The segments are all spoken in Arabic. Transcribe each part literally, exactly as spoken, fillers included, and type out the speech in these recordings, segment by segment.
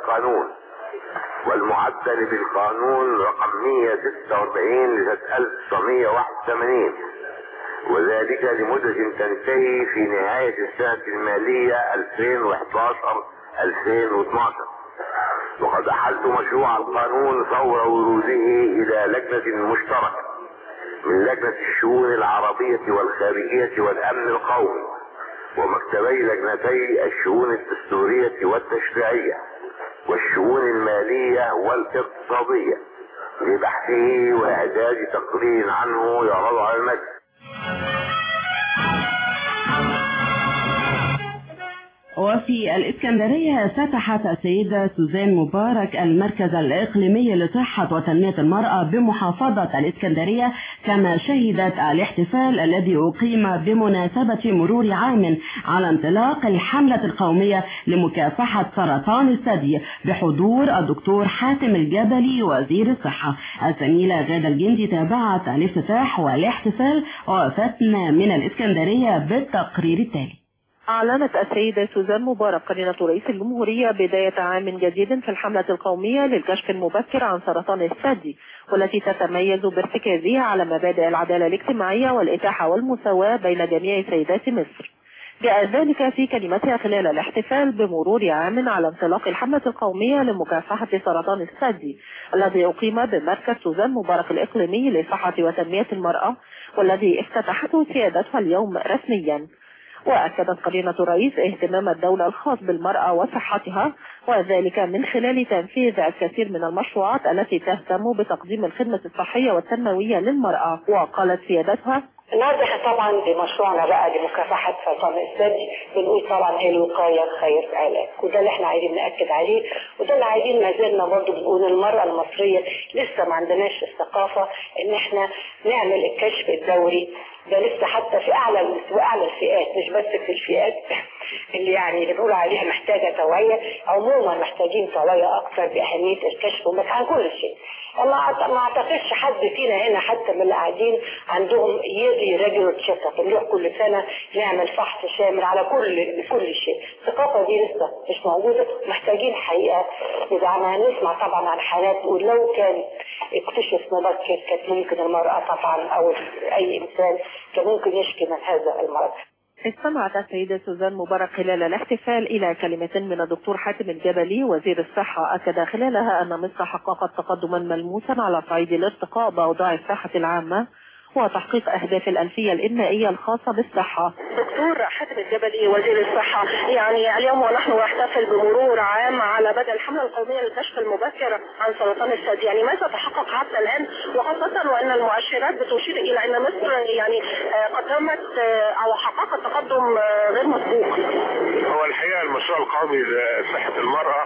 القانون والمعدل بالقانون رقم مئة وستة وأربعين لسنة ألف وتسعمئة وواحد وثمانين، وذلك لمدة تنتهي في نهاية السنة المالية ألفين وأحد عشر ألفين واثني عشر. وقد أحلت مشروع القانون فور وروده إلى لجنة مشتركة من لجنة الشؤون العربية والخارجية والأمن القومي ومكتبي لجنتي الشؤون الدستورية والتشريعية والشؤون المالية والاقتصادية لبحثه وإعداد تقرير عنه يعرض على المجلس. وفي الإسكندرية فتحت السيدة سوزان مبارك المركز الإقليمي لصحة وتنمية المرأة بمحافظة الإسكندرية، كما شهدت الاحتفال الذي أقيم بمناسبة مرور عام على انطلاق الحملة القومية لمكافحة سرطان الثدي بحضور الدكتور حاتم الجبلي وزير الصحة. الزميلة غادة الجندي تابعت الافتتاح والاحتفال وفتنا من الإسكندرية بالتقرير التالي. أعلنت السيدة سوزان مبارك قرينة رئيس الجمهورية بداية عام جديد في الحملة القومية للكشف المبكر عن سرطان الثدي، والتي تتميز بارتكازها على مبادئ العدالة الاجتماعية والإتاحة والمساواة بين جميع سيدات مصر. جاء ذلك في كلمتها خلال الاحتفال بمرور عام على انطلاق الحملة القومية لمكافحة سرطان الثدي الذي أقيم بمركز سوزان مبارك الإقليمي لصحة وتنمية المرأة، والذي افتتحته سيادتها اليوم رسميا. وأكدت قرينة الرئيس اهتمام الدولة الخاص بالمرأة وصحتها، وذلك من خلال تنفيذ الكثير من المشروعات التي تهتم بتقديم الخدمة الصحية والتنموية للمرأة. وقالت سيادتها: ناجح طبعا بمشروعنا بقى لمكافحة سرطان الثدي، بنقول طبعا هي الوقاية خير علاج، وده اللي احنا عايزين نأكد عليه، وده اللي عايزين ما زلنا برضه بنقول المرأة المصرية لسه ما عندناش الثقافة ان احنا نعمل الكشف الدوري ده، لسه حتى في اعلى واعلى الفئات، مش بس في الفئات اللي يعني اللي بنقول عليها محتاجة توعية، عموما محتاجين توعية اكثر باهمية الكشف ومسح عن كل شيء. ما اعتقدش حد فينا هنا حتى من اللي قاعدين عندهم يقدر ريجولار تشيك اب، نروح كل سنه نعمل فحص شامل على كل كل شيء. الثقافه دي لسه مش موجوده، محتاجين حقيقه ندعمها. نسمع طبعا عن حالات ولو كان اكتشف مبكر كانت ممكن المراه طبعا او اي انسان كان ممكن يشكي من هذا المرض. استمعت السيدة سوزان مبارك خلال الاحتفال إلى كلمة من الدكتور حاتم الجبلي وزير الصحة، أكد خلالها أن مصر حققت تقدما ملموسا على صعيد الارتقاء بأوضاع الصحة العامة وتحقيق أهداف الألفية الإنمائية الخاصة بالصحة. دكتور حاتم الجبلي وزير الصحة، يعني اليوم ونحن نحتفل بمرور عام على بدء الحملة القومية للكشف المبكر عن سرطان الثدي، يعني ماذا تحقق حتى الآن، وخاصة وأن المؤشرات بتشير إلى أن مصر يعني قدمت أو حققت تقدم غير مسبوق؟ هو الحقيقة المشروع القومي لصحة المرأة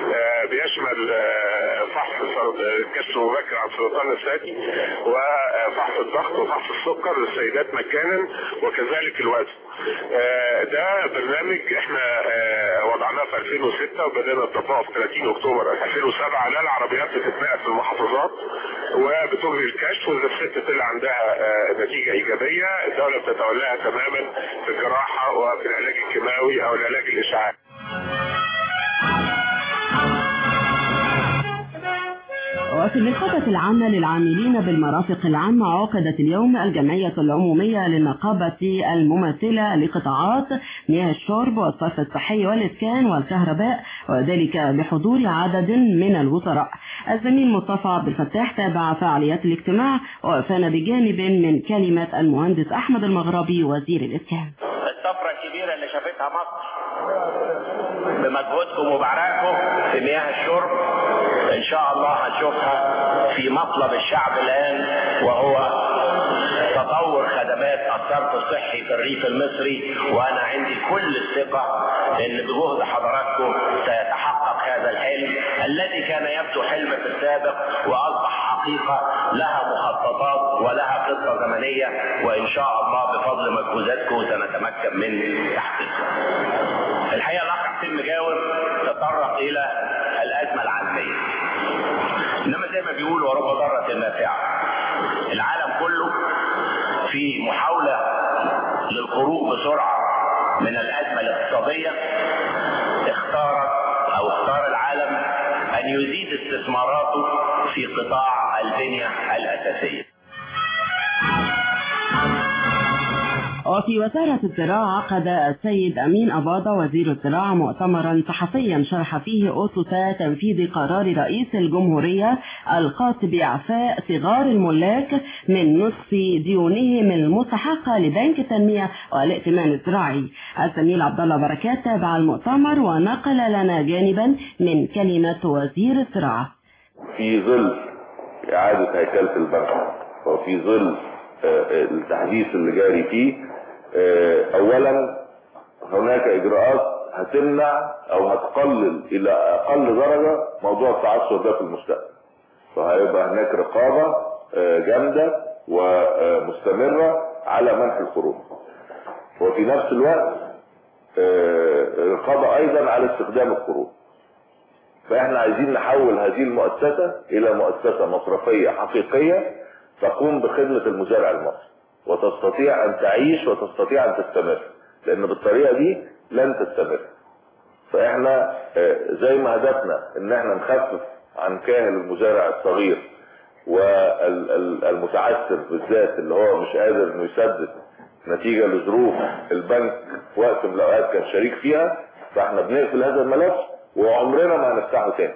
بيشمل فحص الكشف المبكر عن سرطان الثدي وفحص الضغط وفحص السكر للسيدات مجانا وكذلك الوزن. ده برنامج احنا وضعناه في ألفين وستة وبدأنا نطبقه في ثلاثين أكتوبر ألفين وسبعة. لا العربيات بتتنقل في المحافظات وبتجري الكشف، واذا الست طلع عندها نتيجة ايجابية الدولة بتتولاها تماما في الجراحة وفي العلاج الكيماوي او العلاج الاشعاعي. وفي النقابة العامة للعاملين بالمرافق العامة عقدت اليوم الجمعية العمومية للنقابة الممثلة لقطاعات مياه الشرب والصرف الصحي والإسكان والكهرباء، وذلك بحضور عدد من الوزراء. الزميل مصطفى عبد الفتاح تابع فعاليات الاجتماع وفان بجانب من كلمة المهندس أحمد المغربي وزير الإسكان. الطفرة الكبيرة اللي شافتها مصر بمجهودكم وبعراقكم في مياه الشرب ان شاء الله هنشوفها في مطلب الشعب الان، وهو تطور خدمات الصرف الصحي في الريف المصري. وانا عندي كل الثقة ان بجهد حضراتكم سيتحقق هذا الحلم الذي كان يبدو حلم في السابق واصبح حقيقة لها مخططات ولها قصة زمنية، وان شاء الله بفضل مجهوداتكم سنتمكن من تحقيقها. الحقيقة الاخ حسين مجاور تطرق الى الازمة العالمية، انما زي ما بيقولوا ورب ضارة نافعة. العالم كله في محاولة للخروج بسرعة من الازمة الاقتصادية اختار او اختار العالم أن يزيد استثماراته في قطاع البنية الأساسية. وفي وزارة الزراعة عقد السيد أمين أباضة وزير الزراعة مؤتمرا صحفيا شرح فيه أسس تنفيذ قرار رئيس الجمهورية الخاص بإعفاء صغار الملاك من نصف ديونهم المستحقة لبنك التنمية والائتمان الزراعي. الزميل عبد الله بركات تابع المؤتمر ونقل لنا جانبا من كلمة وزير الزراعة. في ظل إعادة هيكلة البنك وفي ظل التحديث اللي جاري فيه، اولا هناك اجراءات هتمنع او هتقلل الى اقل درجة موضوع التعثر ده في المستقبل، فهيبقى هناك رقابة جامدة ومستمرة على منح القروض، وفي نفس الوقت رقابة ايضا على استخدام القروض. فاحنا عايزين نحول هذه المؤسسة الى مؤسسة مصرفية حقيقية تقوم بخدمة المزارع المصري وتستطيع ان تعيش وتستطيع ان تستمر، لان بالطريقة دي لن تستمر. فاحنا زي ما هدفنا ان احنا نخفف عن كاهل المزارع الصغير والمتعثر بالذات اللي هو مش قادر انه يسدد نتيجة لظروف البنك في وقت من الاوقات كان شريك فيها، فاحنا بنقفل هذا الملف وعمرنا ما هنفتحه تاني.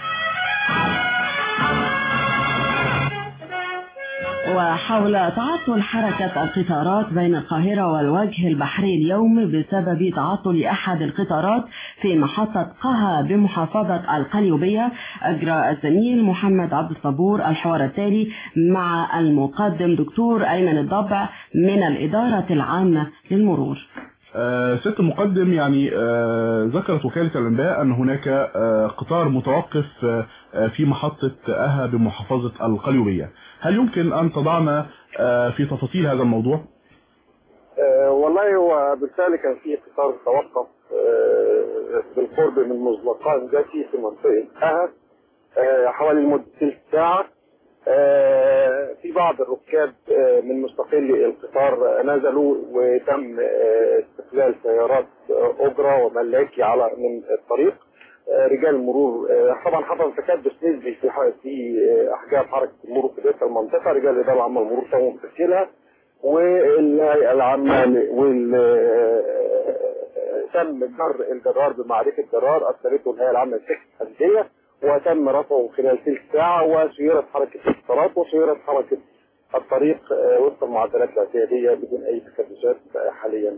وحول تعطل حركة القطارات بين القاهرة والوجه البحري اليوم بسبب تعطل أحد القطارات في محطة قها بمحافظة القليوبية، أجرى الزميل محمد عبد الصبور الحوار التالي مع المقدم دكتور أيمن الضبع من الإدارة العامة للمرور. آه ست المقدم، يعني آه ذكرت وكالة الأنباء أن هناك آه قطار متوقف آه في محطة أها بمحافظة القليوبية، هل يمكن أن تضعنا آه في تفاصيل هذا الموضوع؟ آه والله هو بالفعل كان في قطار توقف آه بالقرب من مزلقان ذكي في منطقة أها آه حوالي لمدة ثلث ساعة. آه في بعض الركاب آه من مستقلي القطار نزلوا وتم آه استقلال سيارات آه أجرة وملاكي على من الطريق. آه رجال المرور آه طبعا حصل تكدس نسبي في في آه احجام حركه المرور في تلك المنطقه. رجال الاداره العامه للمرور تم تسجيلها، والهيئه العامه وال تم جر الجرار بمعرفه جرار ارسلته الهيئه العامه للسكك الحديديه، وتم رفعه خلال ثلث ساعه، وسيرت حركه القطارات وسيرت حركه الطريق وفق المعدلات الاعتياديه بدون اي تكدسات حاليا.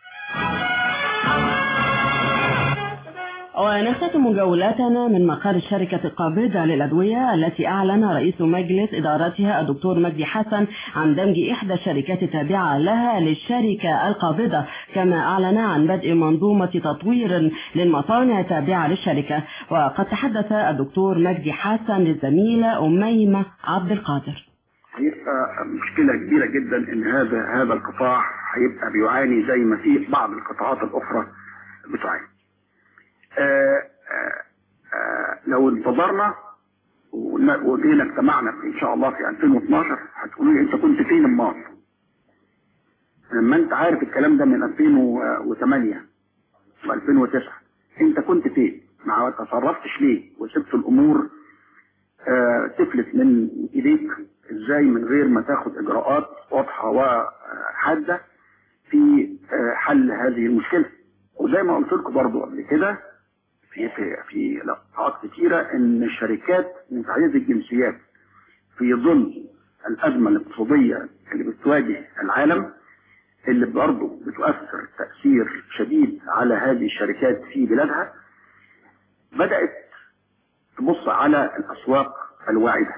ونختتم جولتنا من مقر الشركة القابضة للأدوية التي أعلن رئيس مجلس إدارتها الدكتور مجدي حسن عن دمج إحدى الشركات التابعة لها للشركة القابضة، كما أعلن عن بدء منظومة تطوير للمصانع التابعة للشركة. وقد تحدث الدكتور مجدي حسن للزميلة أميمة عبد القادر. هيبقى مشكلة كبيرة جدا إن هذا هذا القطاع هيبقى بيعاني زي ما في بعض القطاعات الأخرى بتعاني. آآ آآ لو انتظرنا وجينا اجتمعنا ان شاء الله في ألفين واثناشر هتقولوا لي انت كنت فين امال؟ لما انت عارف الكلام ده من ألفين وثمانية وألفين وتسعة، انت كنت فين؟ ما تصرفتش ليه وسبت الامور تفلت من ايديك ازاي من غير ما تاخد اجراءات واضحه وحاده في حل هذه المشكله؟ وزي ما قلت لكم برضو قبل كده في في في لقاءات كثيره ان الشركات متعدده الجنسيات في ظل الازمه الاقتصاديه اللي بتواجه العالم، اللي برضه بتؤثر تاثير شديد على هذه الشركات في بلادها، بدات تبص على الاسواق الواعده.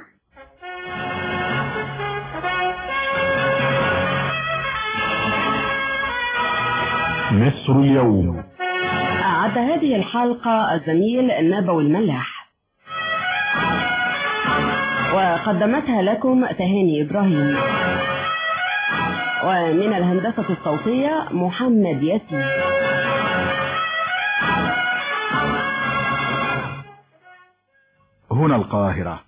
مصر اليوم. أعد هذه الحلقة الزميل النبوي الملاح، وقدمتها لكم تهاني إبراهيم، ومن الهندسة الصوتية محمد ياسين. هنا القاهرة،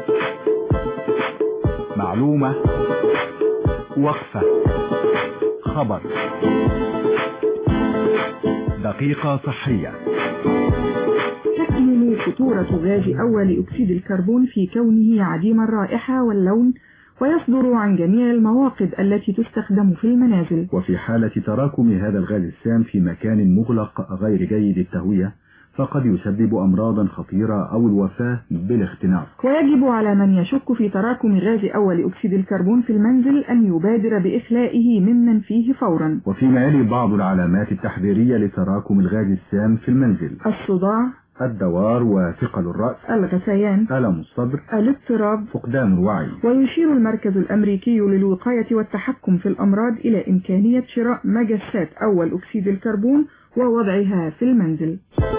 معلومة، وقفة، خبر، دقيقة صحية، تكمن خطورة غاز أول أكسيد الكربون في كونه عديم الرائحة واللون، ويصدر عن جميع المواقد التي تستخدم في المنازل. وفي حالة تراكم هذا الغاز السام في مكان مغلق غير جيد التهوية فقد يسبب أمراضا خطيرة أو الوفاة بالاختناق. ويجب على من يشك في تراكم غاز أول أكسيد الكربون في المنزل أن يبادر بإخلائه ممن فيه فورا. وفيما يلي بعض العلامات التحذيرية لتراكم الغاز السام في المنزل: الصداع، الدوار وثقل الرأس، الغثيان، ألم الصدر، الاضطراب، فقدان الوعي. ويشير المركز الأمريكي للوقاية والتحكم في الأمراض إلى إمكانية شراء مجسات أول أكسيد الكربون ووضعها في المنزل.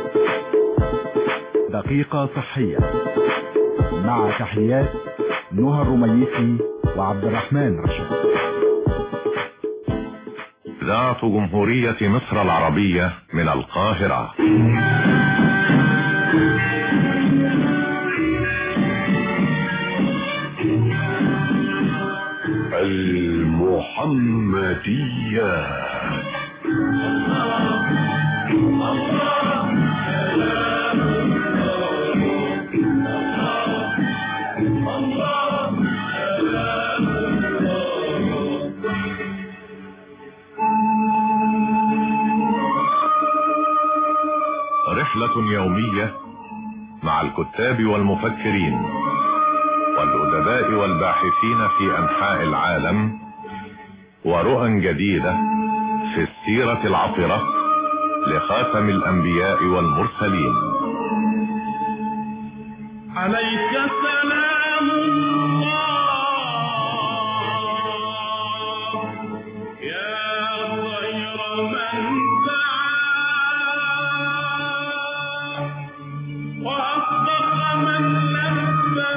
دقيقة صحية مع تحيات نهى الرميسي وعبد الرحمن رشيد. إذاعة جمهورية مصر العربية من القاهرة. المحمدية. رحلة يومية مع الكتاب والمفكرين والأدباء والباحثين في أنحاء العالم، ورؤى جديدة في السيرة العطرة لخاتم الأنبياء والمرسلين. عليك سلام الله يا خير من وأصدق من لبى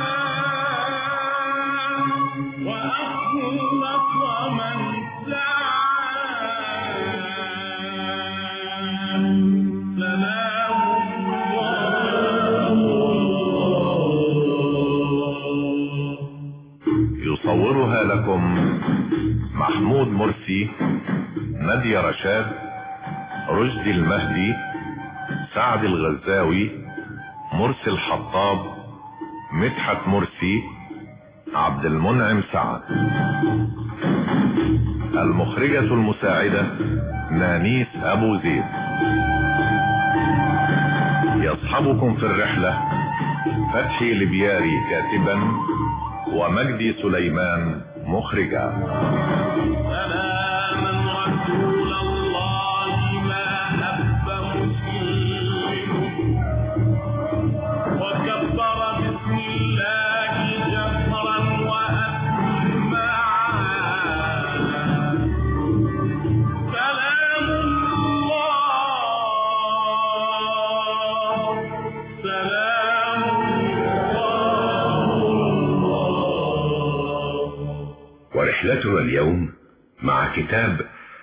وأخلص من سعى. سلام الله. يصورها لكم محمود مرسي، نادية رشاد، رشدي المهدي، سعد الغزاوي، مرسي الحطاب، مدحت مرسي، عبد المنعم سعد. المخرجة المساعدة نانيس أبو زيد. يصحبكم في الرحلة فتحي لبياري كاتبا ومجدي سليمان مخرجا. ورحلتنا اليوم مع كتاب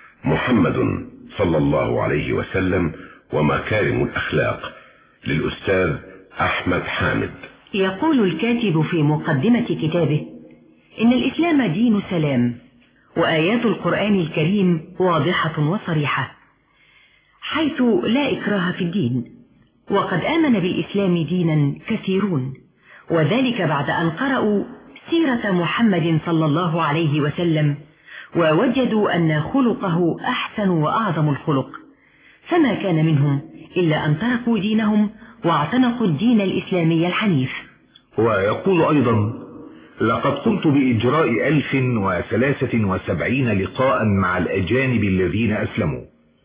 محمد صلى الله عليه وسلم ومكارم الأخلاق للأستاذ أحمد حامد. يقول الكاتب في مقدمة كتابه: إن الإسلام دين سلام، وآيات القرآن الكريم واضحة وصريحة، حيث لا إكراه في الدين. وقد آمن بالإسلام دينا كثيرون، وذلك بعد أن قرأوا سيرة محمد صلى الله عليه وسلم ووجدوا أن خلقه أحسن وأعظم الخلق، فما كان منهم إلا أن تركوا دينهم واعتنقوا الدين الإسلامي الحنيف. ويقول أيضا: لقد قمت بإجراء ألف وثلاثة وسبعين لقاء مع الأجانب الذين أسلموا،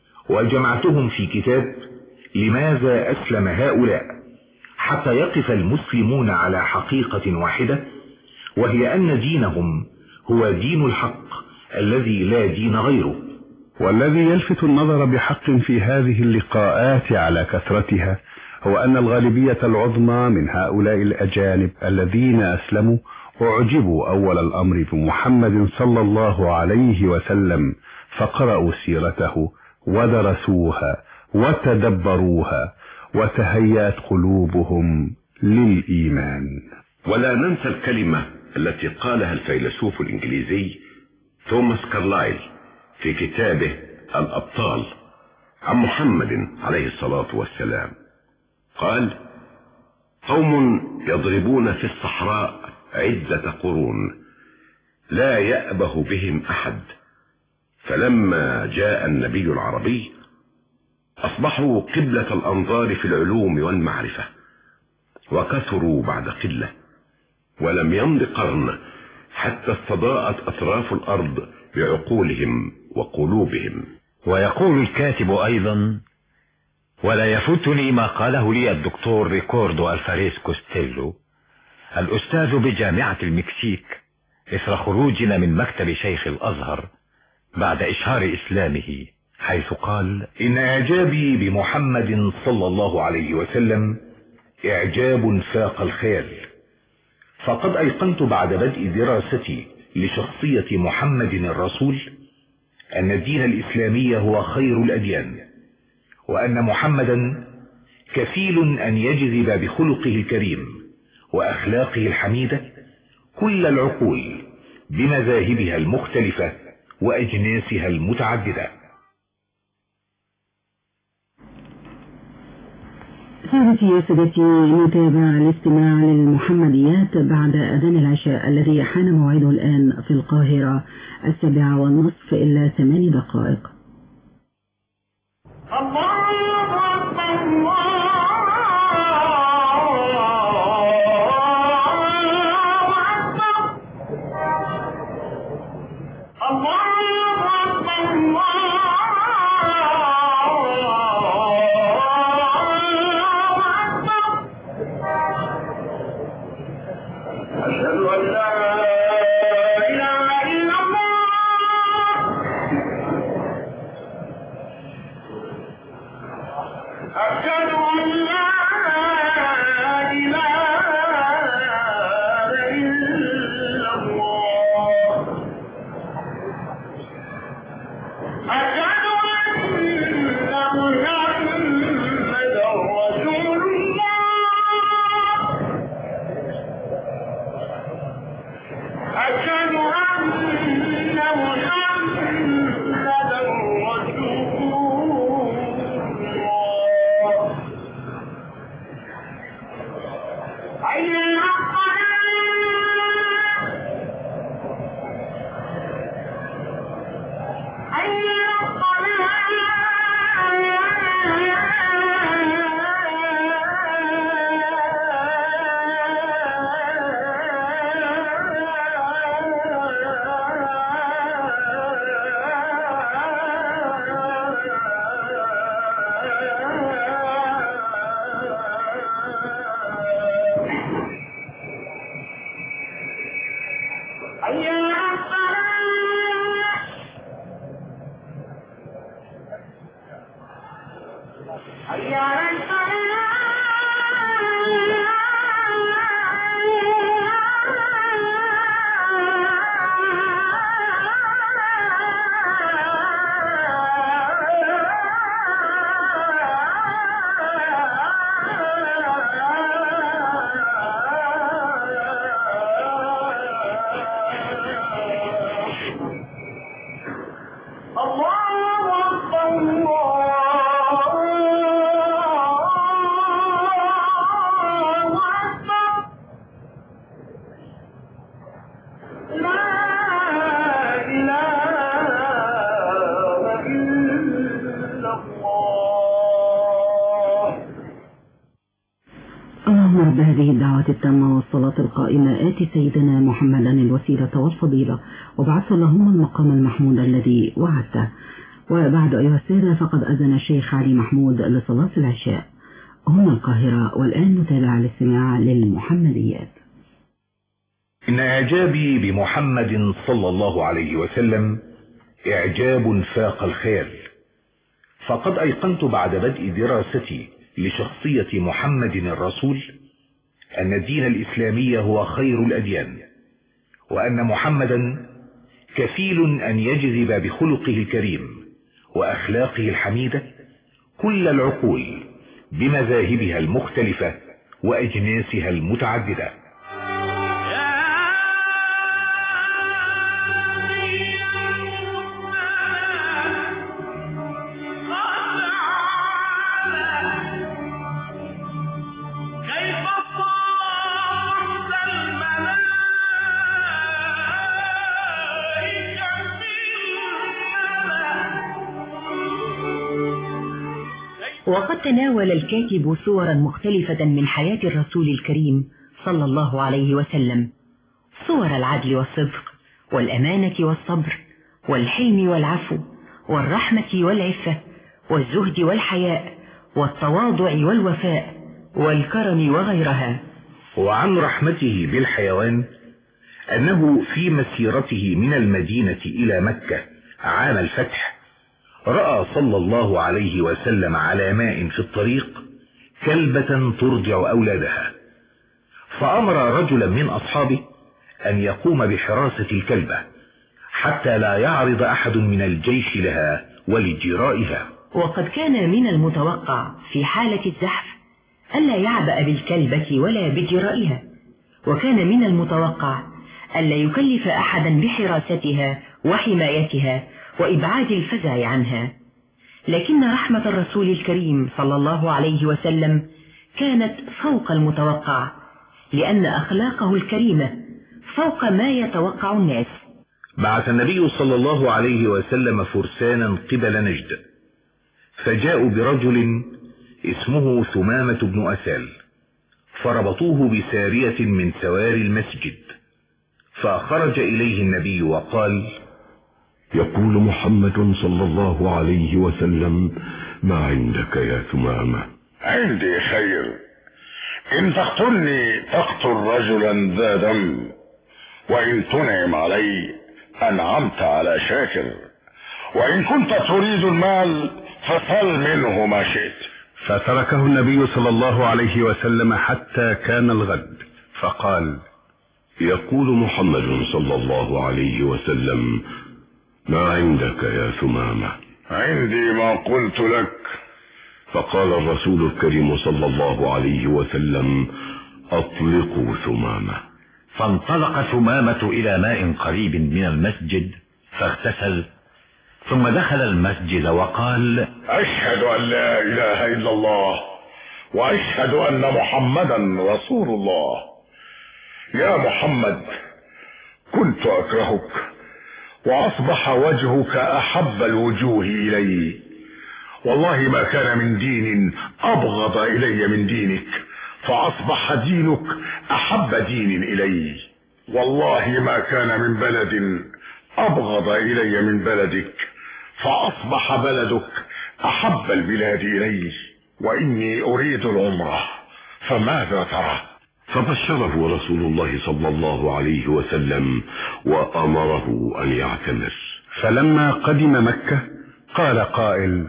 وجمعتهم في كتاب لماذا أسلم هؤلاء، حتى يقف المسلمون على حقيقة واحدة، وهي أن دينهم هو دين الحق الذي لا دين غيره. والذي يلفت النظر بحق في هذه اللقاءات على كثرتها هو أن الغالبية العظمى من هؤلاء الأجانب الذين أسلموا أعجبوا أول الأمر بمحمد صلى الله عليه وسلم، فقرأوا سيرته ودرسوها وتدبروها وتهيأت قلوبهم للإيمان. ولا ننسى الكلمة التي قالها الفيلسوف الإنجليزي توماس كارلايل في كتابه الأبطال عن محمد عليه الصلاة والسلام. قال: قوم يضربون في الصحراء عدة قرون لا يأبه بهم أحد، فلما جاء النبي العربي أصبحوا قبلة الأنظار في العلوم والمعرفة، وكثروا بعد قلة، ولم يمض قرن حتى استضاءت أطراف الأرض بعقولهم وقلوبهم. ويقول الكاتب أيضا: ولا يفوتني ما قاله لي الدكتور ريكوردو ألفاريس كوستيلو الأستاذ بجامعة المكسيك إثر خروجنا من مكتب شيخ الأزهر بعد إشهار إسلامه، حيث قال: إن إعجابي بمحمد صلى الله عليه وسلم إعجاب فاق الخيال، فقد أيقنت بعد بدء دراستي لشخصية محمد الرسول أن الدين الإسلامي هو خير الأديان، وأن محمدا كفيل أن يجذب بخلقه الكريم وأخلاقه الحميدة كل العقول بمذاهبها المختلفة وأجناسها المتعددة. سادتي يا سادتي، نتابع الاستماع للمحمديات بعد أذان العشاء الذي حان موعده الآن في القاهرة السابعة والنصف إلا ثمان دقائق. بهذه الدعوة التامة والصلاة القائمة آت سيدنا محمدا الوسيلة والفضيلة وابعث اللهم المقام المحمود الذي وعدته. وبعد أيها السادة فقد أذن الشيخ علي محمود لصلاة العشاء هنا القاهرة، والآن نتابع الاستماع للمحمديات. إن إعجابي بمحمد صلى الله عليه وسلم إعجاب فاق الخيال، فقد أيقنت بعد بدء دراستي لشخصية محمد الرسول أن الدين الإسلامي هو خير الأديان، وأن محمدا كفيل أن يجذب بخلقه الكريم وأخلاقه الحميدة كل العقول بمذاهبها المختلفة وأجناسها المتعددة. كيف وقد تناول الكاتب صورا مختلفة من حياة الرسول الكريم صلى الله عليه وسلم، صور العدل والصدق والأمانة والصبر والحلم والعفو والرحمة والعفة والزهد والحياء والتواضع والوفاء والكرم وغيرها. وعن رحمته بالحيوان أنه في مسيرته من المدينة إلى مكة عام الفتح رأى صلى الله عليه وسلم على ماء في الطريق كلبة ترضع أولادها، فأمر رجلا من أصحابه أن يقوم بحراسة الكلبة حتى لا يعرض أحد من الجيش لها ولجرائها. وقد كان من المتوقع في حالة الزحف ألا يعبأ بالكلبة ولا بجرائها، وكان من المتوقع ألا يكلف أحدا بحراستها وحمايتها وإبعاد الفزع عنها، لكن رحمة الرسول الكريم صلى الله عليه وسلم كانت فوق المتوقع، لأن أخلاقه الكريمة فوق ما يتوقع الناس. بعث النبي صلى الله عليه وسلم فرسانا قبل نجد، فجاءوا برجل اسمه ثمامة بن أسال، فربطوه بسارية من سواري المسجد، فخرج إليه النبي وقال: يقول محمد صلى الله عليه وسلم: ما عندك يا ثمامة؟ عندي خير، إن تقتلني تقتل رجلا ذا دم، وإن تنعم علي أنعمت على شاكر، وإن كنت تريد المال فسل منه ما شئت. فتركه النبي صلى الله عليه وسلم حتى كان الغد، فقال: يقول محمد صلى الله عليه وسلم: ما عندك يا ثمامة؟ عندي ما قلت لك. فقال الرسول الكريم صلى الله عليه وسلم: أطلقوا ثمامة. فانطلق ثمامة إلى ماء قريب من المسجد فاغتسل، ثم دخل المسجد وقال: أشهد أن لا إله إلا الله وأشهد أن محمدا رسول الله. يا محمد، كنت أكرهك وأصبح وجهك أحب الوجوه إلي، والله ما كان من دين أبغض إلي من دينك، فأصبح دينك أحب دين إلي، والله ما كان من بلد أبغض إلي من بلدك، فأصبح بلدك أحب البلاد إلي، وإني أريد العمرة، فماذا ترى؟ فبشره رسول الله صلى الله عليه وسلم وأمره أن يعتمر. فلما قدم مكة قال قائل: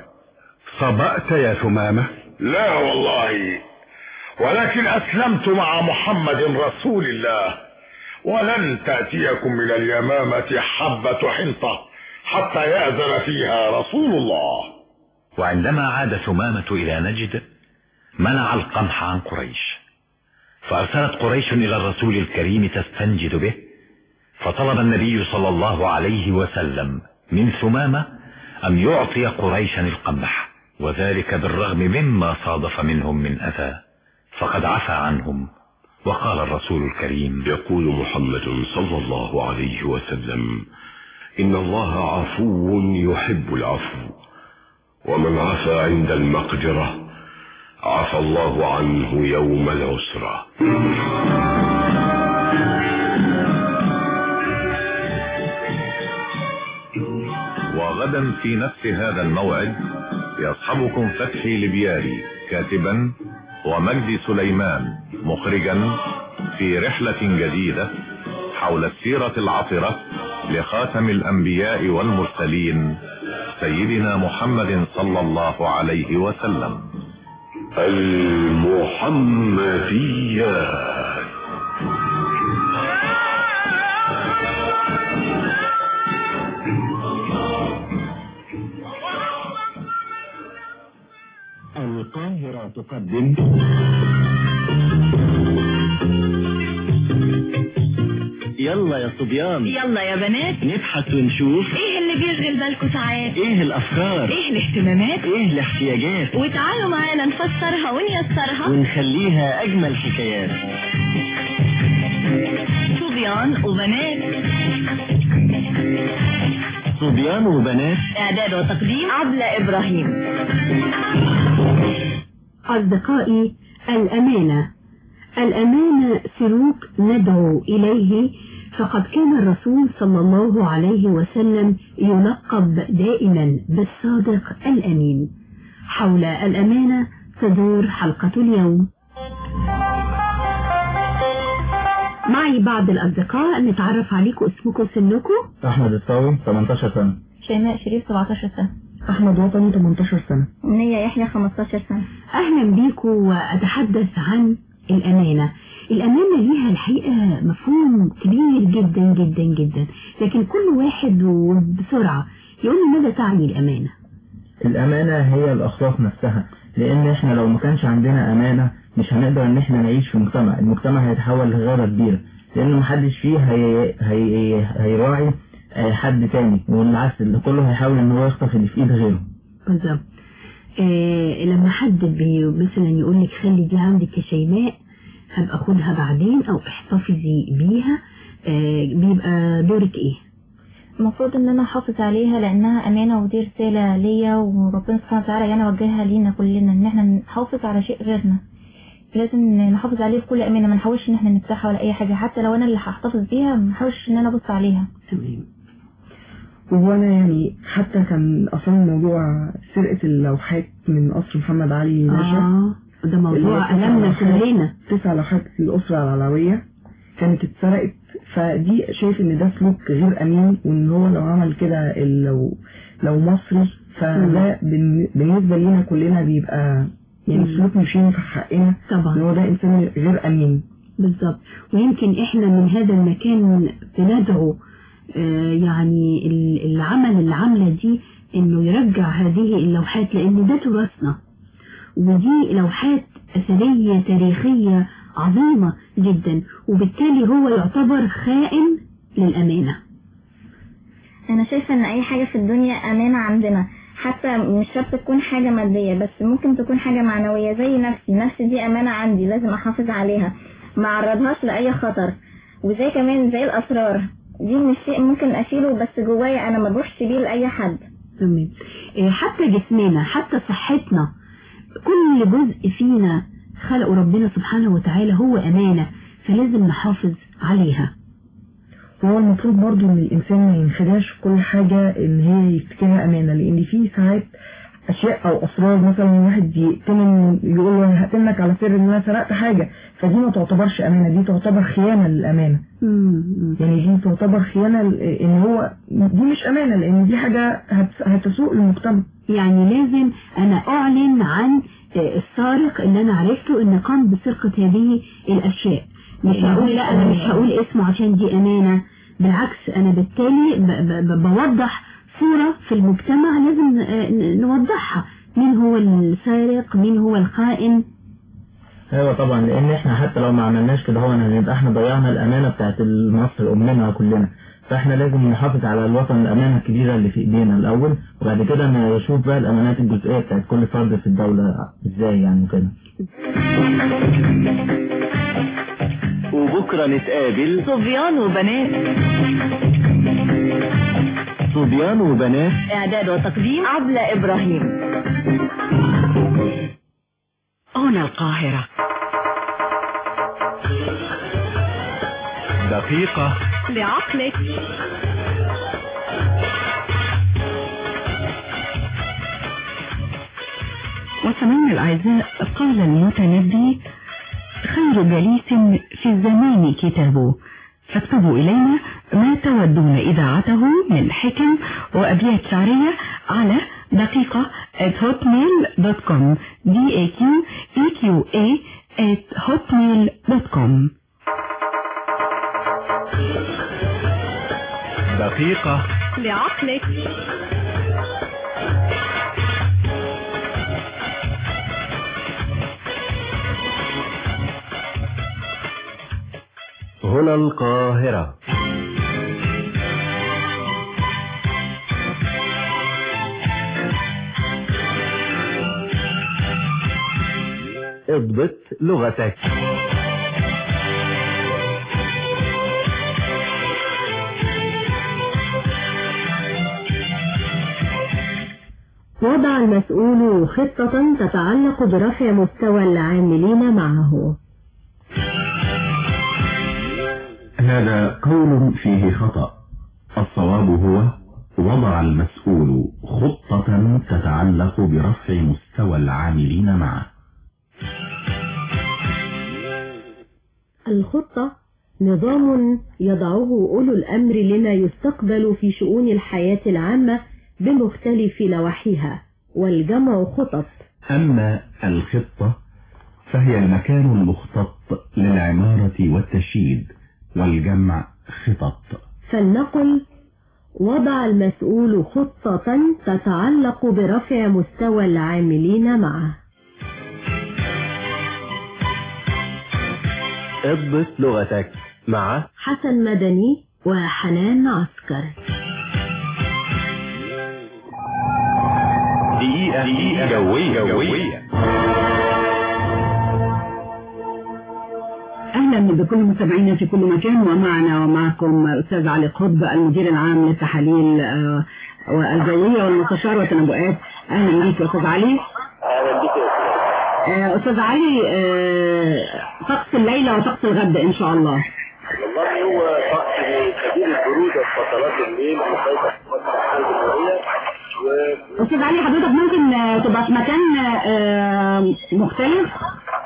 صبأت يا ثمامة؟ لا والله، ولكن أسلمت مع محمد رسول الله، ولن تأتيكم من اليمامة حبة حنطة حتى يأذن فيها رسول الله. وعندما عاد ثمامة إلى نجد منع القمح عن قريش، فأرسلت قريش إلى الرسول الكريم تستنجد به، فطلب النبي صلى الله عليه وسلم من ثمامة أن يعطي قريشا القمح، وذلك بالرغم مما صادف منهم من أذى، فقد عفى عنهم. وقال الرسول الكريم: يقول محمد صلى الله عليه وسلم: إن الله عفو يحب العفو، ومن عفى عند المقدرة عفى الله عنه يوم العسرة. وغدا في نفس هذا الموعد يصحبكم فتحي لبياري كاتبا ومجدي سليمان مخرجا في رحلة جديدة حول السيرة العطرة لخاتم الأنبياء والمرسلين سيدنا محمد صلى الله عليه وسلم. المحمديات. القاهرة تقدم يلا يا صبيان، يلا يا بنات، نبحث ونشوف ايه اللي بيشغل بالكم ساعات، ايه الافكار، ايه الاهتمامات، ايه الاحتياجات، وتعالوا معانا نفسرها ونيسرها ونخليها اجمل حكايات. صبيان وبنات، صبيان وبنات. إعداد وتقديم عبلة إبراهيم. أصدقائي، الأمانة الأمانة سلوك ندعو إليه، فقد كان الرسول صلى الله عليه وسلم يلقب دائما بالصادق الأمين. حول الأمانة تدور حلقة اليوم. معي بعض الأصدقاء، نتعرف عليكم، اسمكم وسنكم. أحمد الطاوي ثمانية عشر سنة. شيماء شريف سبعة عشر سنة. أحمد وطني ثمانية عشر سنة. منية يحيى خمسة عشر سنة. أهلا بيكم، وأتحدث عن الأمانة. الأمانة ليها الحقيقة مفهوم كبير جدا جدا جدا، لكن كل واحد وبسرعة يقول لي ماذا تعني الأمانة. الأمانة هي الأخلاق نفسها، لأن إحنا لو ما كانش عندنا أمانة مش هنقدر إن إحنا نعيش في مجتمع. المجتمع هيتحول لغابة كبيرة، لأن محدش فيه هي... هي... هيراعي حد تاني، والعكس اللي كله هيحاول إن هو يخطف اللي في إيد غيره. بالظبط. آه لما حد بي مثلا يقول لك خلي دي عندك يا شيماء، هبقى خدها بعدين أو احتفظي بيها، آه بيبقى دورك إيه؟ المفروض ان انا احافظ عليها لانها امانة، ودي رسالة ليا وربنا سبحانه وتعالى يعني وجهها لينا كلنا، ان احنا نحافظ على شيء غيرنا. لازم نحافظ عليه بكل امانة، ما نحاولش ان احنا نفتحها ولا اي حاجة، حتى لو انا اللي هحتفظ بيها ما نحاولش ان انا ابص عليها. تمام. وأنا يعني حتى كان أصلا موضوع سرقة اللوحات من قصر محمد علي باشا، آه ده موضوع ألمنا كلنا. تسع لوحات الأسرة العلوية كانت اتسرقت، فدي شايف ان ده سلوك غير امين، وان هو لو عمل كده لو لو مصري فده بالنسبة لينا كلنا بيبقى يعني سلوك مش ينفع حقنا طبعا، ان هو ده انسان غير امين. بالظبط. ويمكن احنا من هذا المكان بندعو آه يعني العمل العاملة دي انه يرجع هذه اللوحات، لان ده تراثنا، ودي لوحات اثرية تاريخية عظيمة جدا، وبالتالي هو يعتبر خائن للأمانة. أنا شايفة أن أي حاجة في الدنيا أمانة عندنا، حتى مش شرط تكون حاجة مادية، بس ممكن تكون حاجة معنوية. زي نفسي نفسي دي أمانة عندي، لازم أحافظ عليها، ما أعرضهاش لأي خطر. وزي كمان زي الأسرار دي مش شيء ممكن أشيله، بس جوايا أنا ما بروحش بيه لأي حد. تمام. حتى جسمنا، حتى صحتنا، كل جزء فينا خلقه ربنا سبحانه وتعالى هو أمانة، فلازم نحافظ عليها. وهو المفروض برضو ان الانسان ما ينخدعش في كل حاجة ان هي يفتكرها امانة، لان في ساعات اشياء او اسرار، مثلا واحد يقتمن يقول له انا هقتلك على سر ان انا سرقت حاجة، فدي ما تعتبرش امانة، دي تعتبر خيانة للامانة. يعني دي تعتبر خيانة، ان هو دي مش امانة، لان دي حاجة هتسوء المجتمع. يعني لازم انا اعلن عن السارق اللي انا عرفته ان قام بسرقة هذه الاشياء، مش هقول لا انا مش هقول اسمه عشان دي امانة، بالعكس انا بالتالي بوضح صورة في المجتمع لازم نوضحها، مين هو السارق، مين هو الخائن. ايوه طبعا، لان احنا حتى لو ما عملناش كده هو هنبقى احنا ضيعنا الامانة بتاعت مصر امنا كلنا، فاحنا لازم نحافظ على الوطن، الامانة الكبيرة اللي في ايدينا الاول، وبعد كده نشوف بقى الامانات الجزئية بتاعت كل فرد في الدولة ازاي يعني كده. وبكرة نتقابل صبيان وبنات. صبيان وبنات. إعداد وتقديم عبلة إبراهيم. هنا القاهرة. دقيقة لعقلك. وسمعنا الأعزاء، قال المتنبي خير جليس في الزمان كتابه، فاكتبوا إلينا ما تودون إذاعته من حكم وأبيات شعرية على دقيقة at hotmail dot com d a q e q a at hotmail dot com. دقيقة لعقلك. هنا القاهرة. اضبط لغتك. المسؤول خطة تتعلق برفع مستوى العاملين معه. هذا قول فيه خطأ. الصواب هو وضع المسؤول خطة تتعلق برفع مستوى العاملين معه. الخطة نظام يضعه أولو الأمر لما يستقبل في شؤون الحياة العامة بمختلف نواحيها، والجمع خطط. أما الخطة فهي المكان المخطط للعمارة والتشييد، والجمع خطط. فلنقل وضع المسؤول خطة تتعلق برفع مستوى العاملين معه. اضبط لغتك مع حسن مدني وحنان عسكر. دقيقة دقيقة جوية جوية. أهلا بكل متابعينا في كل مكان، ومعنا ومعكم أستاذ علي قطب المدير العام للتحاليل الجوية والمستشار والتنبؤات. أهلا بك أستاذ علي. أهلا بك أستاذ علي، طقس الليلة وطقس الغد إن شاء الله. والله هو طقس شديد البرودة في فترات الليل مسيطر في الحالة الجوية. أستاذ علي، حضرتك ممكن تبقى في مكان مختلف؟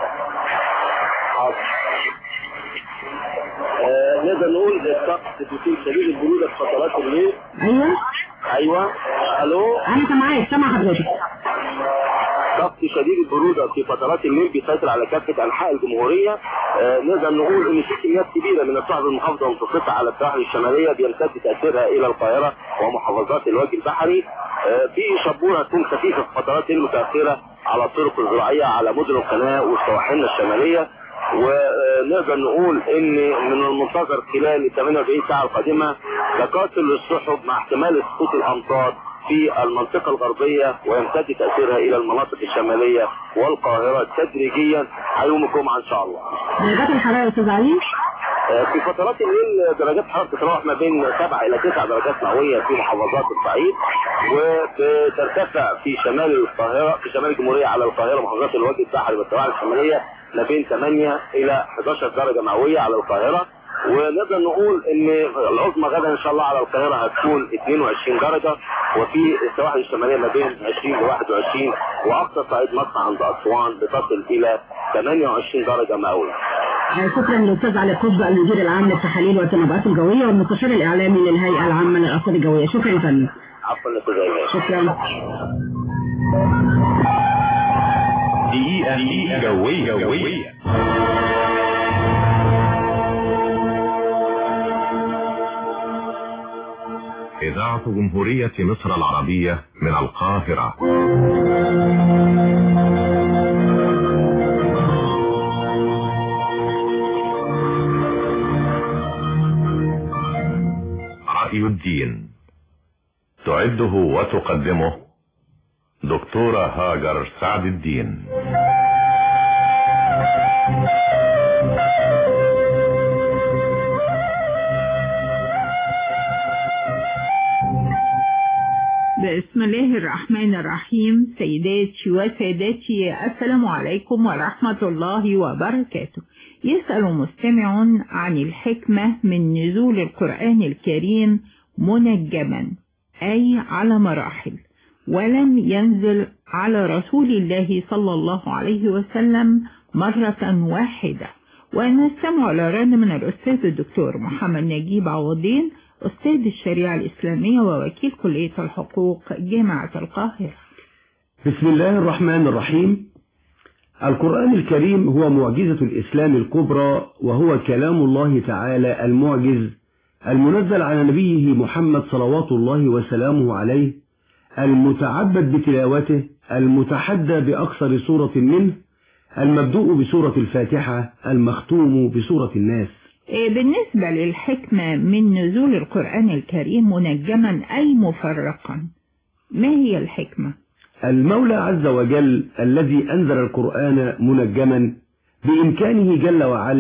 آه، نقدر نقول الطقس بيكون شديد البرودة في فترات الليل. ايوه ايوه الو انا سامعاك، سامع حضرتك. طقس شديد البرودة في فترات الليل بيسيطر على كافة انحاء الجمهورية. آه، نقدر نقول ان في كميات كبيرة من السحب المنخفضة والمتوسطة على السواحل الشمالية بيمتد تأثيرها الى القاهرة ومحافظات الوجه البحري. آه، في شبورة هتكون خفيفة في فترات المتأخرة على الطرق الزراعية على مدن القناة والسواحل الشمالية. ونقدر نقول ان من المنتظر خلال ثمانية وأربعين ساعة القادمة تكاثر للسحب مع احتمال سقوط الامطار في المنطقة الغربية، ويمتد تأثيرها الى المناطق الشمالية والقاهرة تدريجيا يوم الجمعة ان شاء الله. درجات الحرارة استاذ علي؟ في فترات الليل درجات الحرارة تتراوح ما بين سبعة إلى تسعة درجات مئوية في محافظات الصعيد، وبترتفع في شمال القاهرة في شمال الجمهورية على القاهرة محافظات الوجه البحري والسواحل الشمالية ما بين ثمانية إلى إحدى عشرة درجة مئوية على القاهرة. ونقدر نقول ان العظمى غدا ان شاء الله على القاهرة هتكون اثنين وعشرين درجة، وفي السواحل الشمالية ما بين عشرين ل واحد وعشرين، واقصى صعيد مصر عند اسوان بتصل الى ثمانية وعشرين درجة مئوية. شكرا للاستاذ علي قطب المدير العام للتحاليل والتنبؤات الجوية والمستشار الاعلامي للهيئة العامة للارصاد الجوية. شكرا يا فندم. عفوا يا استاذ. شكرا. دقيقة دقيقة جوية جوية. إذاعة جمهورية مصر العربية من القاهرة. رأي الدين، تعده وتقدمه دكتورة هاجر سعد الدين. بسم الله الرحمن الرحيم. سيداتي وسادتي، السلام عليكم ورحمة الله وبركاته. يسأل مستمع عن الحكمة من نزول القرآن الكريم منجما، أي على مراحل، ولم ينزل على رسول الله صلى الله عليه وسلم مرة واحدة. ونستمع لرد من الأستاذ الدكتور محمد نجيب عوضين، أستاذ الشريعة الإسلامية ووكيل كلية الحقوق جامعة القاهرة. بسم الله الرحمن الرحيم. القرآن الكريم هو معجزة الإسلام الكبرى، وهو كلام الله تعالى المعجز المنزل على نبيه محمد صلوات الله وسلامه عليه، المتعبد بتلاوته، المتحدى بأكثر سورة منه، المبدوء بسورة الفاتحة، المختوم بسورة الناس. بالنسبة للحكمة من نزول القرآن الكريم منجما أي مفرقا، ما هي الحكمة؟ المولى عز وجل الذي أنزل القرآن منجما بإمكانه جل وعلا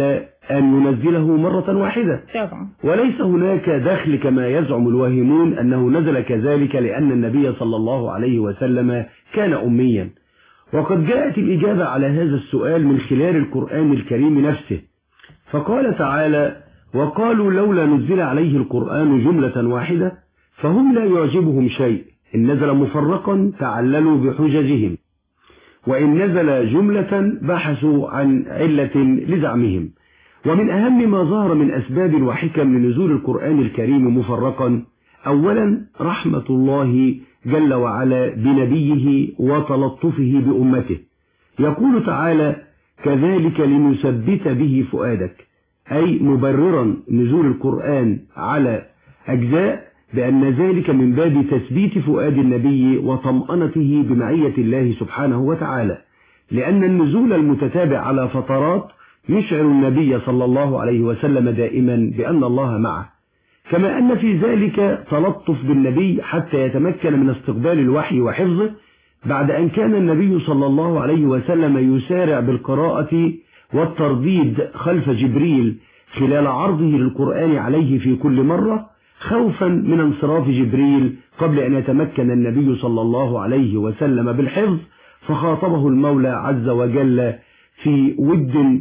أن ينزله مرة واحدة طبعا. وليس هناك دخل كما يزعم الواهمون أنه نزل كذلك لأن النبي صلى الله عليه وسلم كان أميا. وقد جاءت الإجابة على هذا السؤال من خلال القرآن الكريم نفسه، فقال تعالى: وقالوا لولا نزل عليه القرآن جملة واحدة فهم لا يعجبهم شيء، إن نزل مفرقا تعللوا بحججهم، وإن نزل جملة بحثوا عن علة لزعمهم. ومن أهم ما ظهر من أسباب وحكم لنزول القرآن الكريم مفرقا، أولا رحمة الله جل وعلا بنبيه وتلطفه بأمته. يقول تعالى: كذلك لنثبت به فؤادك، أي مبررا نزول القرآن على أجزاء بأن ذلك من باب تثبيت فؤاد النبي وطمأنته بمعية الله سبحانه وتعالى، لأن النزول المتتابع على فترات يشعر النبي صلى الله عليه وسلم دائما بأن الله معه، كما أن في ذلك تلطف بالنبي حتى يتمكن من استقبال الوحي وحفظه، بعد أن كان النبي صلى الله عليه وسلم يسارع بالقراءة والترديد خلف جبريل خلال عرضه للقرآن عليه في كل مرة، خوفا من انصراف جبريل قبل أن يتمكن النبي صلى الله عليه وسلم بالحفظ، فخاطبه المولى عز وجل في ود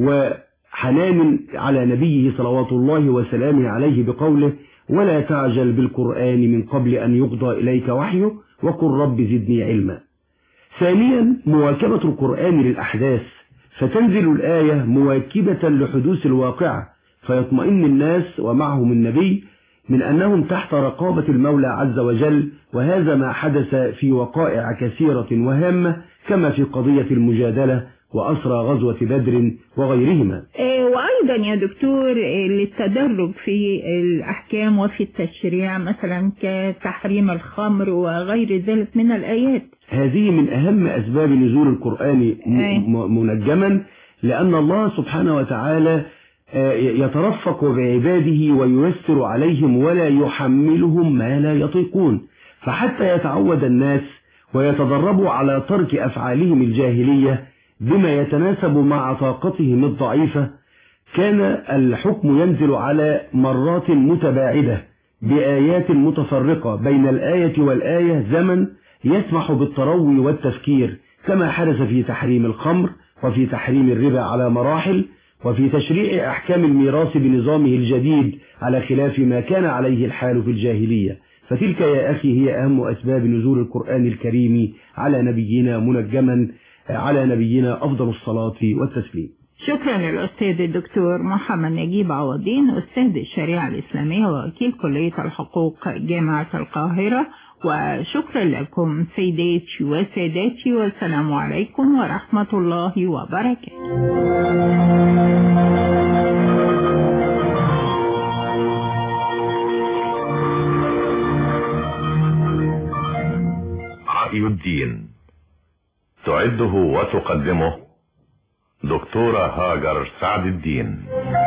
وحنان على نبيه صلوات الله وسلامه عليه بقوله: ولا تعجل بالقرآن من قبل أن يقضى إليك وحيه وقل رب زدني علما. ثانيا مواكبة القرآن للأحداث، فتنزل الآية مواكبة لحدوث الواقعة، فيطمئن الناس ومعهم النبي من أنهم تحت رقابة المولى عز وجل، وهذا ما حدث في وقائع كثيرة وهامة كما في قضية المجادلة وأسرى غزوة بدر وغيرهما. وأيضا يا دكتور للتدرج في الأحكام وفي التشريع، مثلا كتحريم الخمر وغير ذلك من الآيات. هذه من أهم أسباب نزول القرآن منجما، لأن الله سبحانه وتعالى يترفق بعباده وييسر عليهم ولا يحملهم ما لا يطيقون، فحتى يتعود الناس ويتدربوا على ترك أفعالهم الجاهلية بما يتناسب مع طاقتهم الضعيفة، كان الحكم ينزل على مرات متباعدة بآيات متفرقة بين الآية والآية، زمن يسمح بالتروي والتفكير، كما حدث في تحريم الخمر وفي تحريم الربا على مراحل، وفي تشريع أحكام الميراث بنظامه الجديد على خلاف ما كان عليه الحال في الجاهلية. فتلك يا أخي هي أهم أسباب نزول القرآن الكريم على نبينا منجما، على نبينا أفضل الصلاة والتسليم. شكرا للأستاذ الدكتور محمد نجيب عوضين، أستاذ الشريعة الإسلامية ووكيل كلية الحقوق جامعة القاهرة، وشكرا لكم سيداتي وساداتي، والسلام عليكم ورحمة الله وبركاته. رأي الدين تعده وتقدمه دكتورة هاجر سعد الدين.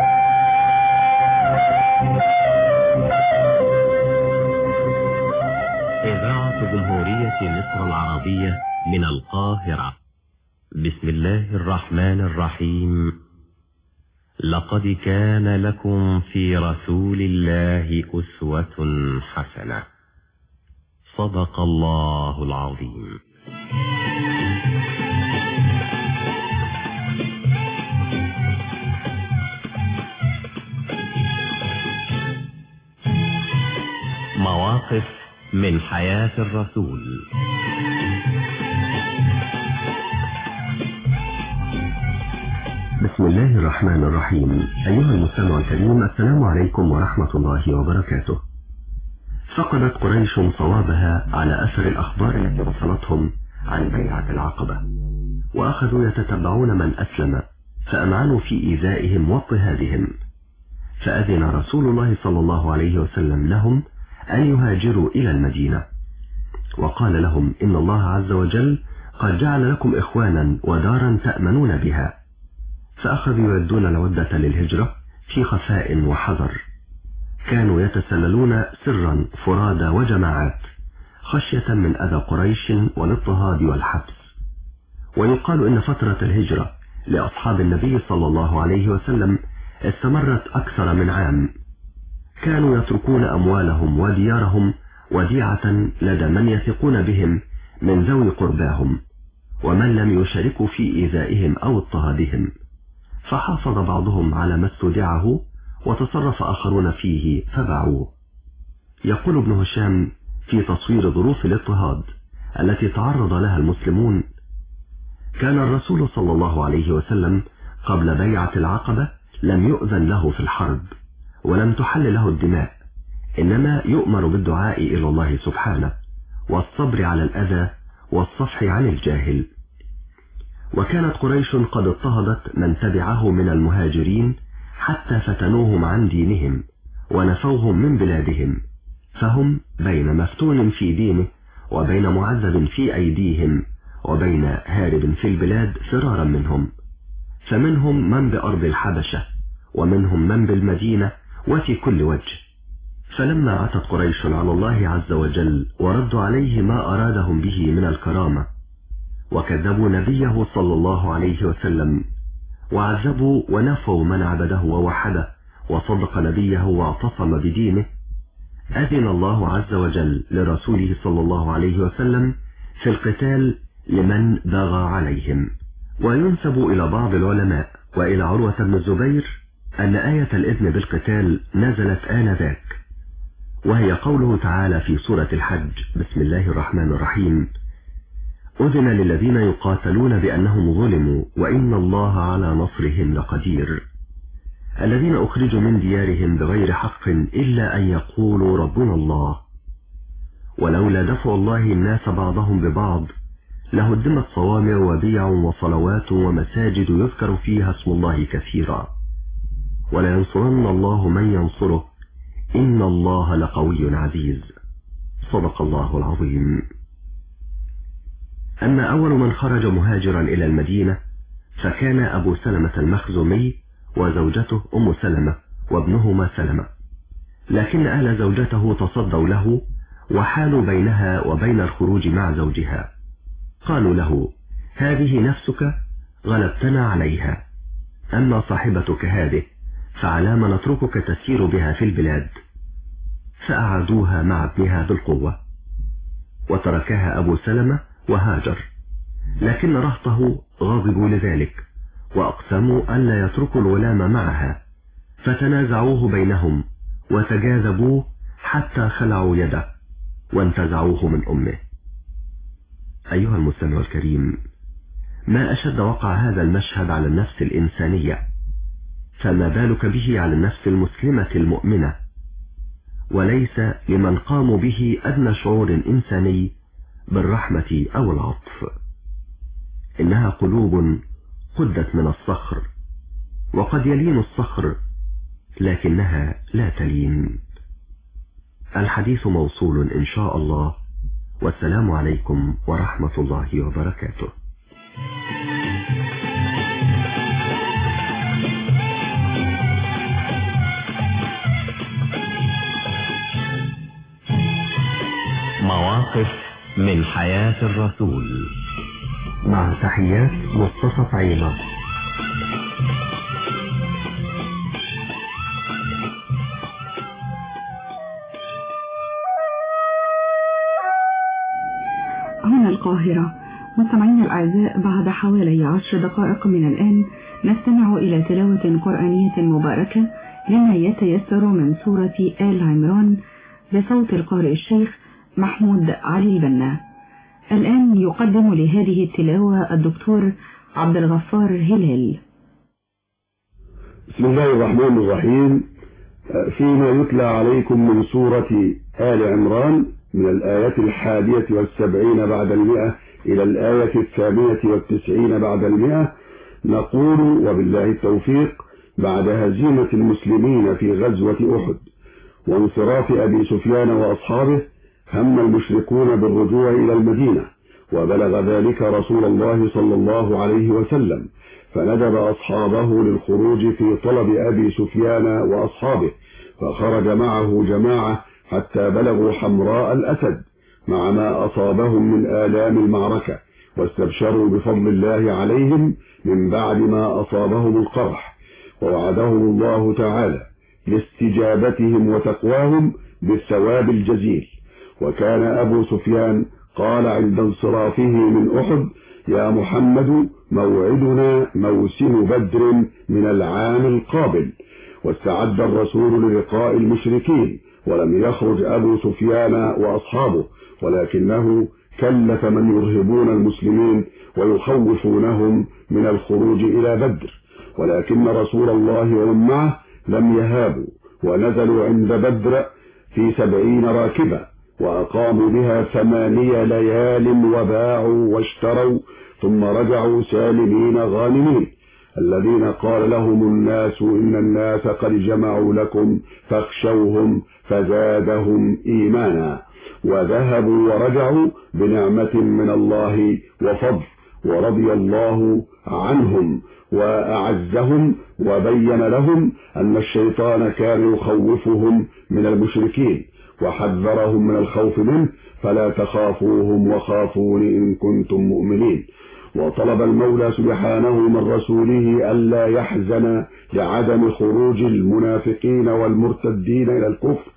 إذاعة جمهورية مصر العربية من القاهرة. بسم الله الرحمن الرحيم. لقد كان لكم في رسول الله أسوة حسنة. صدق الله العظيم. مواقف من حياة الرسول. بسم الله الرحمن الرحيم. أيها المستمع الكريم، السلام عليكم ورحمة الله وبركاته. فقدت قريش صوابها على أثر الأخبار التي وصلتهم عن بيعة العقبة، وأخذوا يتتبعون من أسلم، فأمعنوا في إيذائهم واضطهادهم، فأذن رسول الله صلى الله عليه وسلم لهم أن يهاجروا إلى المدينة، وقال لهم إن الله عز وجل قد جعل لكم إخوانا ودارا تأمنون بها، فأخذوا يردون العدة للهجرة في خفاء وحذر. كانوا يتسللون سرا فرادى وجماعات خشية من أذى قريش والاضطهاد والحبس. ويقال إن فترة الهجرة لأصحاب النبي صلى الله عليه وسلم استمرت أكثر من عام. كانوا يتركون أموالهم وديارهم وديعة لدى من يثقون بهم من ذوي قرباهم ومن لم يشاركوا في إيذائهم أو اضطهادهم، فحافظ بعضهم على ما استودعه وتصرف آخرون فيه فباعوه. يقول ابن هشام في تصوير ظروف الاضطهاد التي تعرض لها المسلمون: كان الرسول صلى الله عليه وسلم قبل بيعة العقبة لم يؤذن له في الحرب ولم تحل له الدماء، إنما يؤمر بالدعاء إلى الله سبحانه والصبر على الأذى والصفح عن الجاهل. وكانت قريش قد اضطهدت من تبعه من المهاجرين حتى فتنوهم عن دينهم ونفوهم من بلادهم، فهم بين مفتون في دينه وبين معذب في أيديهم وبين هارب في البلاد فرارا منهم، فمنهم من بأرض الحبشة ومنهم من بالمدينة وفي كل وجه. فلما عتت قريش على الله عز وجل وردوا عليه ما أرادهم به من الكرامة وكذبوا نبيه صلى الله عليه وسلم وعذبوا ونفوا من عبده ووحده وصدق نبيه واعتصم بدينه، أذن الله عز وجل لرسوله صلى الله عليه وسلم في القتال لمن بغى عليهم. وينسب إلى بعض العلماء وإلى عروة بن الزبير أن آية الإذن بالقتال نزلت آنذاك، وهي قوله تعالى في سورة الحج: بسم الله الرحمن الرحيم: أذن للذين يقاتلون بأنهم ظلموا وإن الله على نصرهم لقدير، الذين أخرجوا من ديارهم بغير حق إلا أن يقولوا ربنا الله، ولولا دفع الله الناس بعضهم ببعض لهدمت صوامع وبيع وصلوات ومساجد يذكر فيها اسم الله كثيرا، ولينصرن الله من ينصره إن الله لقوي عزيز. صدق الله العظيم. أما أول من خرج مهاجرا إلى المدينة فكان أبو سلمة المخزومي وزوجته أم سلمة وابنهما سلمة، لكن أهل زوجته تصدوا له وحالوا بينها وبين الخروج مع زوجها. قالوا له: هذه نفسك غلبتنا عليها، أما صاحبتك هذه فعلى ما نتركك تسير بها في البلاد. فأعادوها مع ابنها بالقوة، وتركها أبو سلمة وهاجر، لكن رهطه غضبوا لذلك وأقسموا ألا يتركوا الغلام معها، فتنازعوه بينهم وتجاذبوه حتى خلعوا يده وانتزعوه من أمه. أيها المستمع الكريم، ما أشد وقع هذا المشهد على النفس الإنسانية، فما بالك به على النفس المسلمة المؤمنة؟ وليس لمن قاموا به أدنى شعور إنساني بالرحمة أو العطف. إنها قلوب قدت من الصخر، وقد يلين الصخر لكنها لا تلين. الحديث موصول إن شاء الله، والسلام عليكم ورحمة الله وبركاته. مواقف من حياة الرسول، مع تحيات مصطفى طعيمة. هنا القاهرة. مستمعينا الأعزاء، بعد حوالي عشر دقائق من الآن نستمع إلى تلاوة قرآنية مباركة لما يتيسر من سورة آل عمران بصوت القارئ الشيخ محمود علي البنا. الآن يقدم لهذه التلاوة الدكتور عبد الغفار هلال. بسم الله الرحمن الرحيم. فيما يتلى عليكم من سورة آل عمران من الآية الحادية والسبعين بعد المئة إلى الآية الثامنة والتسعين بعد المئة، نقول وبالله التوفيق: بعد هزيمة المسلمين في غزوة أحد وانصراف أبي سفيان وأصحابه، هم المشركون بالرجوع إلى المدينة، وبلغ ذلك رسول الله صلى الله عليه وسلم، فندب أصحابه للخروج في طلب أبي سفيان وأصحابه، فخرج معه جماعة حتى بلغوا حمراء الأسد مع ما أصابهم من آلام المعركة، واستبشروا بفضل الله عليهم من بعد ما أصابهم القرح، ووعدهم الله تعالى لاستجابتهم وتقواهم بالثواب الجزيل. وكان أبو سفيان قال عند انصرافه من أحد: يا محمد موعدنا موسم بدر من العام القابل. واستعد الرسول للقاء المشركين، ولم يخرج أبو سفيان وأصحابه، ولكنه كلف من يرهبون المسلمين ويخوفونهم من الخروج إلى بدر، ولكن رسول الله ومن معه لم يهابوا، ونزلوا عند بدر في سبعين راكبة، وأقاموا بها ثمانية ليال وباعوا واشتروا، ثم رجعوا سالمين غانمين. الذين قال لهم الناس إن الناس قد جمعوا لكم فاخشوهم فزادهم إيمانا، وذهبوا ورجعوا بنعمة من الله وفضل، ورضي الله عنهم وأعزهم، وبين لهم أن الشيطان كان يخوفهم من المشركين وحذرهم من الخوف منه، فلا تخافوهم وخافون إن كنتم مؤمنين. وطلب المولى سبحانه من رسوله ألا يحزن لعدم خروج المنافقين والمرتدين إلى الكفر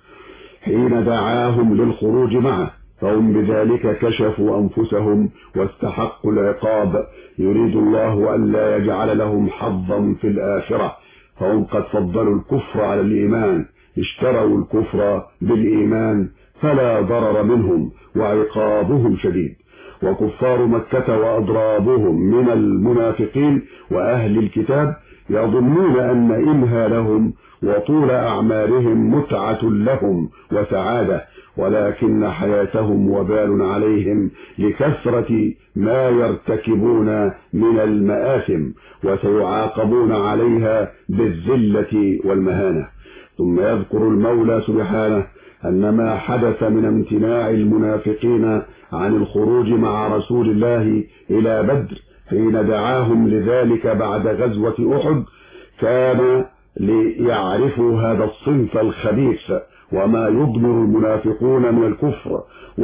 حين دعاهم للخروج معه، فهم بذلك كشفوا أنفسهم واستحقوا العقاب. يريد الله ألا يجعل لهم حظا في الآخرة، فهم قد فضلوا الكفر على الإيمان، اشتروا الكفر بالإيمان، فلا ضرر منهم وعقابهم شديد. وكفار مكة وأضرابهم من المنافقين وأهل الكتاب يظنون أن إمهالهم وطول أعمارهم متعة لهم وسعادة، ولكن حياتهم وبال عليهم لكثرة ما يرتكبون من المآثم، وسيعاقبون عليها بالذلة والمهانة. ثم يذكر المولى سبحانه أن ما حدث من امتناع المنافقين عن الخروج مع رسول الله إلى بدر حين دعاهم لذلك بعد غزوة أحد كان ليعرفوا هذا الصنف الخبيث وما يضمر المنافقون من الكفر،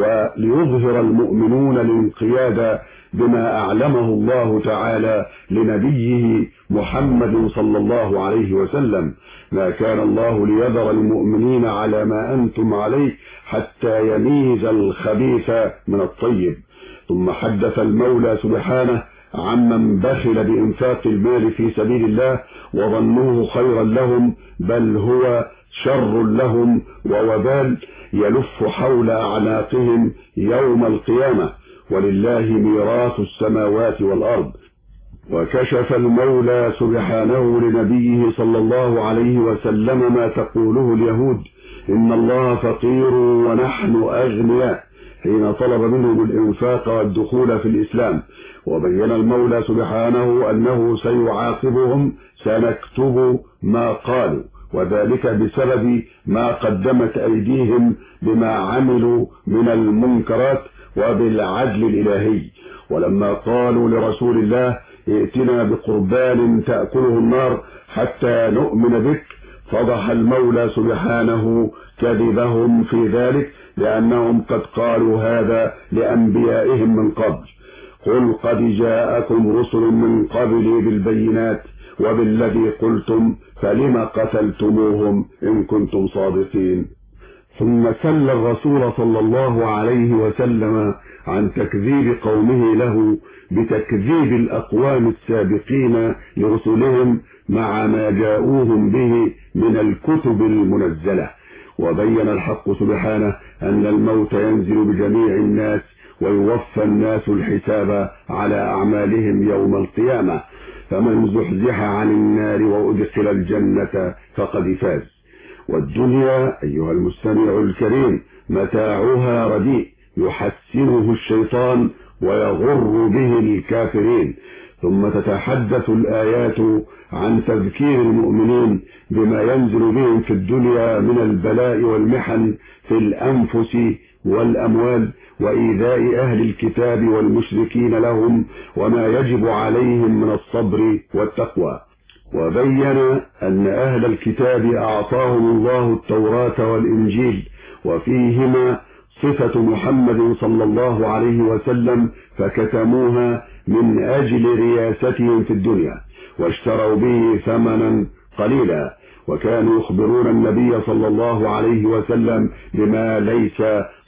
وليظهر المؤمنون الانقياد بما أعلمه الله تعالى لنبيه محمد صلى الله عليه وسلم: ما كان الله ليذر المؤمنين على ما أنتم عليه حتى يميز الخبيث من الطيب. ثم حدث المولى سبحانه عمن بخل بإنفاق المال في سبيل الله وظنوه خيرا لهم، بل هو شر لهم ووبال يلف حول أعناقهم يوم القيامة، ولله ميراث السماوات والأرض. وكشف المولى سبحانه لنبيه صلى الله عليه وسلم ما تقوله اليهود: إن الله فقير ونحن أغنياء، حين طلب منهم الإنفاق والدخول في الإسلام. وبين المولى سبحانه أنه سيعاقبهم، سنكتب ما قالوا، وذلك بسبب ما قدمت أيديهم بما عملوا من المنكرات وبالعدل الإلهي. ولما قالوا لرسول الله: ائتنا بقربان تأكله النار حتى نؤمن بك، فضح المولى سبحانه كذبهم في ذلك، لأنهم قد قالوا هذا لأنبيائهم من قبل: قل قد جاءكم رسل من قبلي بالبينات وبالذي قلتم فلم قتلتموهم إن كنتم صادقين. ثم سل الرسول صلى الله عليه وسلم عن تكذيب قومه له بتكذيب الأقوام السابقين لرسلهم مع ما جاءوهم به من الكتب المنزلة. وبين الحق سبحانه أن الموت ينزل بجميع الناس، ويوفى الناس الحساب على أعمالهم يوم القيامة، فمن زحزح عن النار وأدخل الجنة فقد فاز. والدنيا أيها المستمع الكريم متاعها رديء يحسنه الشيطان ويغر به الكافرين. ثم تتحدث الآيات عن تذكير المؤمنين بما ينزل بهم في الدنيا من البلاء والمحن في الأنفس والأموال، وإيذاء أهل الكتاب والمشركين لهم، وما يجب عليهم من الصبر والتقوى. وبين أن أهل الكتاب أعطاهم الله التوراة والإنجيل، وفيهما صفة محمد صلى الله عليه وسلم، فكتموها من أجل رياستهم في الدنيا، واشتروا به ثمنا قليلا، وكانوا يخبرون النبي صلى الله عليه وسلم بما ليس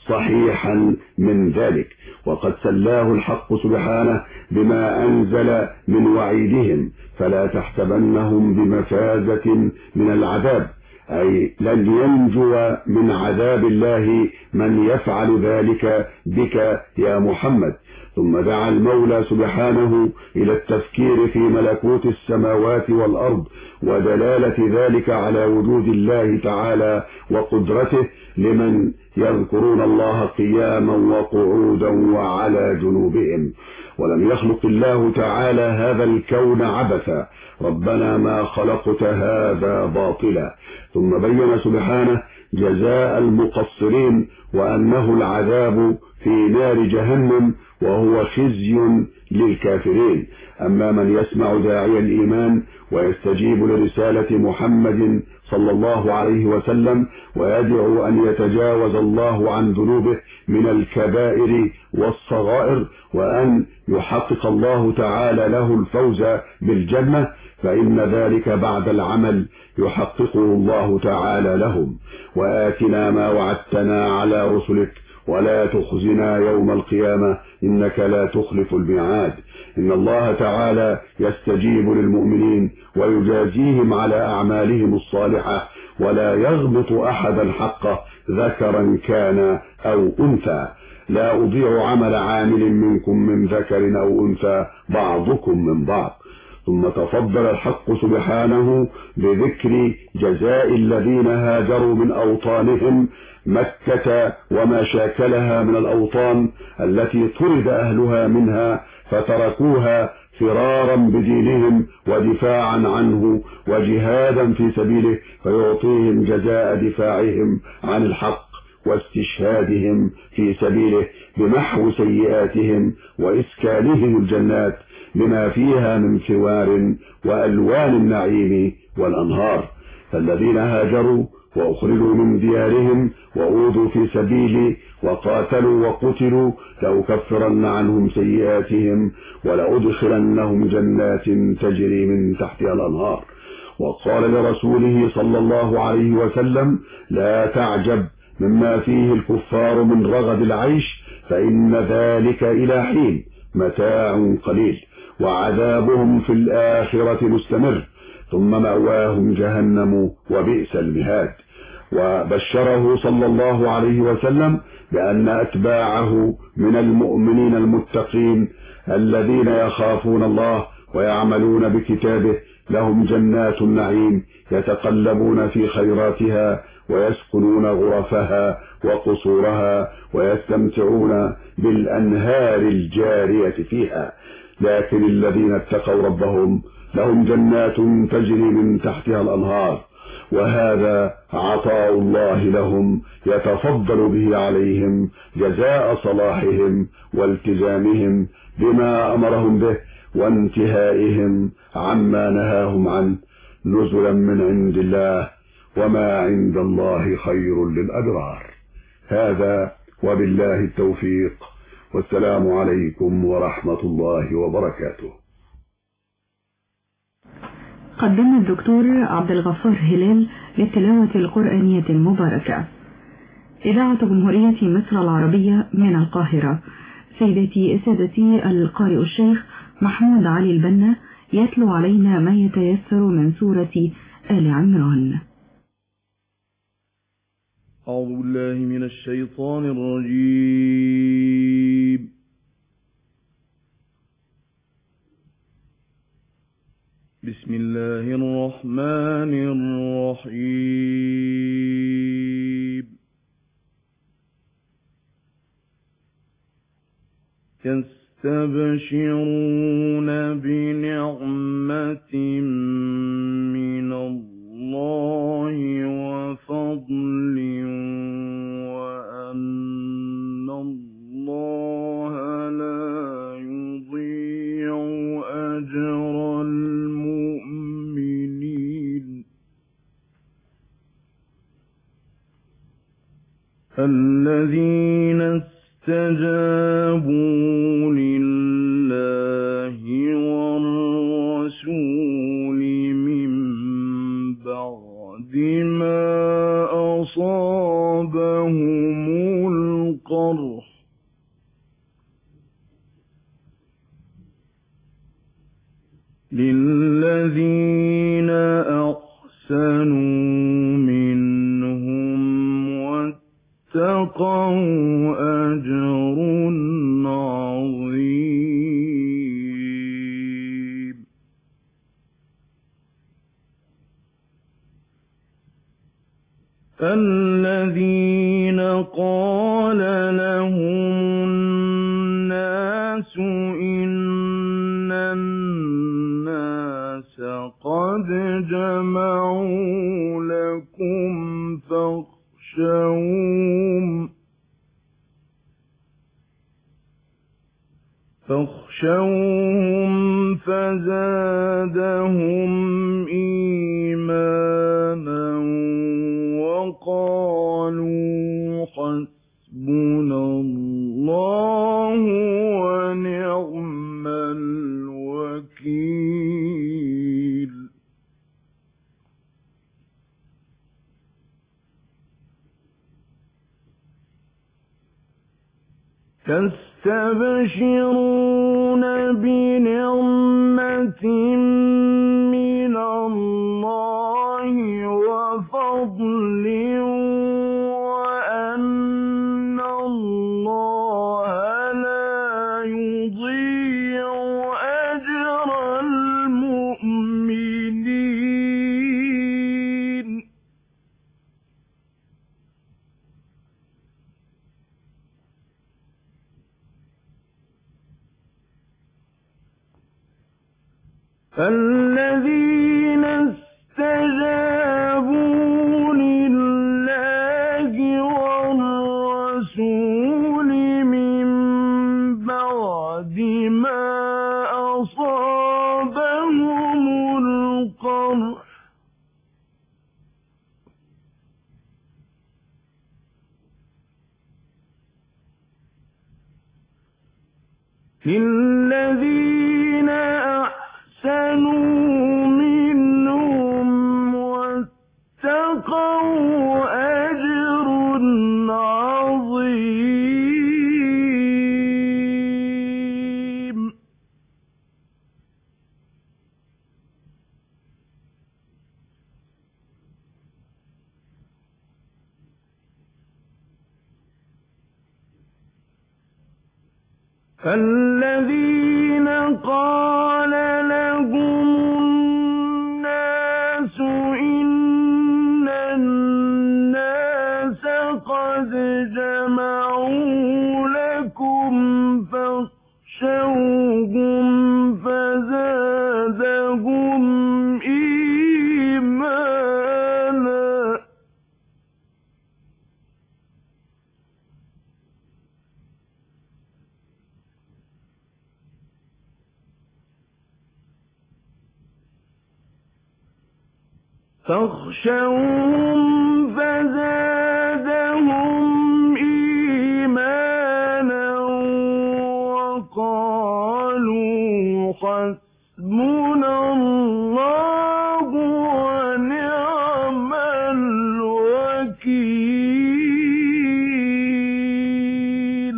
صحيحا من ذلك، وقد سلاه الحق سبحانه بما أنزل من وعيدهم، فلا تحسبنهم بمفازة من العذاب، أي لن ينجو من عذاب الله من يفعل ذلك بك يا محمد. ثم دعا المولى سبحانه إلى التفكير في ملكوت السماوات والأرض ودلالة ذلك على وجود الله تعالى وقدرته لمن يذكرون الله قياما وقعودا وعلى جنوبهم. ولم يخلق الله تعالى هذا الكون عبثا، ربنا ما خلقت هذا باطلا. ثم بين سبحانه جزاء المقصرين وأنه العذاب في نار جهنم وهو خزي للكافرين. أما من يسمع داعي الإيمان ويستجيب لرسالة محمد صلى الله عليه وسلم ويدعو أن يتجاوز الله عن ذنوبه من الكبائر والصغائر وأن يحقق الله تعالى له الفوز بالجنة، فإن ذلك بعد العمل يحققه الله تعالى لهم. وآتنا ما وعدتنا على رسلك ولا تخزنا يوم القيامة إنك لا تخلف الميعاد. إن الله تعالى يستجيب للمؤمنين ويجازيهم على أعمالهم الصالحة ولا يغبط أحدا حقه ذكرا كان أو أنثى. لا أضيع عمل عامل منكم من ذكر أو أنثى بعضكم من بعض. ثم تفضل الحق سبحانه بذكر جزاء الذين هاجروا من أوطانهم مكة وما شاكلها من الأوطان التي طرد أهلها منها فتركوها فرارا بدينهم ودفاعا عنه وجهادا في سبيله، فيعطيهم جزاء دفاعهم عن الحق واستشهادهم في سبيله بمحو سيئاتهم وإسكانهم الجنات لما فيها من ثوار وألوان النعيم والأنهار. فالذين هاجروا وأخرجوا من ديارهم وأوذوا في سبيلي وقاتلوا وقتلوا لأكفرن عنهم سيئاتهم ولأدخلنهم جنات تجري من تحتها الأنهار. وقال لرسوله صلى الله عليه وسلم: لا تعجب مما فيه الكفار من رغد العيش، فإن ذلك إلى حين متاع قليل وعذابهم في الآخرة مستمر، ثم مأواهم جهنم وبئس المهاد. وبشره صلى الله عليه وسلم بأن أتباعه من المؤمنين المتقين الذين يخافون الله ويعملون بكتابه لهم جنات النعيم يتقلبون في خيراتها ويسكنون غرفها وقصورها ويستمتعون بالأنهار الجارية فيها. لكن الذين اتقوا ربهم لهم جنات تجري من تحتها الأنهار، وهذا عطاء الله لهم يتفضل به عليهم جزاء صلاحهم والتزامهم بما أمرهم به وانتهائهم عما نهاهم عنه، نزلا من عند الله، وما عند الله خير للأبرار. هذا وبالله التوفيق، والسلام عليكم ورحمة الله وبركاته. قدم الدكتور عبد الغفار هلال للتلاوة القرآنية المباركة. إذاعة جمهورية مصر العربية من القاهرة. سيداتي سادتي، القارئ الشيخ محمود علي البنا يتلو علينا ما يتيسر من سورة آل عمران. أعوذ بالله من الشيطان الرجيم. بسم الله الرحمن الرحيم. يستبشرون بنعمة من الله وفضل وأن الله لا يضيع أجر المؤمنين. الذين استجابوا لله والرسول من أصابهم القرح للذين أحسنوا منهم واتقوا أجر عظيم. الذين قال لهم الناس إن الناس قد جمعوا لكم فاخشوهم فاخشوهم فزادهم إيمانا وقالوا حسبنا الله ونعم الوكيل. تستبشرون بنعمة من الله وفضل وأن الله لا يضيع أجر المؤمنين. الذين استجابوا لله والرسول من بعد ما أصابهم القرح للذين أحسنوا منهم واتقوا أجر عظيم. الذين قال لهم الناس إن الناس قد جمعوا لكم فاخشوهم فزادهم إيمانا فاخشوهم فزادهم إيمانا وقالوا حسبنا الله ونعم الوكيل.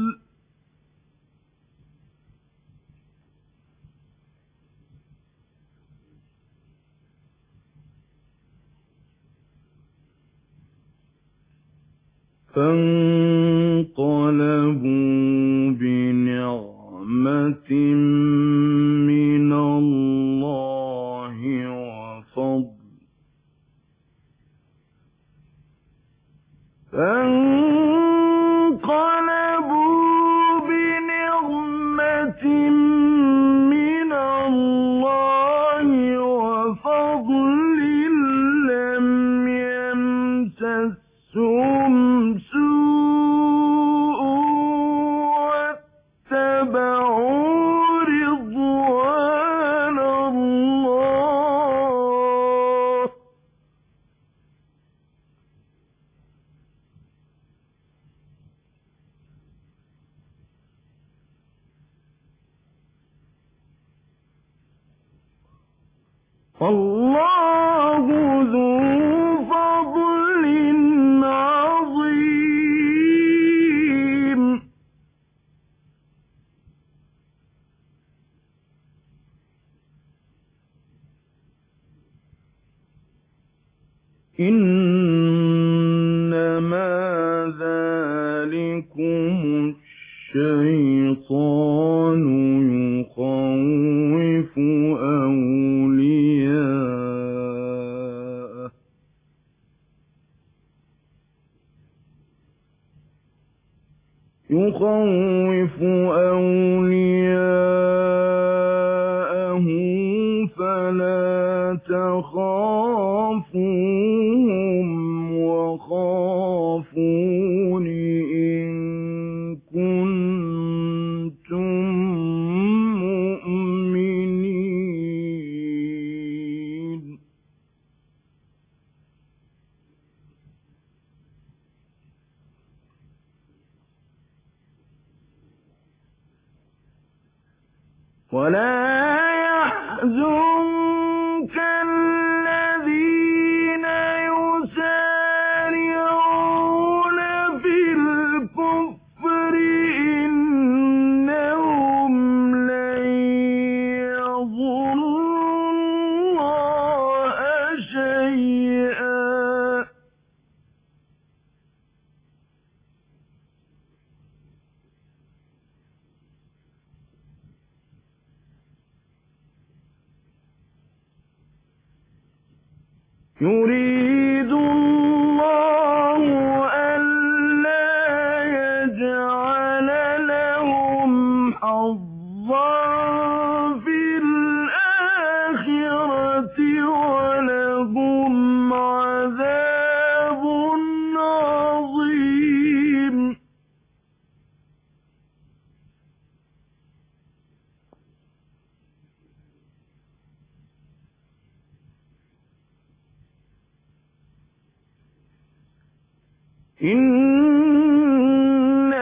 فانقلبوا بنعمة من الله وفضل فانقلبوا بنعمة من الله وفضل لم يمسسهم سوء واتبعوا رضوان الله والله ذو فضل يخوف أولياءه فلا تخافوهم وخافون إن كنتم مؤمنين. ولا يحزنك الذين يسارعون في الكفر إنهم لن يضروا الله شيئا يريد الله ألا يجعل لهم حظا في الآخرة ولهم عذاب عظيم. إن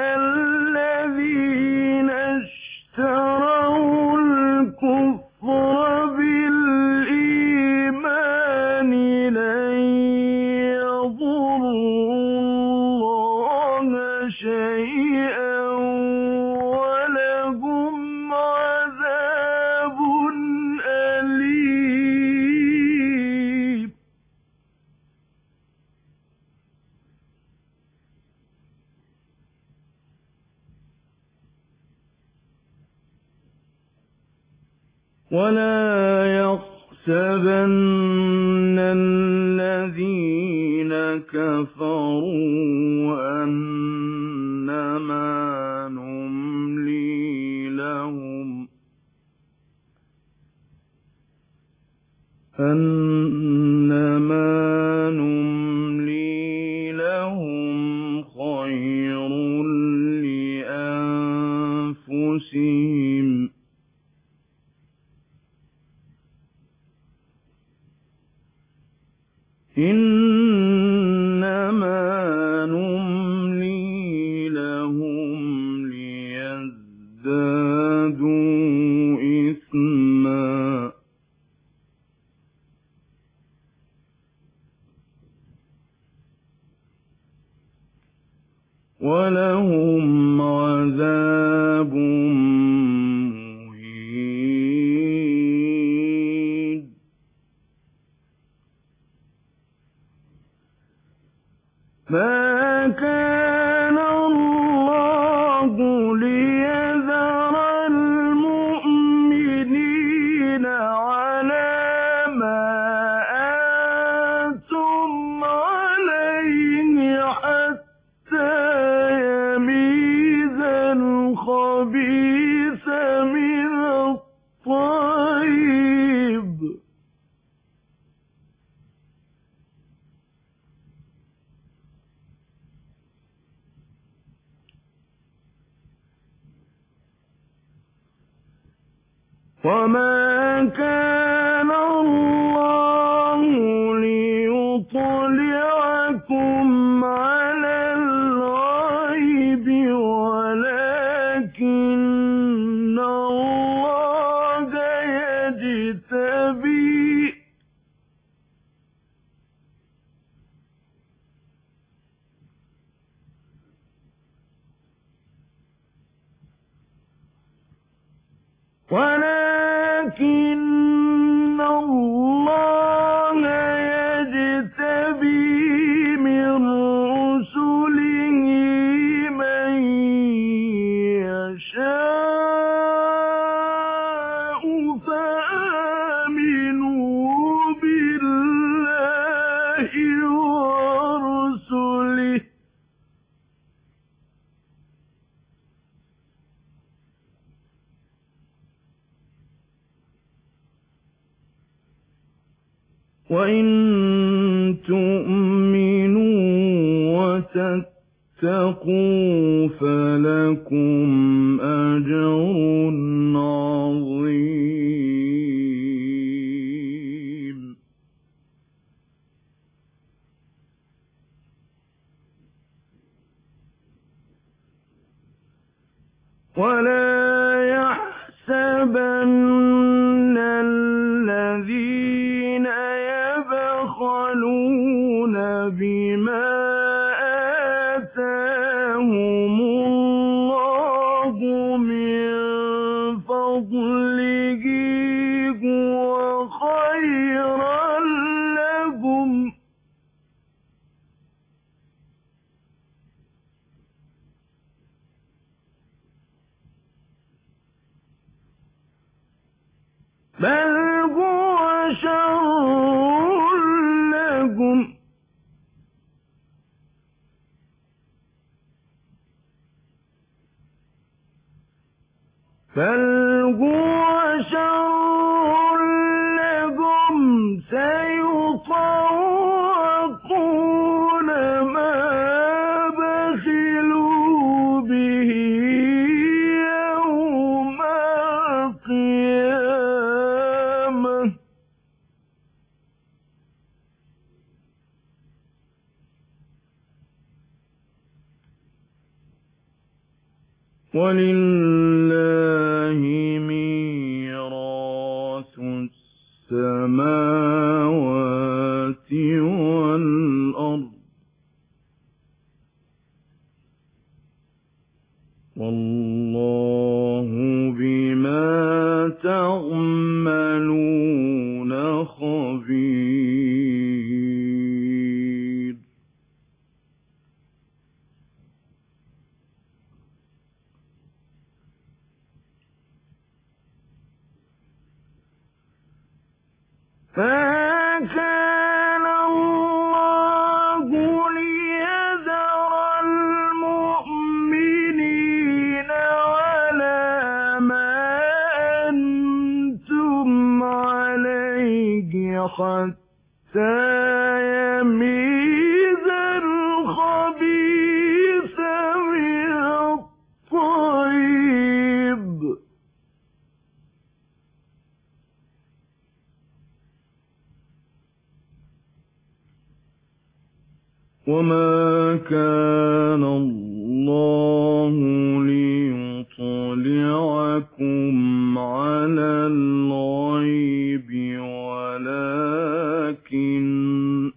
الذين اشتروا الكفر بالإيمان لن يضروا الله شيئا ولهم عذاب أليم. ولا يحسبن الذين كفروا أنما نملي لهم أنما نملي لهم خير لأنفسهم إنما نملي لهم ليزدادوا إثما ولهم عذاب مهين. ما كان الله ليذر المؤمنين على ما أنتم عليه حتى يميز الخبيث من الطيب وما كان الله ليطلعكم على الغيب ولكن الله يجتبي ولكن الله يجتبي من رسله من يشاء فآمنوا بالله ورسله وإن تؤمنوا وتتقوا فلكم أجر عظيم. ولا يحسبن الذين يبخلون بما آتاهم الله من فضله هو خيرا لهم بل هو شر لكم بل هو شر لكم سيطوقون ما بخلوا به يوم القيامة ولله ميراث السماوات والأرض والله بما تعملون خبير. ما كان الله ليذر المؤمنين على ما أنتم عليه حتى يميز الخبيث من الطيب وما كان الله ليطلعكم على الغيب ولكن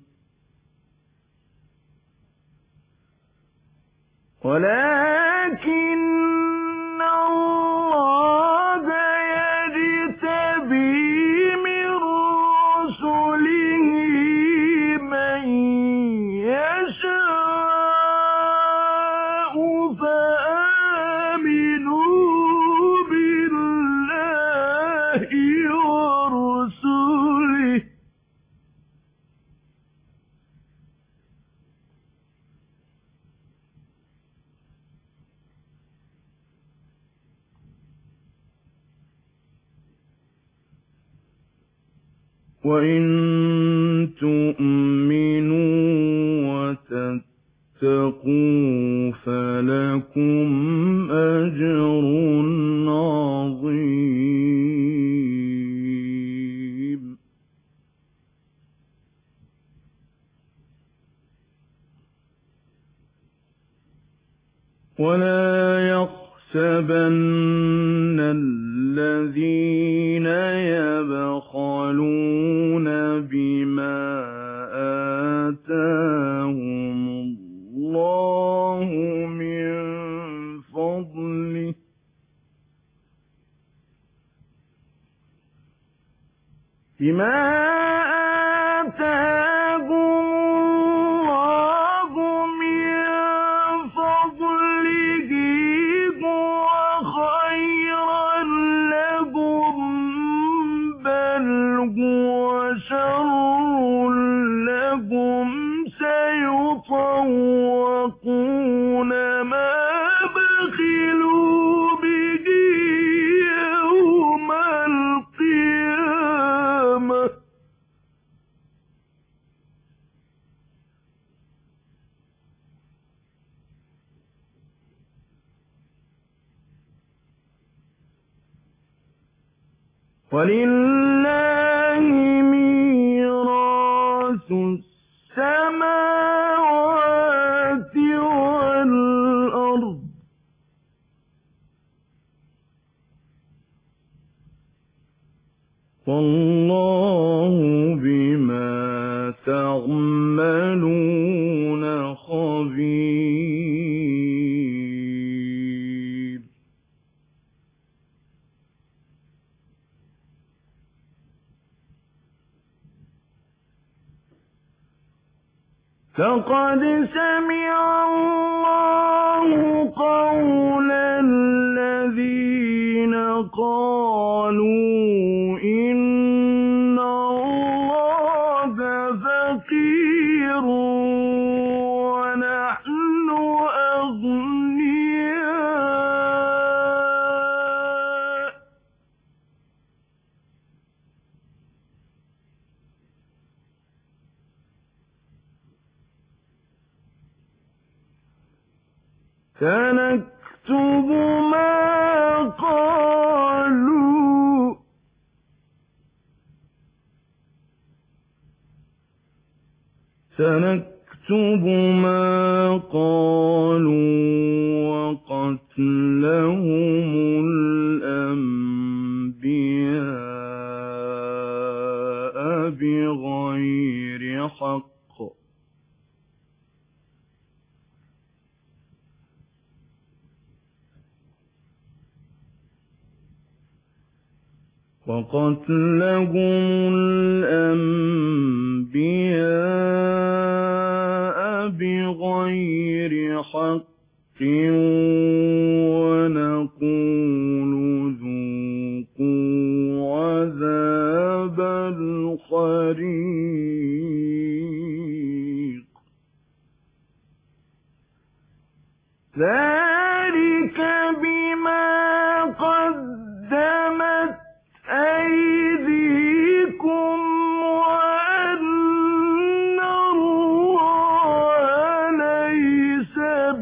ولكن الله يجتبي من رسله من يشاء فآمنوا بالله ورسله وإن تؤمنوا وتتقوا فلكم أجر عظيم. ولا يحسبن الذين يبخلون بما آتاهم الله من فضله بما آتاهم الله من فضله هو خيرا لهم بل هو شر لهم سيطوقون ما بخلوا به يوم القيامة ولله ميراث السماوات والأرض والله بما تعملون خبير. لقد سمع الله قول الذين قالوا إن الله فقير ونحن أغنياء سنكتب ما قالوا سنكتب ما قالوا وقتلهم الأنبياء بغير حق وقتلهم الأنبياء بغير حق ونقول ذوقوا عذاب الحريق ذلك بما قدمت أيديكم وأن الله ليس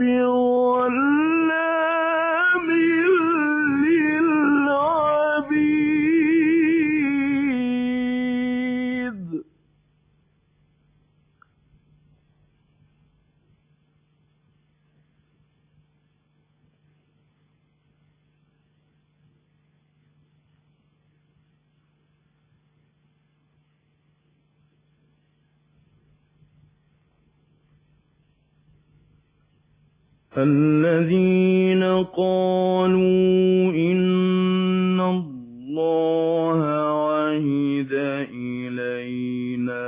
بظلام للعبيد. الذين قالوا إن الله عهد إلينا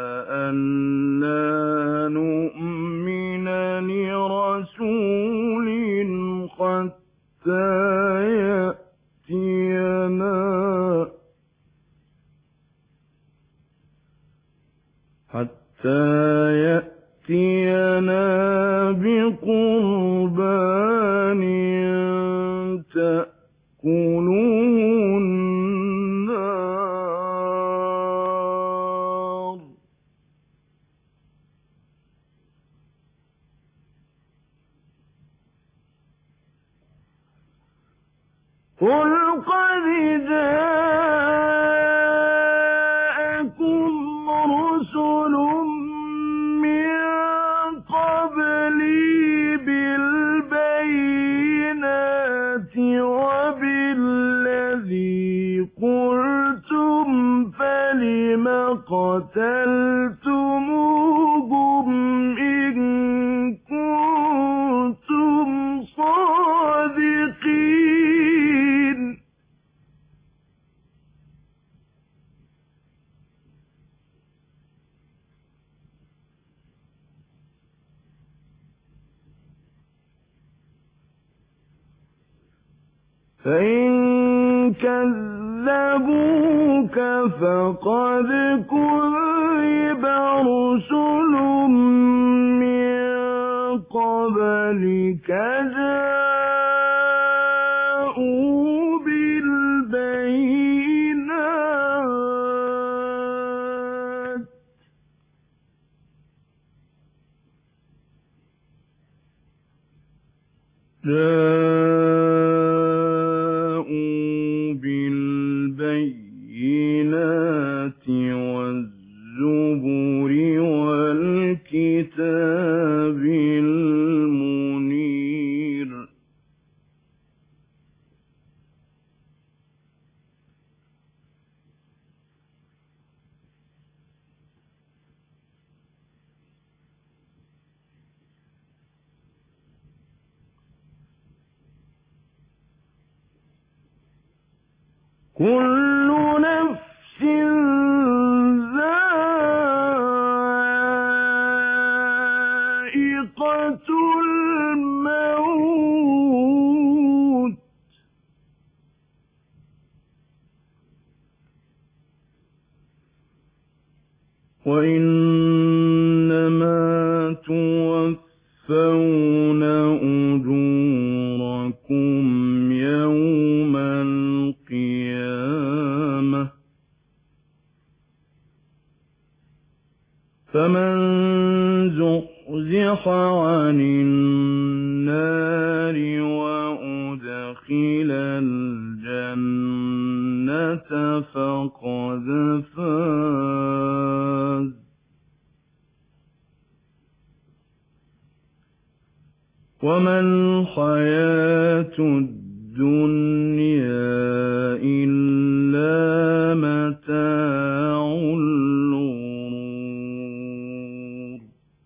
ألا نؤمن لرسول حتى يأتينا حتى يأتينا بقربان تأكله النار قل قد جاءكم رسل وبالذي قلتم فلم قتلتموهم إن كنتم صادقين فإن كذبوك فقد كذب رسل من قبلك جاءوا بالبينات جاءوا بالبينات بالمنير كل نفس ذائقة الموت وإنما توفون أجوركم يوم القيامة فمن زحزح عن النار وأدخل الجنة فقد فاز وما الحياة الدنيا إلا متاع الغرور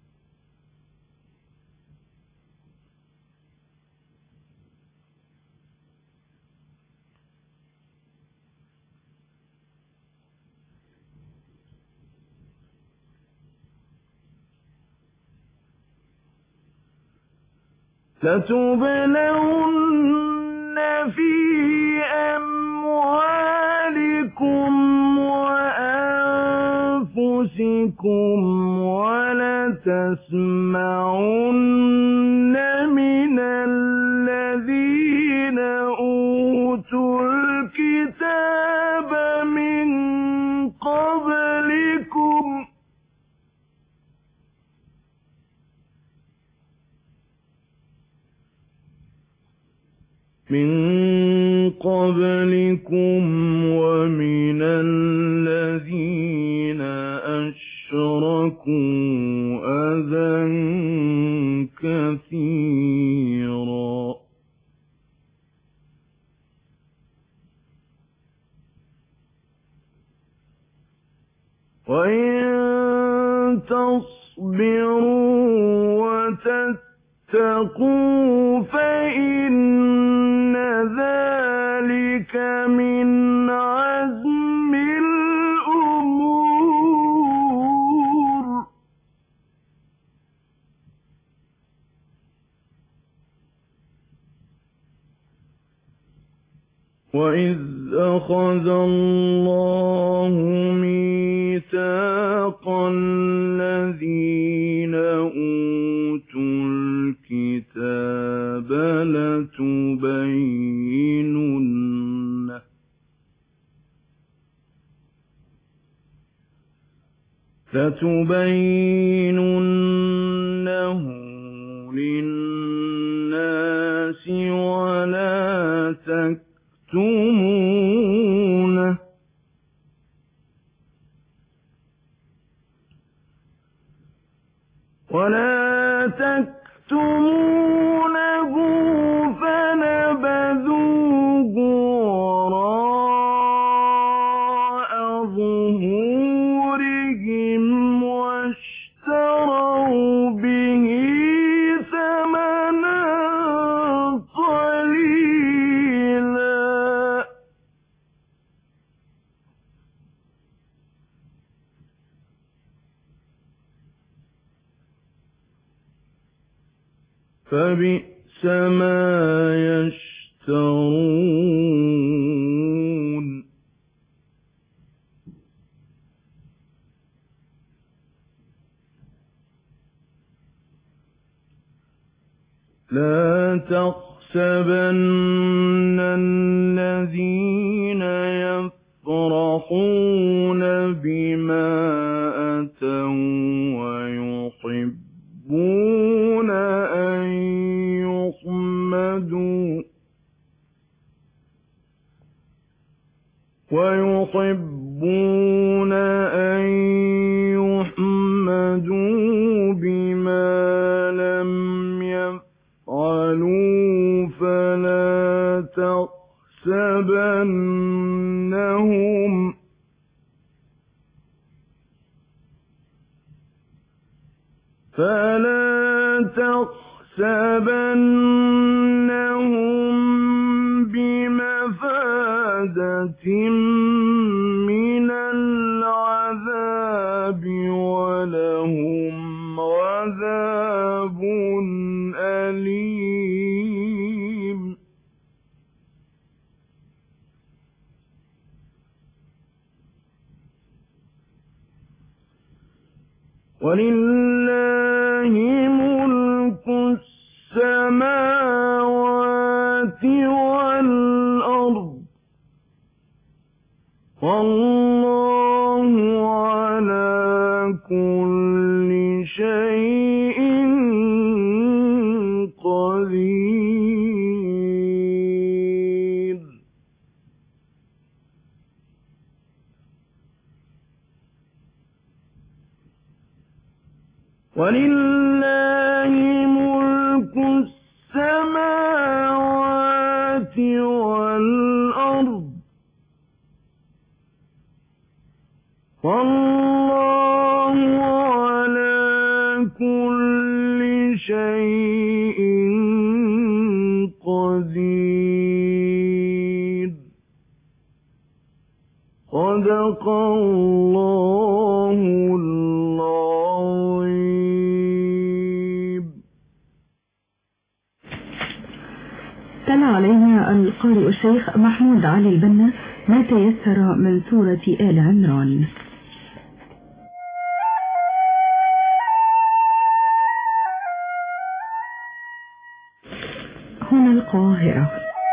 لتبلون في أموالكم وأنفسكم ولتسمعن من الذين أوتوا الكتاب من قبلكم من قبلكم ومن الذين أشركوا أذى كثيرا وإن تصبروا وتتقوا فإن ذلك من عزم الأمور وإذ أخذ الله ميثاق الذين أوتوا الكتاب لتبيننه لتبيننه للناس ولا تكتمونه ولا تكتمونه فنبذوه وراء ظهورهم واشتروا به ثمنا قليلا فبئس ما يشترون لا تحسبن الذين يفرحون بما أتوا ويحبون أن يحمدوا ويحبون أن يحمدوا بما ولم يفعلوا فلا تحسبنهم فلا تحسبنهم بمفازة من العذاب ولهم عذاب أليم ولله ملك السماوات والأرض والله على كل شيء قدير ولله ملك السماوات والأرض والله على كل شيء قدير صدق الله العظيم. تلا علينا القارئ الشيخ محمود علي البنا ما تيسر من سورة آل عمران. هنا القاهرة.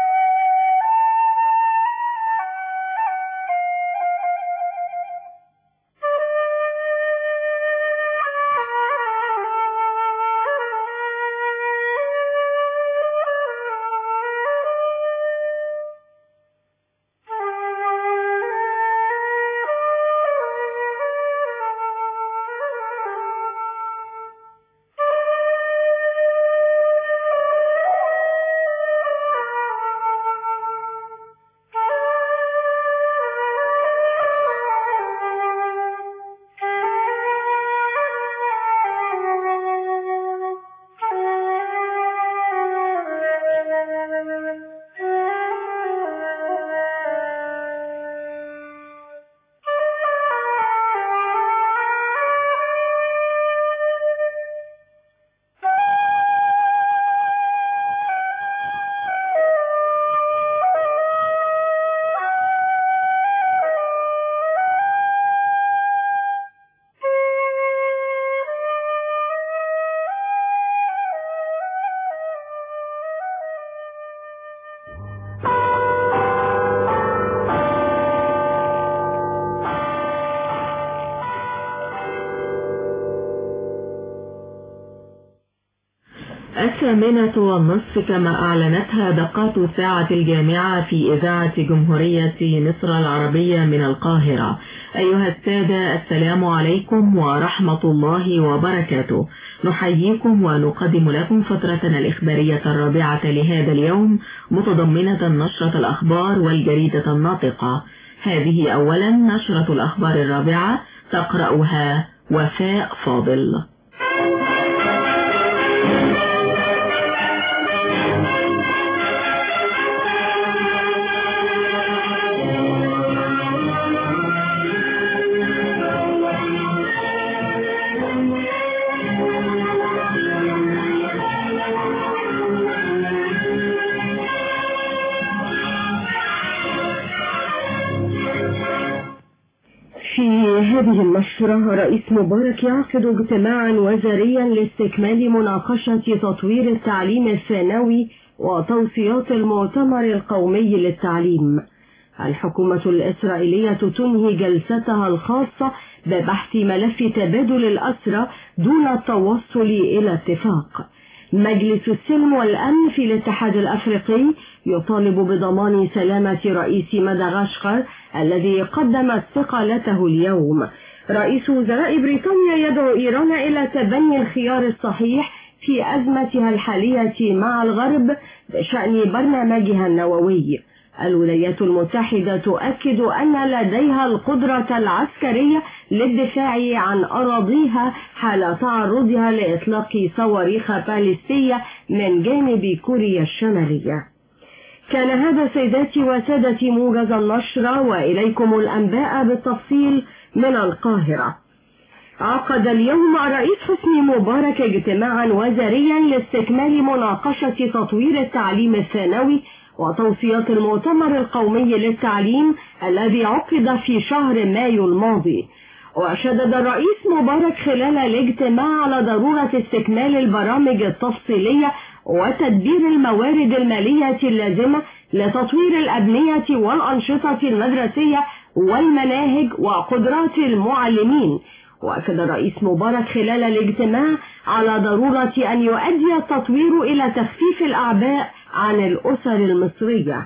الثامنة والنصف كما أعلنتها دقات ساعة الجامعة في إذاعة جمهورية مصر العربية من القاهرة. أيها السادة، السلام عليكم ورحمة الله وبركاته. نحييكم ونقدم لكم فترتنا الإخبارية الرابعة لهذا اليوم، متضمنة نشرة الأخبار والجريدة الناطقة. هذه أولا نشرة الأخبار الرابعة، تقرأها وفاء فاضل. في هذه النشرة رئيس مبارك يعقد اجتماعا وزاريا لاستكمال مناقشة تطوير التعليم الثانوي وتوصيات المؤتمر القومي للتعليم. الحكومة الإسرائيلية تنهي جلستها الخاصة ببحث ملف تبادل الأسرى دون التوصل إلى اتفاق. مجلس السلم والأمن في الاتحاد الأفريقي يطالب بضمان سلامة رئيس مدغشقر الذي قدم استقالته اليوم. رئيس وزراء بريطانيا يدعو إيران إلى تبني الخيار الصحيح في أزمتها الحالية مع الغرب بشأن برنامجها النووي. الولايات المتحدة تؤكد أن لديها القدرة العسكرية للدفاع عن أراضيها حال تعرضها لإطلاق صواريخ باليستية من جانب كوريا الشمالية. كان هذا سيداتي وسادتي موجز النشرة، وإليكم الأنباء بالتفصيل من القاهرة. عقد اليوم الرئيس حسني مبارك اجتماعا وزاريا لاستكمال مناقشة تطوير التعليم الثانوي وتوصيات المؤتمر القومي للتعليم الذي عقد في شهر مايو الماضي. وشدد الرئيس مبارك خلال الاجتماع على ضرورة استكمال البرامج التفصيلية وتدبير الموارد المالية اللازمة لتطوير الأبنية والأنشطة المدرسية والمناهج وقدرات المعلمين. وأكد الرئيس مبارك خلال الاجتماع على ضرورة أن يؤدي التطوير إلى تخفيف الأعباء عن الأسر المصرية.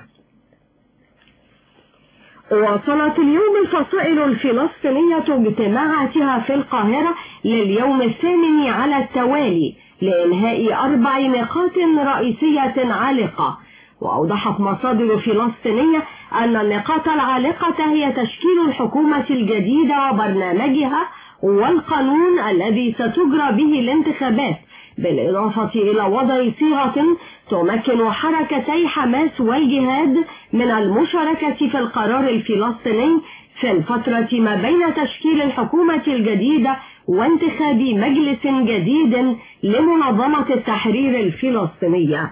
وصلت اليوم الفصائل الفلسطينية اجتماعاتها في القاهرة لليوم الثامن على التوالي لإنهاء أربع نقاط رئيسية عالقة. وأوضحت مصادر فلسطينية أن النقاط العالقة هي تشكيل الحكومة الجديدة وبرنامجها والقانون الذي ستجرى به الانتخابات، بالإضافة إلى وضع صيغة تمكن حركتي حماس والجهاد من المشاركة في القرار الفلسطيني في الفترة ما بين تشكيل الحكومة الجديدة وانتخاب مجلس جديد لمنظمة التحرير الفلسطينية.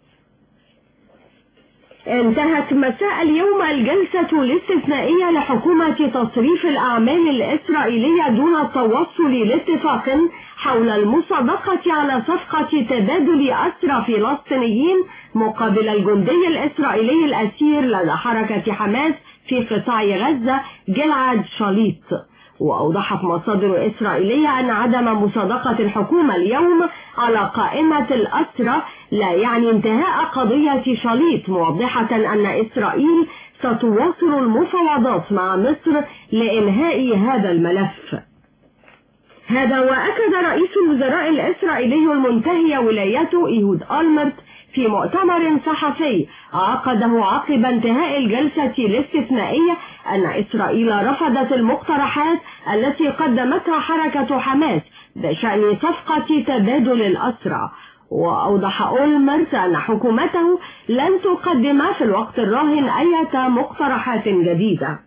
انتهت مساء اليوم الجلسة الاستثنائية لحكومة تصريف الأعمال الإسرائيلية دون التوصل لاتفاق حول المصادقة على صفقة تبادل أسرى فلسطينيين مقابل الجندي الإسرائيلي الأسير لدى حركة حماس في قطاع غزة جلعاد شاليط. وأوضحت مصادر إسرائيلية أن عدم مصادقة الحكومة اليوم على قائمة الأسرى لا يعني انتهاء قضية شاليط، موضحة أن إسرائيل ستواصل المفاوضات مع مصر لإنهاء هذا الملف. هذا وأكد رئيس الوزراء الإسرائيلي المنتهي ولايته إيهود أولمرت في مؤتمر صحفي عقده عقب انتهاء الجلسة الاستثنائية أن إسرائيل رفضت المقترحات التي قدمتها حركة حماس بشأن صفقة تبادل الأسرى. وأوضح أولمرت أن حكومته لن تقدم في الوقت الراهن أي مقترحات جديدة.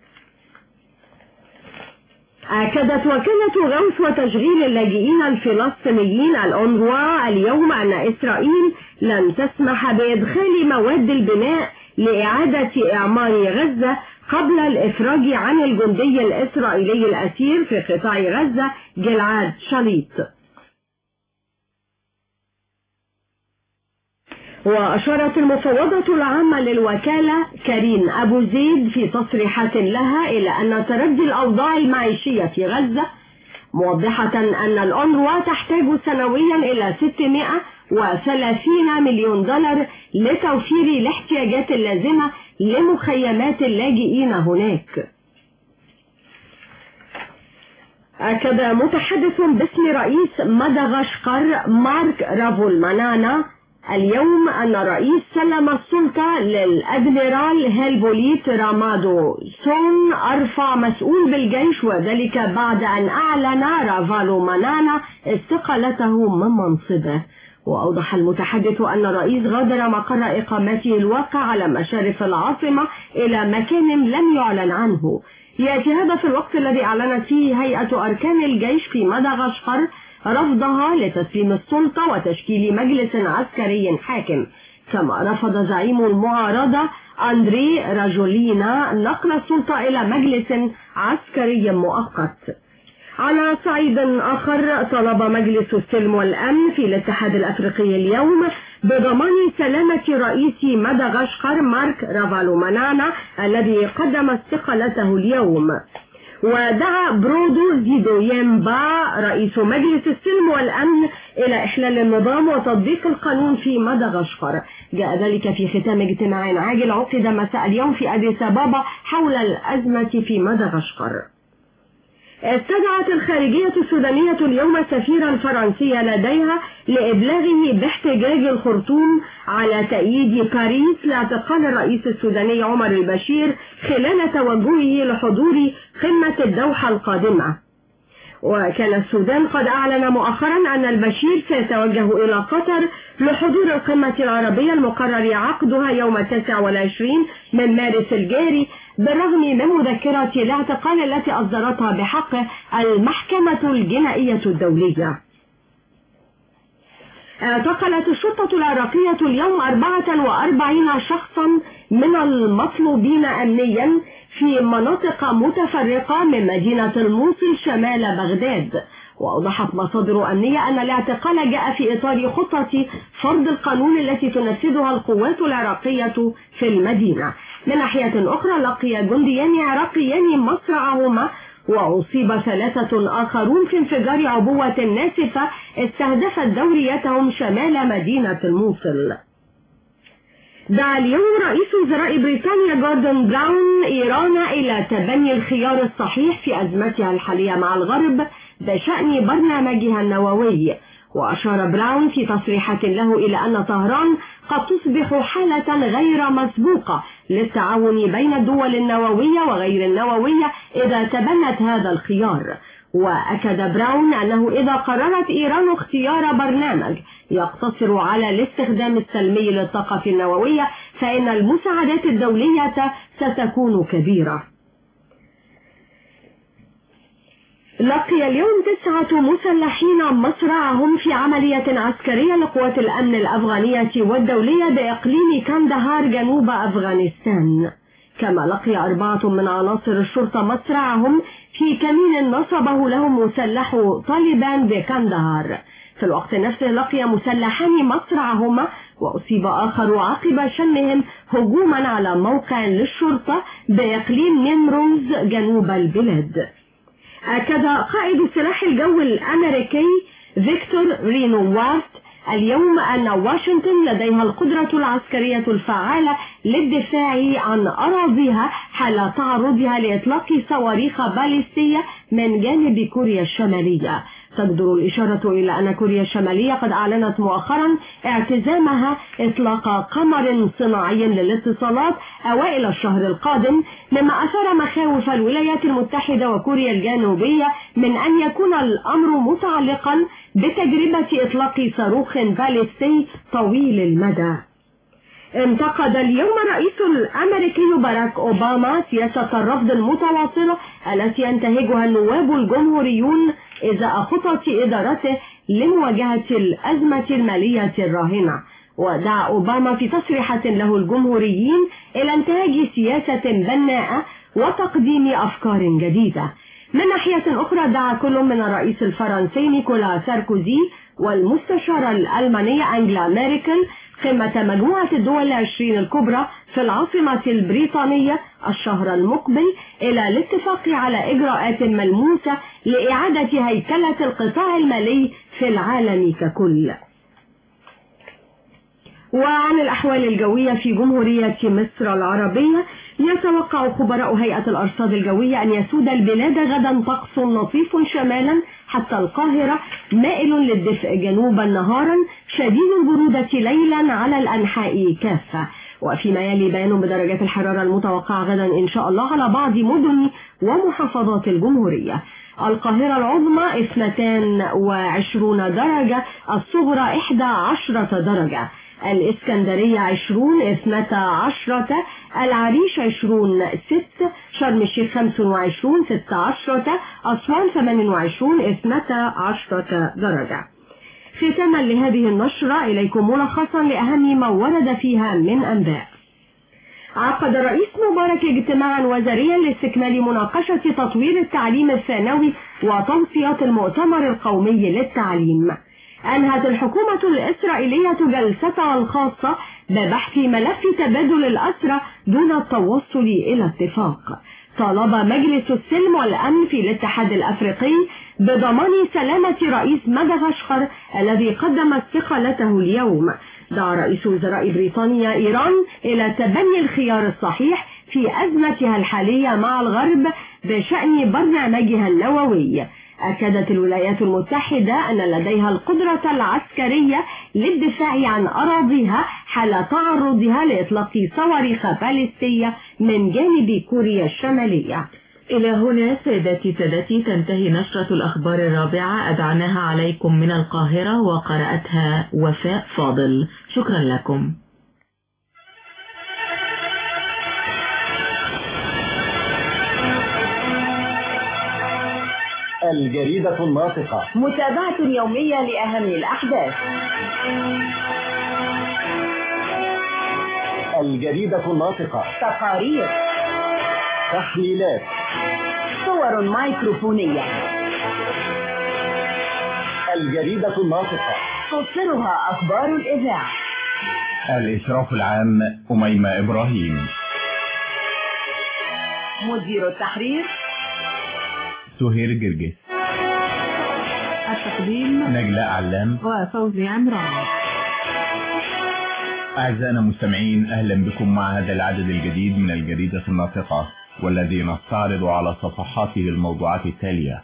أكدت وكالة غوث وتشغيل اللاجئين الفلسطينيين الأونروا اليوم أن إسرائيل لم تسمح بإدخال مواد البناء لإعادة إعمار غزة قبل الإفراج عن الجندي الإسرائيلي الأسير في قطاع غزة جلعاد شاليط. وأشارت المفوضة العامة للوكالة كارين أبو زيد في تصريحات لها إلى أن تردي الأوضاع المعيشية في غزة، موضحة أن الأونروا تحتاج سنويا إلى ستمائة وثلاثين مليون دولار لتوفير الاحتياجات اللازمة لمخيمات اللاجئين هناك. أكد متحدث باسم رئيس مدغشقر مارك رافولمانانا اليوم أن الرئيس سلم السلطة للأدميرال هيلبوليت رامادو سون أرفع مسؤول بالجيش، وذلك بعد أن أعلن رافولمانانا استقالته من منصبه. وأوضح المتحدث أن الرئيس غادر مقر إقامته الواقع على مشارف العاصمة إلى مكان لم يعلن عنه. يأتي هذا في الوقت الذي أعلنت فيه هيئة أركان الجيش في مدغشقر رفضها لتسليم السلطة وتشكيل مجلس عسكري حاكم، كما رفض زعيم المعارضة أندري راجولينا نقل السلطة إلى مجلس عسكري مؤقت. على صعيد آخر، طلب مجلس السلم والأمن في الاتحاد الأفريقي اليوم بضمان سلامة رئيس مدغشقر مارك رافولمانانا الذي قدم استقالته اليوم. ودعا برودو زيدويمبا رئيس مجلس السلم والأمن إلى إحلال النظام وتطبيق القانون في مدغشقر. جاء ذلك في ختام اجتماع عاجل عقد مساء اليوم في أديس أبابا حول الأزمة في مدغشقر. استدعت الخارجية السودانية اليوم السفير الفرنسي لديها لإبلاغه باحتجاج الخرطوم على تأييد باريس لاعتقال الرئيس السوداني عمر البشير خلال توجهه لحضور قمة الدوحة القادمة. وكان السودان قد أعلن مؤخرا أن البشير سيتوجه إلى قطر لحضور القمة العربية المقرر عقدها يوم التاسع والعشرين من مارس الجاري، بالرغم من مذكرة الاعتقال التي أصدرتها بحقه المحكمة الجنائية الدولية. اعتقلت الشرطة العراقية اليوم أربعة وأربعين شخصا من المطلوبين أمنيا في مناطق متفرقة من مدينة الموصل شمال بغداد. وأوضحت مصادر أمنية أن الاعتقال جاء في إطار خطة فرض القانون التي تنفذها القوات العراقية في المدينة. من ناحية أخرى لقي جنديان عراقيان مصرعهما وأصيب ثلاثة آخرون في انفجار عبوة ناسفة استهدفت دوريتهم شمال مدينة الموصل. دعا اليوم رئيس وزراء بريطانيا جوردن براون إيران إلى تبني الخيار الصحيح في أزمتها الحالية مع الغرب بشأن برنامجها النووي. وأشار براون في تصريحات له إلى أن طهران قد تصبح حالة غير مسبوقة للتعاون بين الدول النووية وغير النووية إذا تبنت هذا الخيار. وأكد براون أنه إذا قررت إيران اختيار برنامج يقتصر على الاستخدام السلمي للطاقة النووية فإن المساعدات الدولية ستكون كبيرة. لقي اليوم تسعة مسلحين مصرعهم في عملية عسكرية لقوات الأمن الأفغانية والدولية بإقليم كندهار جنوب أفغانستان. كما لقي أربعة من عناصر الشرطة مصرعهم في كمين نصبه لهم مسلح طالبان بكندهار. في الوقت نفسه لقي مسلحان مصرعهما وأصيب آخر عقب شنهم هجوما على موقع للشرطة بإقليم نيمروز جنوب البلاد. أكد قائد سلاح الجو الأمريكي فيكتور رينوارت اليوم أن واشنطن لديها القدرة العسكرية الفعالة للدفاع عن أراضيها حال تعرضها لإطلاق صواريخ باليستية من جانب كوريا الشمالية. تقدر الإشارة إلى أن كوريا الشمالية قد أعلنت مؤخرا اعتزامها إطلاق قمر صناعي للاتصالات أوائل الشهر القادم، مما أثار مخاوف الولايات المتحدة وكوريا الجنوبية من أن يكون الأمر متعلقا بتجربة إطلاق صاروخ باليستي طويل المدى. انتقد اليوم الرئيس الأمريكي باراك أوباما سياسة الرفض المتواصلة التي ينتهجها النواب الجمهوريون إزاء خطط إدارته لمواجهة الأزمة المالية الراهنة. ودعا أوباما في تصريحات له الجمهوريين إلى انتهاج سياسة بناءة وتقديم أفكار جديدة. من ناحية أخرى دعا كل من الرئيس الفرنسي نيكولا ساركوزي والمستشارة الألمانية أنجلا ميركل قمة مجموعة الدول العشرين الكبرى في العاصمة البريطانية الشهر المقبل إلى الاتفاق على إجراءات ملموسة لإعادة هيكلة القطاع المالي في العالم ككل. وعن الأحوال الجوية في جمهورية مصر العربية، يتوقع خبراء هيئة الأرصاد الجوية أن يسود البلاد غدا طقس لطيف شمالا حتى القاهرة، مائل للدفء جنوبا نهارا، شديد البرودة ليلا على الأنحاء كافة. وفيما يلي بيان بدرجات الحرارة المتوقعة غدا إن شاء الله على بعض مدن ومحافظات الجمهورية. القاهرة العظمى اثنتان وعشرون درجة، الصغرى إحدى عشرة درجة، الإسكندرية عشرون اثنتا عشرة، العريش عشرون ست، شرم الشيخ خمس وعشرون ست عشرة، أسوان ثمان وعشرون اثنتا عشرة درجة. ختاما لهذه النشرة إليكم ملخصا لأهم ما ورد فيها من أنباء. عقد الرئيس مبارك اجتماعا وزاريا لاستكمال مناقشة تطوير التعليم الثانوي وتوصيات المؤتمر القومي للتعليم. أنهت الحكومة الإسرائيلية جلستها الخاصة ببحث ملف تبادل الأسرى دون التوصل إلى اتفاق. طالب مجلس السلم والأمن في الاتحاد الأفريقي بضمان سلامة رئيس مدغشقر الذي قدم استقالته اليوم. دعا رئيس وزراء بريطانيا إيران إلى تبني الخيار الصحيح في أزمتها الحالية مع الغرب بشأن برنامجها النووي. أكدت الولايات المتحدة أن لديها القدرة العسكرية للدفاع عن أراضيها حال تعرضها لإطلاق صواريخ باليستية من جانب كوريا الشمالية. إلى هنا سادتي سادتي تنتهي نشرة الأخبار الرابعة، أدعناها عليكم من القاهرة وقرأتها وفاء فاضل. شكرا لكم. الجريدة الناطقة، متابعة يومية لأهم الأحداث. الجريدة الناطقة، تقارير، تحليلات، صور ميكروفونية. الجريدة الناطقة تصدرها أخبار الإذاعة. الإشراف العام أميمة إبراهيم. مدير التحرير سهير جرجس. التقديم نجلاء علام وفوزي عمران. أعزائنا المستمعين، أهلا بكم مع هذا العدد الجديد من الجريدة الناطقة، والذي نستعرض على صفحاته الموضوعات التالية.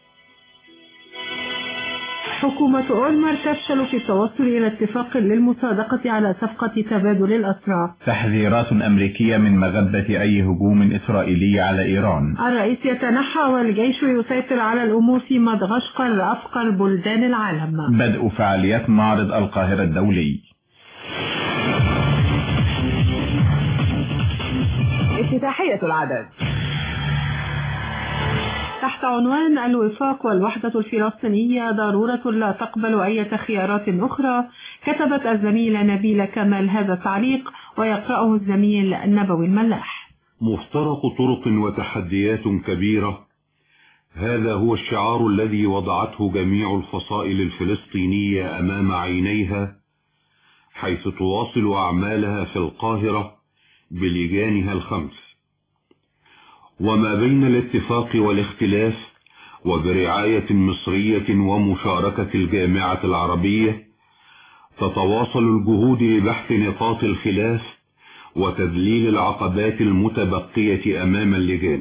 حكومة أولمر تفشل في التوصل إلى اتفاق للمصادقة على صفقة تبادل الأسرى. تحذيرات أمريكية من مغبة أي هجوم إسرائيلي على إيران. الرئيس يتنحى والجيش يسيطر على الأمور في مدغشقر أفقر بلدان العالم. بدء فعاليات معرض القاهرة الدولي. افتتاحية العدد تحت عنوان الوفاق والوحدة الفلسطينية ضرورة لا تقبل أي خيارات أخرى، كتبت الزميلة نبيلة كمال هذا التعليق ويقرأه الزميل نبوي الملاح. مفترق طرق وتحديات كبيرة، هذا هو الشعار الذي وضعته جميع الفصائل الفلسطينية أمام عينيها حيث تواصل أعمالها في القاهرة بلجانها الخمس. وما بين الاتفاق والاختلاف وبرعاية مصرية ومشاركة الجامعة العربية تتواصل الجهود لبحث نقاط الخلاف وتذليل العقبات المتبقية أمام اللجان.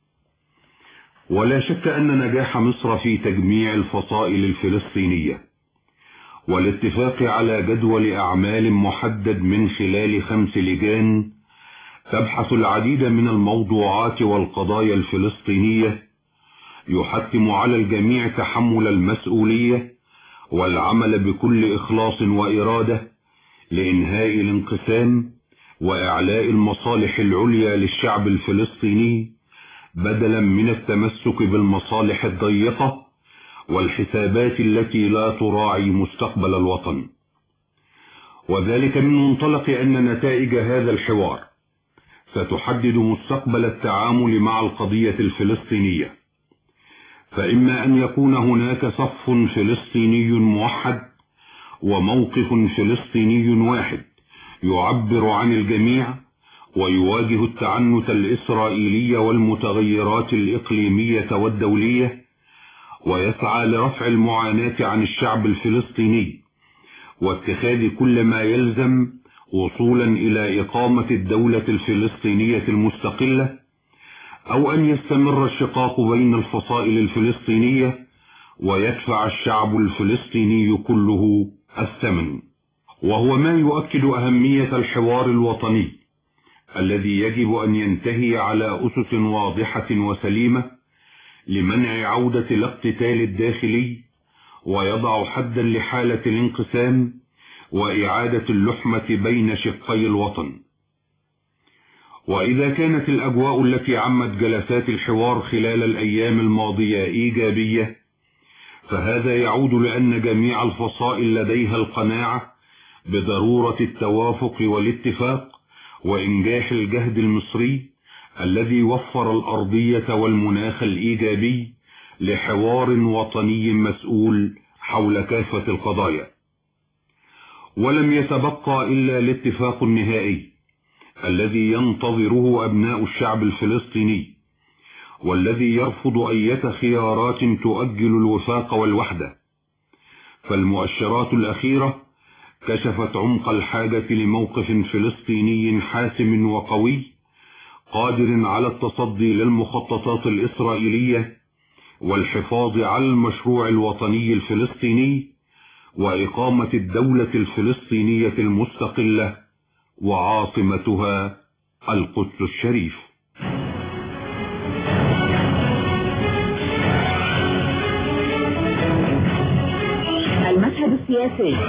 ولا شك أن نجاح مصر في تجميع الفصائل الفلسطينية والاتفاق على جدول أعمال محدد من خلال خمس لجان تبحث العديد من الموضوعات والقضايا الفلسطينية يحتم على الجميع تحمل المسؤولية والعمل بكل إخلاص وإرادة لإنهاء الانقسام وإعلاء المصالح العليا للشعب الفلسطيني بدلا من التمسك بالمصالح الضيقة والحسابات التي لا تراعي مستقبل الوطن. وذلك من منطلق أن نتائج هذا الحوار ستحدد مستقبل التعامل مع القضية الفلسطينية، فإما أن يكون هناك صف فلسطيني موحد وموقف فلسطيني واحد يعبر عن الجميع ويواجه التعنت الإسرائيلي والمتغيرات الإقليمية والدولية ويسعى لرفع المعاناة عن الشعب الفلسطيني واتخاذ كل ما يلزم وصولا إلى إقامة الدولة الفلسطينية المستقلة، أو أن يستمر الشقاق بين الفصائل الفلسطينية ويدفع الشعب الفلسطيني كله الثمن. وهو ما يؤكد أهمية الحوار الوطني الذي يجب أن ينتهي على أسس واضحة وسليمة لمنع عودة الاقتتال الداخلي ويضع حدا لحالة الانقسام وإعادة اللحمة بين شقي الوطن. وإذا كانت الأجواء التي عمت جلسات الحوار خلال الأيام الماضية إيجابية، فهذا يعود لأن جميع الفصائل لديها القناعة بضرورة التوافق والاتفاق وإنجاح الجهد المصري الذي وفر الأرضية والمناخ الإيجابي لحوار وطني مسؤول حول كافة القضايا. ولم يتبقى إلا الاتفاق النهائي الذي ينتظره أبناء الشعب الفلسطيني والذي يرفض أي خيارات تؤجل الوفاق والوحدة. فالمؤشرات الأخيرة كشفت عمق الحاجة لموقف فلسطيني حاسم وقوي قادر على التصدي للمخططات الإسرائيلية والحفاظ على المشروع الوطني الفلسطيني وإقامة الدولة الفلسطينية المستقلة وعاصمتها القدس الشريف. المشهد السياسي.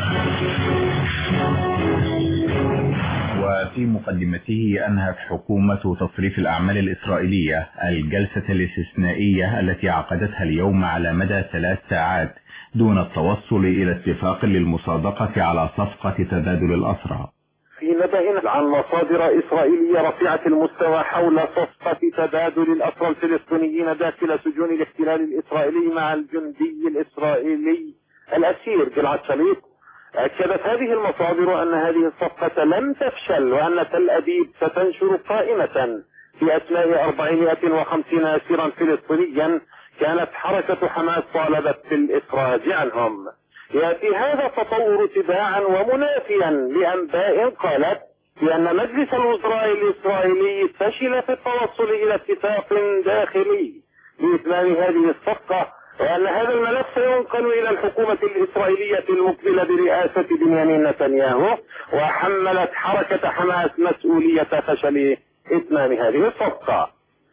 وفي مقدمته أنهت حكومة تصريف الأعمال الإسرائيلية الجلسة الاستثنائية التي عقدتها اليوم على مدى ثلاث ساعات دون التوصل إلى اتفاق للمصادقة على صفقة تبادل الأسرى. في نبأ عن مصادر إسرائيلية رفيعة المستوى حول صفقة تبادل الأسرى الفلسطينيين داخل سجون الاحتلال الإسرائيلي مع الجندي الإسرائيلي الأسير جلعاد شاليت، أكدت هذه المصادر أن هذه الصفقة لم تفشل وأن تل أبيب ستنشر قائمة في أسماء أربعمائة وخمسين أسيرا فلسطينيا كانت حركة حماس طالبت بالإفراج عنهم. يأتي هذا التطور تباعا ومنافيا لأنباء قالت بأن مجلس الوزراء الإسرائيلي فشل في التوصل إلى اتفاق داخلي لإتمام هذه الصفقة، وأن هذا الملف سينقل إلى الحكومة الإسرائيلية المقبلة برئاسة بنيامين نتنياهو، وحملت حركة حماس مسؤولية فشل إتمام هذه الصفقة.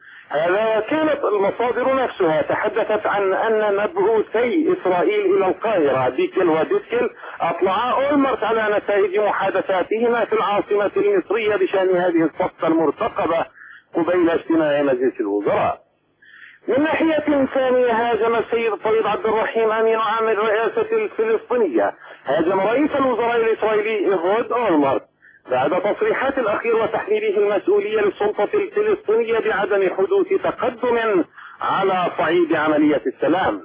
هذا كانت المصادر نفسها تحدثت عن أن مبعوثي إسرائيل إلى القاهرة ديكل وديسكل أطلعا أولمرت على نتائج محادثاتهما في العاصمة المصرية بشأن هذه الصفقة المرتقبة قبيل اجتماع مجلس الوزراء. من ناحية ثانية هاجم السيد الطيب عبد الرحيم أمين عام الرئاسة الفلسطينية هاجم رئيس الوزراء الإسرائيلي إيهود أولمرت بعد تصريحات الأخير وتحميله المسؤولية للسلطة الفلسطينية بعدم حدوث تقدم على صعيد عملية السلام.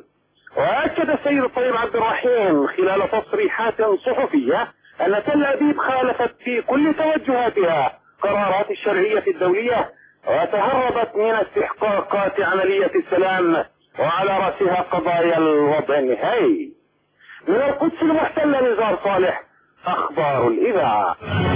وأكد السيد الطيب عبد الرحيم خلال تصريحات صحفية أن تل أبيب خالفت في كل توجهاتها قرارات الشرعية الدولية وتهربت من استحقاقات عملية السلام وعلى رأسها قضايا الوضع النهائي. من القدس المحتلة نزار صالح، أخبار الإذاعة.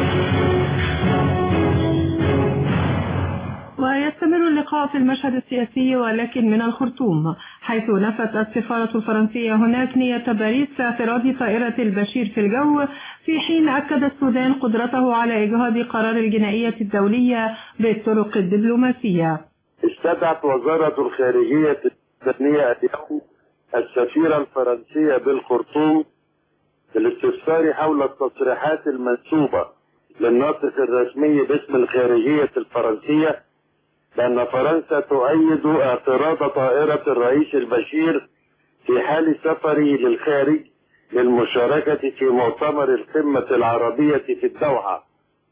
ويستمر اللقاء في المشهد السياسي ولكن من الخرطوم، حيث نفت السفارة الفرنسية هناك نية باريس في اعتراض طائرة البشير في الجو، في حين أكد السودان قدرته على إجهاض قرار الجنائية الدولية بالطرق الدبلوماسية. استدعت وزارة الخارجية السودانية اليوم السفيرة الفرنسية بالخرطوم للاستفسار حول التصريحات المنسوبة للناطق الرسمي باسم الخارجية الفرنسية بأن فرنسا تؤيد اعتراض طائرة الرئيس البشير في حال سفره للخارج للمشاركة في مؤتمر القمة العربية في الدوحة.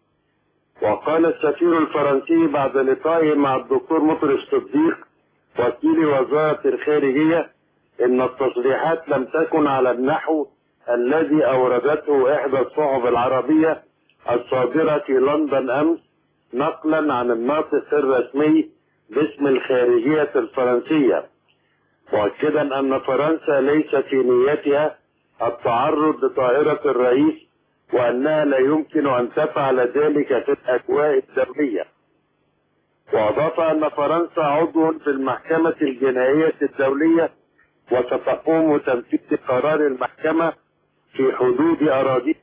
وقال السفير الفرنسي بعد لقائه مع الدكتور مطرف صديق وكيل وزارة الخارجية إن التصريحات لم تكن على النحو الذي أوردته إحدى الصحف العربية الصادرة في لندن أمس نقلا عن الناطق الرسمي باسم الخارجية الفرنسية، مؤكدا أن فرنسا ليس في نيتها التعرض لطائرة الرئيس وأنها لا يمكن أن تفعل ذلك في الأجواء الدولية. وأضاف أن فرنسا عضو في المحكمة الجنائية الدولية وستقوم بتنفيذ قرار المحكمة في حدود أراضيها.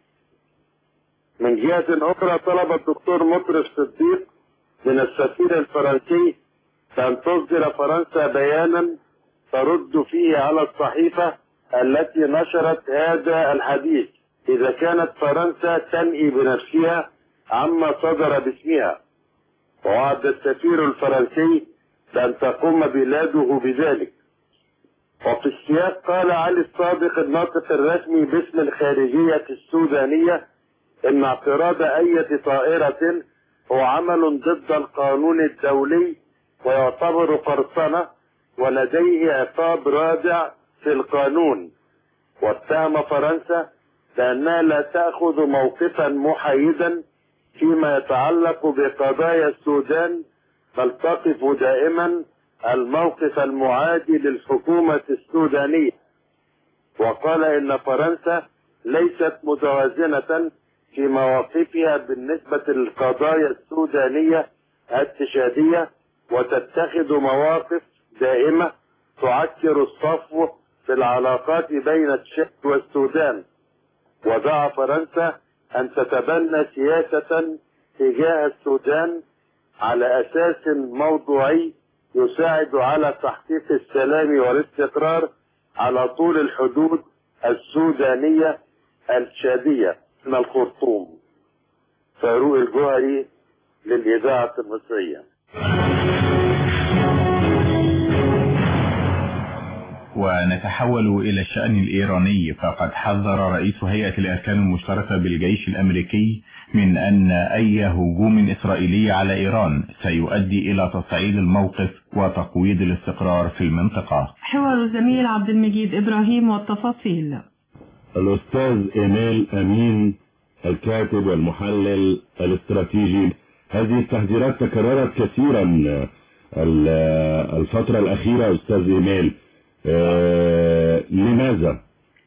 من جهة أخرى طلب الدكتور مطرف صديق من السفير الفرنسي أن تصدر فرنسا بيانا ترد فيه على الصحيفة التي نشرت هذا الحديث إذا كانت فرنسا تنئي بنفسها عما صدر باسمها. ووعد السفير الفرنسي بأن تقوم بلاده بذلك. وفي السياق قال علي الصادق الناطق الرسمي باسم الخارجية السودانية إن اعتراض أي طائرة هو عمل ضد القانون الدولي ويعتبر قرصنة ولديه عقاب رادع في القانون، واتهم فرنسا بأنها لا تأخذ موقفا محايدا فيما يتعلق بقضايا السودان بل تقف دائما الموقف المعادي للحكومة السودانية. وقال إن فرنسا ليست متوازنة في مواقفها بالنسبة للقضايا السودانية التشادية وتتخذ مواقف دائمة تعكر الصفو في العلاقات بين تشاد والسودان، ودعا فرنسا أن تتبنى سياسة تجاه السودان على أساس موضوعي يساعد على تحقيق السلام والاستقرار على طول الحدود السودانية التشادية من الخرطوم. فاروق الجوهري للإذاعة المصرية. ونتحول إلى الشأن الإيراني، فقد حذر رئيس هيئة الأركان المشتركة بالجيش الأمريكي من أن أي هجوم إسرائيلي على إيران سيؤدي إلى تصعيد الموقف وتقويض الاستقرار في المنطقة. حوار الزميل عبد المجيد إبراهيم والتفاصيل. الأستاذ إيميل أمين الكاتب والمحلل الاستراتيجي، هذه التحذيرات تكررت كثيرا الفترة الأخيرة أستاذ إيميل، آه لماذا؟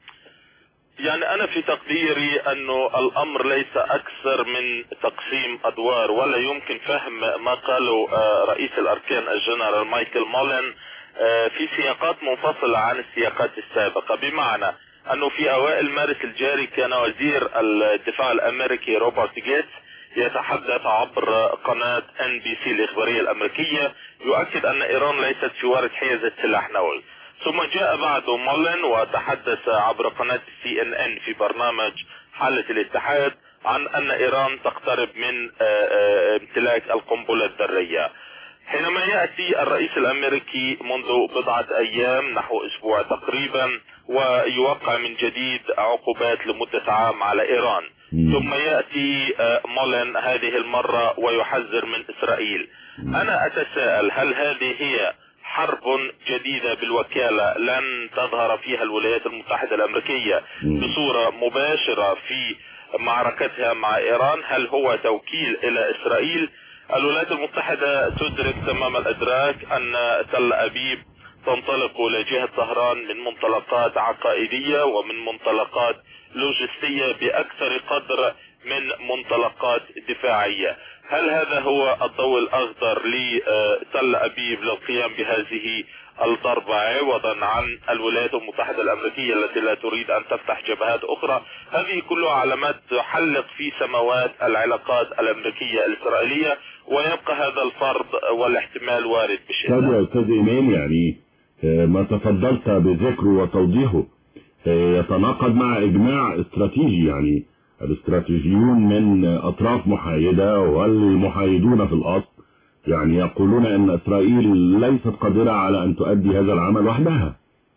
يعني أنا في تقديري أنه الأمر ليس أكثر من تقسيم أدوار، ولا يمكن فهم ما قاله رئيس الأركان الجنرال مايكل مولين في سياقات منفصلة عن السياقات السابقة، بمعنى أنه في أوائل مارس الجاري كان وزير الدفاع الأمريكي روبرت جيتس يتحدث عبر قناة إن بي سي الإخبارية الأمريكية يؤكد أن إيران ليست في وارد حيازة سلاح نووي. ثم جاء بعده مولين وتحدث عبر قناة سي ان ان في برنامج حالة الاتحاد عن أن إيران تقترب من امتلاك القنبلة الذرية. حينما يأتي الرئيس الأمريكي منذ بضعة أيام نحو أسبوع تقريبا ويوقع من جديد عقوبات لمدة عام على إيران، ثم يأتي مولين هذه المرة ويحذر من إسرائيل. أنا أتساءل، هل هذه هي حرب جديدة بالوكالة لن تظهر فيها الولايات المتحدة الأمريكية بصورة مباشرة في معركتها مع إيران؟ هل هو توكيل إلى إسرائيل؟ الولايات المتحدة تدرك تمام الإدراك أن تل أبيب تنطلق لجهة طهران من منطلقات عقائدية ومن منطلقات لوجستية بأكثر قدر من منطلقات دفاعية. هل هذا هو الضوء الأخضر لتل أبيب للقيام بهذه الضربة عوضا عن الولايات المتحدة الأمريكية التي لا تريد أن تفتح جبهات أخرى؟ هذه كلها علامات تحلق في سماوات العلاقات الأمريكية الإسرائيلية، ويبقى هذا الفرض والاحتمال وارد بشدة. طب يا أستاذ إيمان، يعني ما تفضلت بذكره وتوضيحه يتناقض مع إجماع استراتيجي، يعني الاستراتيجيون من أطراف محايدة والمحايدون في الأصل يعني يقولون أن إسرائيل ليست قادرة على أن تؤدي هذا العمل وحدها.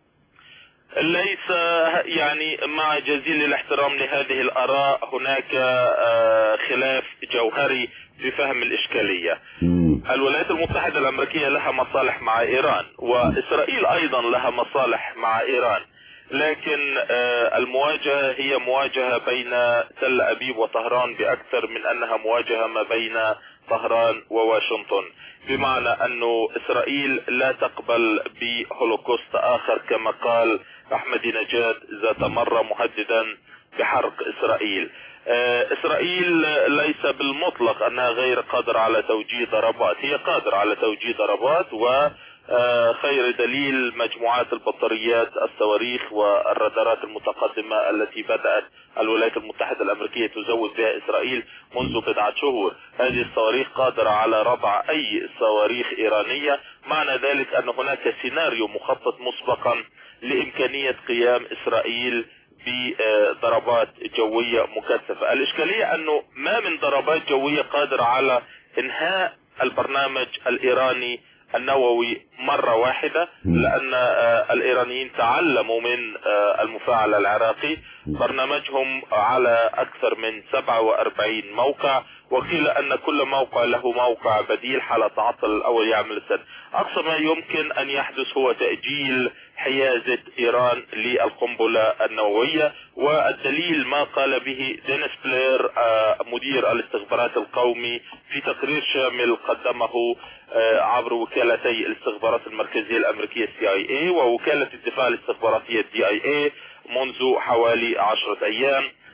ليس يعني، مع جزيل الاحترام لهذه الآراء، هناك خلاف جوهري في فهم الإشكالية. مم. الولايات المتحدة الأمريكية لها مصالح مع إيران، وإسرائيل أيضا لها مصالح مع إيران، لكن المواجهة هي مواجهة بين تل أبيب وطهران بأكثر من أنها مواجهة ما بين طهران وواشنطن، بمعنى أنه إسرائيل لا تقبل بهولوكوست آخر كما قال أحمدي نجاد ذات مرة مهددا بحرق إسرائيل. إسرائيل ليس بالمطلق أنها غير قادرة على توجيه ضربات، هي قادرة على توجيه ضربات، وخير دليل مجموعات البطاريات الصواريخ والرادارات المتقدمة التي بدأت الولايات المتحدة الأمريكية تزود بها إسرائيل منذ بضعة شهور. هذه الصواريخ قادرة على ربع أي صواريخ إيرانية، معنى ذلك أن هناك سيناريو مخطط مسبقا لإمكانية قيام إسرائيل بضربات جوية مكثفة. الإشكالية أنه ما من ضربات جوية قادرة على إنهاء البرنامج الإيراني النووي مرة واحدة، لأن الإيرانيين تعلموا من المفاعل العراقي، برنامجهم على أكثر من سبعة وأربعين موقع، وقيل أن كل موقع له موقع بديل حال تعطل الأول يعمل الثاني. أقصى ما يمكن أن يحدث هو تأجيل حيازة إيران للقنبلة النووية، والدليل ما قال به دينيس بلير مدير الاستخبارات القومي في تقرير شامل قدمه عبر وكالتي الاستخبارات المركزية الأمريكية سي آي إيه ووكالة الدفاع الاستخباراتية دي آي إيه منذ حوالي عشرة أيام.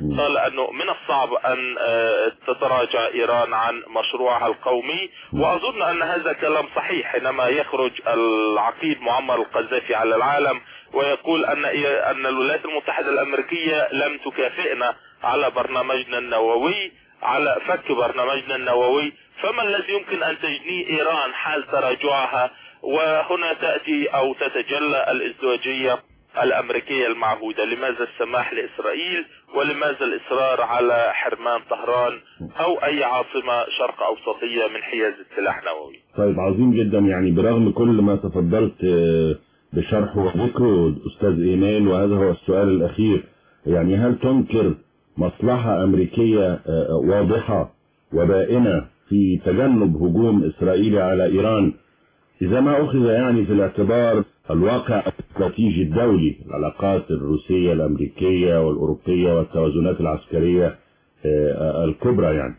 قال أنه من الصعب أن تتراجع إيران عن مشروعها القومي، وأظن أن هذا كلام صحيح حينما يخرج العقيد معمر القذافي على العالم ويقول أن أن الولايات المتحدة الأمريكية لم تكافئنا على برنامجنا النووي، على فك برنامجنا النووي، فما الذي يمكن أن تجنيه إيران حال تراجعها؟ وهنا تأتي أو تتجلى الازدواجية الأمريكية المعهودة. لماذا السماح لإسرائيل ولماذا الإصرار على حرمان طهران أو أي عاصمة شرق أوسطية من حيازة سلاح نووي؟ طيب عظيم جدا. يعني برغم كل ما تفضلت بشرحه وذكره أستاذ إيمان، وهذا هو السؤال الأخير، يعني هل تنكر مصلحة أمريكية واضحة وبائنة في تجنب هجوم إسرائيلي على إيران إذا ما أخذ يعني في الاعتبار الواقع الاستراتيجي الدولي، العلاقات الروسية الأمريكية والأوروبية والتوازنات العسكرية الكبرى؟ يعني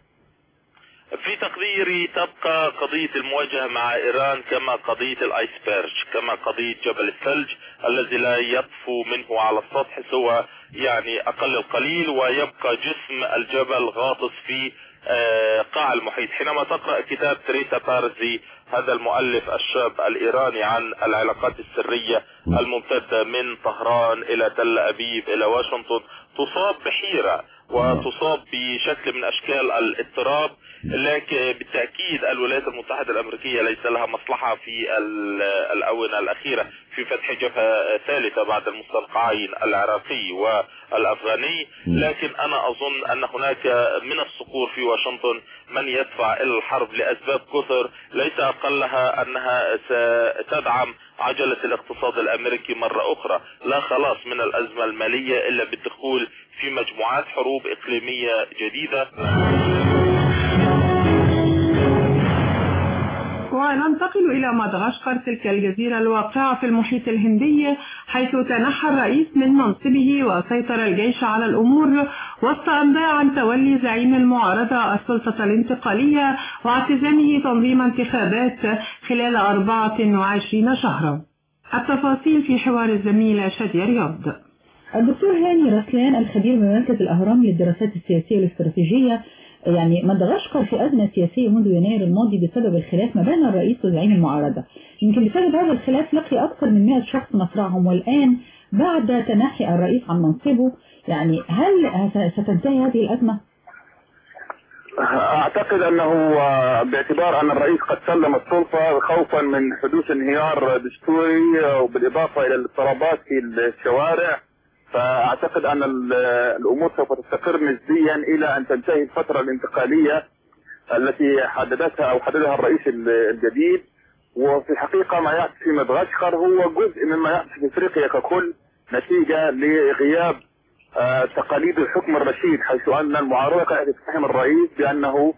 في تقديري تبقى قضية المواجهة مع إيران كما قضية الآيسبرج، كما قضية جبل الثلج الذي لا يطفو منه على السطح سوى يعني أقل القليل، ويبقى جسم الجبل غاطس في قاع المحيط. حينما تقرأ كتاب تريتا بارزي، هذا المؤلف الشاب الإيراني، عن العلاقات السرية الممتدة من طهران إلى تل أبيب إلى واشنطن، تصاب بحيرة وتصاب بشكل من أشكال الاضطراب. لكن بالتأكيد الولايات المتحدة الأمريكية ليس لها مصلحة في الآونة الأخيرة في فتح جبهة ثالثة بعد المستنقعين العراقي والأفغاني، لكن أنا أظن أن هناك من الصقور في واشنطن من يدفع إلى الحرب لأسباب كثر، ليس أقلها أنها ستدعم عجلة الاقتصاد الأمريكي مرة أخرى. لا خلاص من الأزمة المالية إلا بالدخول في مجموعات حروب إقليمية جديدة. وننتقل إلى مدغشقر، تلك الجزيرة الواقعة في المحيط الهندي، حيث تنحى الرئيس من منصبه وسيطر الجيش على الأمور وسط أنباء عن تولي زعيم المعارضة السلطة الانتقالية واعتزامه تنظيم انتخابات خلال أربعة وعشرين شهرا. التفاصيل في حوار الزميلة شادية رياض. الدكتور هاني رسلان الخبير بمركز الأهرام للدراسات السياسية والاستراتيجية، يعني مدغشقر في أزمة سياسية منذ يناير الماضي بسبب الخلاف ما بين الرئيس وزعيم المعارضة. يمكن بسبب هذا الخلاف لقي أكثر من مئة شخص مصرعهم، والآن بعد تنحي الرئيس عن منصبه، يعني هل ستنتهي هذه الأزمة؟ أعتقد أنه باعتبار أن الرئيس قد سلم السلطة خوفا من حدوث انهيار دستوري وبالإضافة إلى الاضطرابات في الشوارع، فأعتقد أن الأمور سوف تستقر نسبيا إلى أن تنتهي الفترة الانتقالية التي حددتها أو حددها الرئيس الجديد. وفي الحقيقة ما يحدث في مدغشقر هو جزء مما يحدث في أفريقيا ككل، نتيجة لغياب تقاليد الحكم الرشيد، حيث أن المعارضة كانت تتهم الرئيس بأنه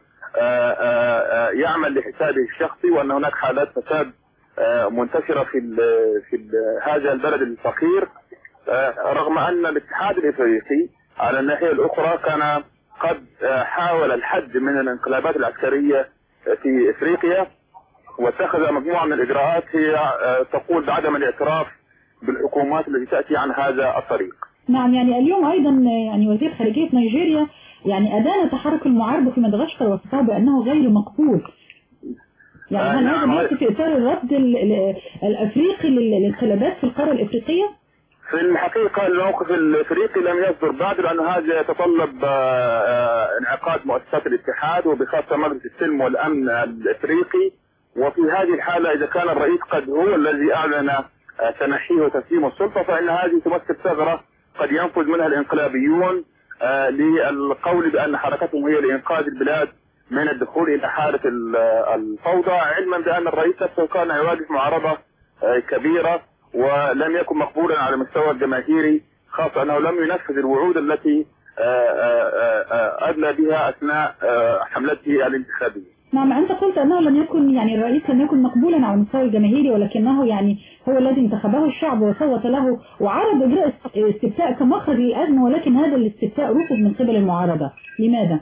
يعمل لحسابه الشخصي، وأن هناك حالات فساد منتشرة في في هذا البلد الفقير، رغم أن الاتحاد الإفريقي على الناحية الأخرى كان قد حاول الحد من الانقلابات العسكرية في إفريقيا، واتخذ مجموعة من الإجراءات هي تقول بعدم الاعتراف بالحكومات التي تأتي عن هذا الطريق. نعم، يعني اليوم أيضا يعني وزير خارجية نيجيريا يعني أدان تحرك المعارضة في مدغشقر وصفه بأنه غير مقبول. يعني هل هذا يأتي في إطار الرد الأفريقي للانقلابات في القارة الإفريقية؟ في الحقيقة الموقف الافريقي لم يصدر بعد، لأن هذا يتطلب انعقاد مؤسسات الاتحاد وبخاصة مجلس السلم والأمن الافريقي. وفي هذه الحالة إذا كان الرئيس قد هو الذي أعلن تنحيه وتسليم السلطة، فإن هذه تمثل ثغرة قد ينفذ منها الانقلابيون للقول بأن حركتهم هي لإنقاذ البلاد من الدخول إلى حالة الفوضى، علما بأن الرئيس نفسه كان يواجه معارضة كبيرة ولم يكن مقبولا على المستوى الجماهيري، خاصة أنه لم ينفذ الوعود التي أدلى بها أثناء حملته الانتخابية. نعم، أنت قلت أنه لم يكن يعني الرئيس لم يكن مقبولا على المستوى الجماهيري، ولكنه يعني هو الذي انتخبه الشعب وصوت له وعرض إجراء استفتاء كمخرج للأزمة، ولكن هذا الاستفتاء رفض من قبل المعارضة. لماذا؟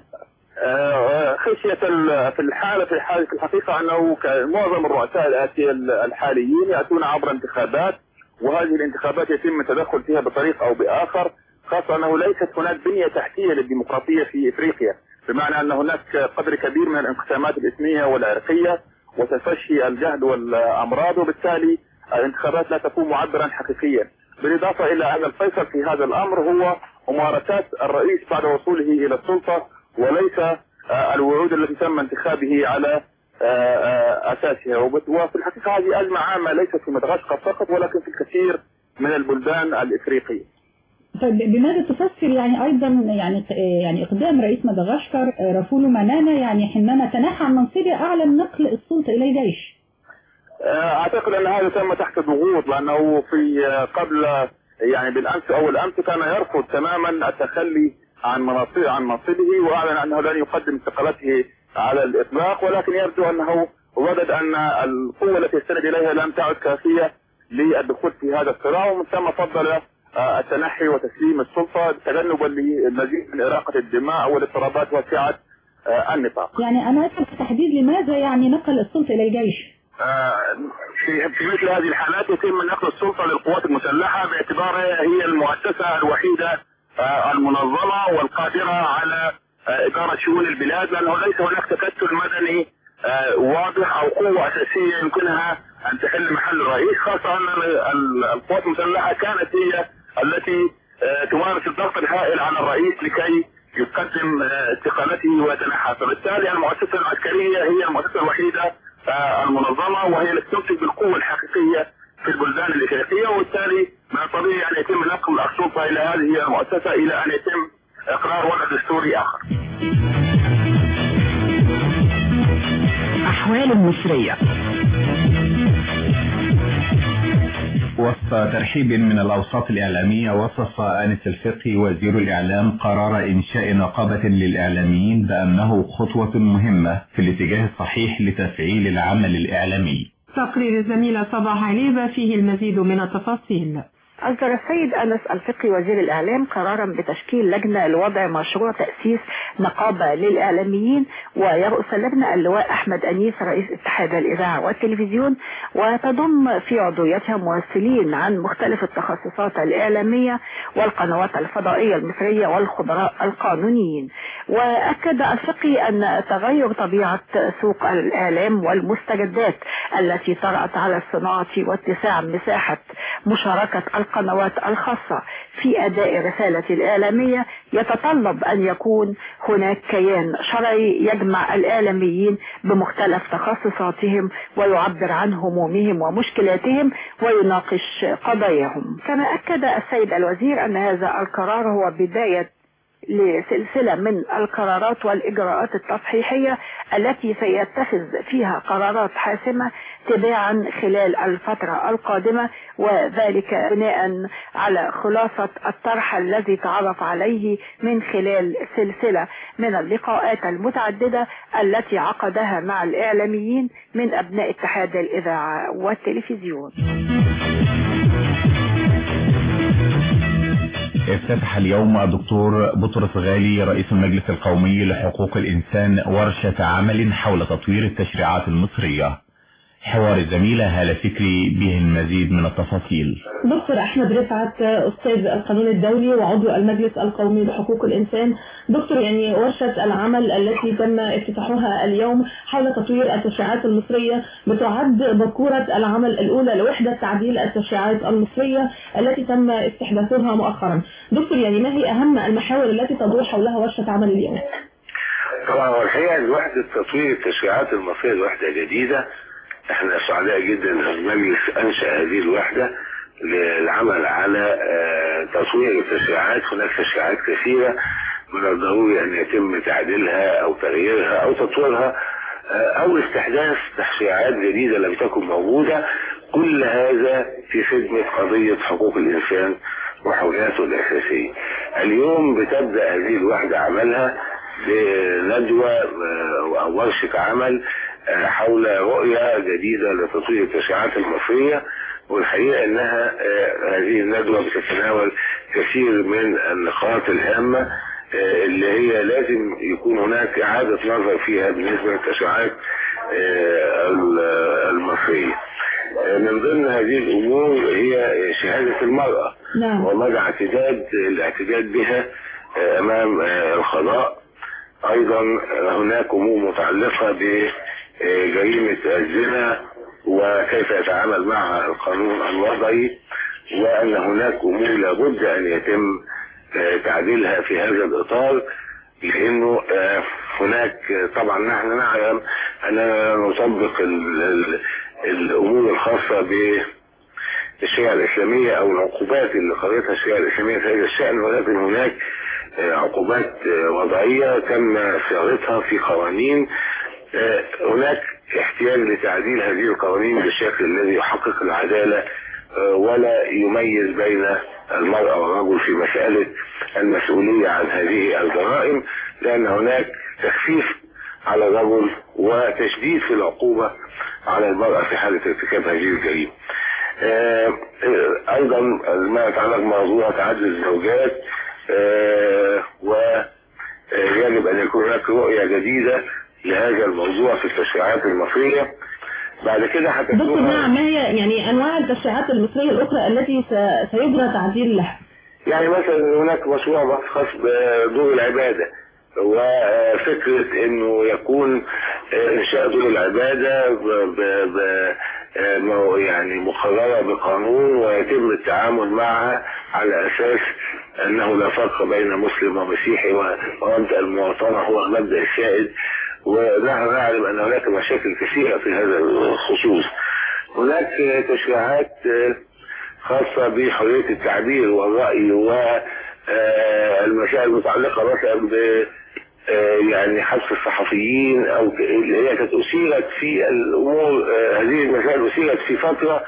خشية في الحالة في حالة الحقيقة أنه معظم الرؤساء الآتية الحاليين يأتون عبر انتخابات، وهذه الانتخابات يتم التدخل فيها بطريق أو بآخر، خاصة أنه ليست هناك بنية تحتية للديمقراطية في إفريقيا، بمعنى أن هناك قدر كبير من الانقسامات الإثنية والعرقية وتفشي الجهل والأمراض، وبالتالي الانتخابات لا تكون معبرا حقيقيا. بالإضافة إلى أن الفيصل في هذا الأمر هو ممارسات الرئيس بعد وصوله إلى السلطة، وليس الوعود التي تم انتخابه على أساسها. وفي الحقيقة هذه أزمة عامة ليست في مدغشقر فقط ولكن في الكثير من البلدان الإفريقية. طيب بماذا تفسر يعني أيضا يعني يعني إقدام رئيس مدغشقر رافولو مانانا يعني حينما تنحى عن منصبه أعلن نقل السلطة إلى الجيش؟ أعتقد أن هذا تم تحت ضغوط، لأنه في قبل يعني بالأمس أو الأمس كان يرفض تماما التخلي عن مناصب عن منصبه، وأعلن أنه لن يقدم استقالته على الإطلاق، ولكن يبدو أنه وجد أن القوة التي يستند إليها لم تعد كافية للدخول في هذا الصراع، ومن ثم فضل التنحي وتسليم السلطة تجنبا للمزيد من إراقة الدماء والاضطرابات وسعة النطاق. يعني أنا أسأل بالتحديد لماذا يعني نقل السلطة إلى الجيش؟ في في مثل هذه الحالات يتم نقل السلطة للقوات المسلحة باعتبارها هي المؤسسة الوحيدة المنظمة والقادرة على إدارة شؤون البلاد، لأنه ليس هناك تكتل مدني واضح أو قوة أساسية يمكنها أن تحل محل الرئيس، خاصة أن القوات المسلحة كانت هي التي تمارس الضغط الهائل على الرئيس لكي يقدم استقالته ويتنحى. فبالتالي المؤسسة العسكرية هي المؤسسة الوحيدة المنظمة وهي التي تمسك بالقوة الحقيقية في البلدان الإفريقية، وبالتالي من الطبيعي أن يتم نقل السلطة إلى هذه المؤسسة إلى أن يتم إقرار وضع دستوري آخر. أحوال مصرية. وسط ترحيب من الأوساط الإعلامية، وصف آنس الفقي وزير الإعلام قرار إنشاء نقابة للإعلاميين بأنه خطوة مهمة في الاتجاه الصحيح لتفعيل العمل الإعلامي. تقرير الزميلة صباح عليبة فيه المزيد من التفاصيل. أصدر السيد آنس الفقي وزير الإعلام قرارا بتشكيل لجنة لوضع مشروع تأسيس نقابة للإعلاميين، ويرأس اللجنة اللواء أحمد أنيس رئيس اتحاد الإذاعة والتلفزيون، وتضم في عضويتها ممثلين عن مختلف التخصصات الإعلامية والقنوات الفضائية المصرية والخبراء القانونيين. وأكد الفقي أن تغير طبيعة سوق الإعلام والمستجدات التي طرأت على الصناعة واتساع مساحة مشاركة القنوات الخاصة في أداء رسالة الإعلامية يتطلب أن يكون هناك كيان شرعي يجمع الإعلاميين بمختلف تخصصاتهم ويعبر عن همومهم ومشكلاتهم ويناقش قضاياهم. كما أكد السيد الوزير أن هذا القرار هو بداية لسلسلة من القرارات والإجراءات التصحيحية التي سيتخذ فيها قرارات حاسمة تباعا خلال الفترة القادمة، وذلك بناء على خلاصة الطرح الذي تعرف عليه من خلال سلسلة من اللقاءات المتعددة التي عقدها مع الإعلاميين من أبناء اتحاد الإذاعة والتلفزيون. افتتح اليوم الدكتور بطرس غالي رئيس المجلس القومي لحقوق الإنسان ورشة عمل حول تطوير التشريعات المصرية. حوار الزميلة هالة فكري به المزيد من التفاصيل. دكتور أحمد رفعت أستاذ القانون الدولي وعضو المجلس القومي لحقوق الإنسان. دكتور، يعني ورشة العمل التي تم افتتاحها اليوم حول تطوير التشريعات المصرية بتعد بكورة العمل الأولى لوحدة تعديل التشريعات المصرية التي تم استحداثها مؤخرا. دكتور، يعني ما هي أهم المحاور التي تدور حولها ورشة عمل اليوم؟ طبعا الحقيقة وحدة تطوير التشريعات المصرية وحدة جديدة. احنا سعداء جدا ان المجلس انشأ هذه الوحدة للعمل على تطوير التشريعات. هناك تشريعات كثيرة من الضروري ان يتم تعديلها او تغييرها او تطويرها او استحداث تشريعات جديدة لم تكن موجودة. كل هذا في خدمة قضية حقوق الانسان وحرياته الاساسية. اليوم بتبدأ هذه الوحدة عملها بندوة او ورشة عمل حول رؤية جديدة لتطوير التشريعات المصرية، والحقيقة انها هذه الندوة بتتناول كثير من النقاط الهامة اللي هي لازم يكون هناك اعادة نظر فيها بالنسبة للتشريعات المصرية. من ضمن هذه الامور هي شهادة المرأة. نعم. ومدى اعتداد الاعتداد بها امام القضاء. ايضا هناك امور متعلقة بجريمة الزنا وكيف يتعامل معها القانون الوضعي، وان هناك امور لابد ان يتم تعديلها في هذا الاطار، لانه هناك طبعا نحن نعلم اننا نطبق الامور الخاصة بالشريعة الاسلامية او العقوبات اللي قررتها الشريعة الاسلامية في هذا الشأن، ولكن هناك عقوبات وضعية تم صياغتها في قوانين. هناك احتياج لتعديل هذه القوانين بالشكل الذي يحقق العدالة ولا يميز بين المرأة والرجل في مسألة المسؤولية عن هذه الجرائم، لأن هناك تخفيف على الرجل وتشديد في العقوبة على المرأة في حالة ارتكاب هذه الجريمة. أيضا ما يتعلق بموضوع تعدد الزوجات، ويجب أن يكون هناك رؤية جديدة لهذا الموضوع في التشريعات المصرية. بعد كده هتكون دكتور نعم، ما هي يعني أنواع التشريعات المصرية الأخرى التي سيجرى تعديل لها؟ يعني مثلا هناك مشروع خاص بدور العبادة، وفكرة انه يكون انشاء دور العبادة ب ب يعني مقررة بقانون ويتم التعامل معها على اساس انه لا فرق بين مسلم ومسيحي، ومبدأ المواطنة هو المبدأ السائد. ونحن نعلم ان هناك مشاكل كثيرة في هذا الخصوص. هناك تشريعات خاصة بحرية التعبير والرأي والمسائل المتعلقة مثلا ب يعني حبس الصحفيين، او اللي هي كانت اثيرت في الامور. هذه المسائل اثيرت في فترة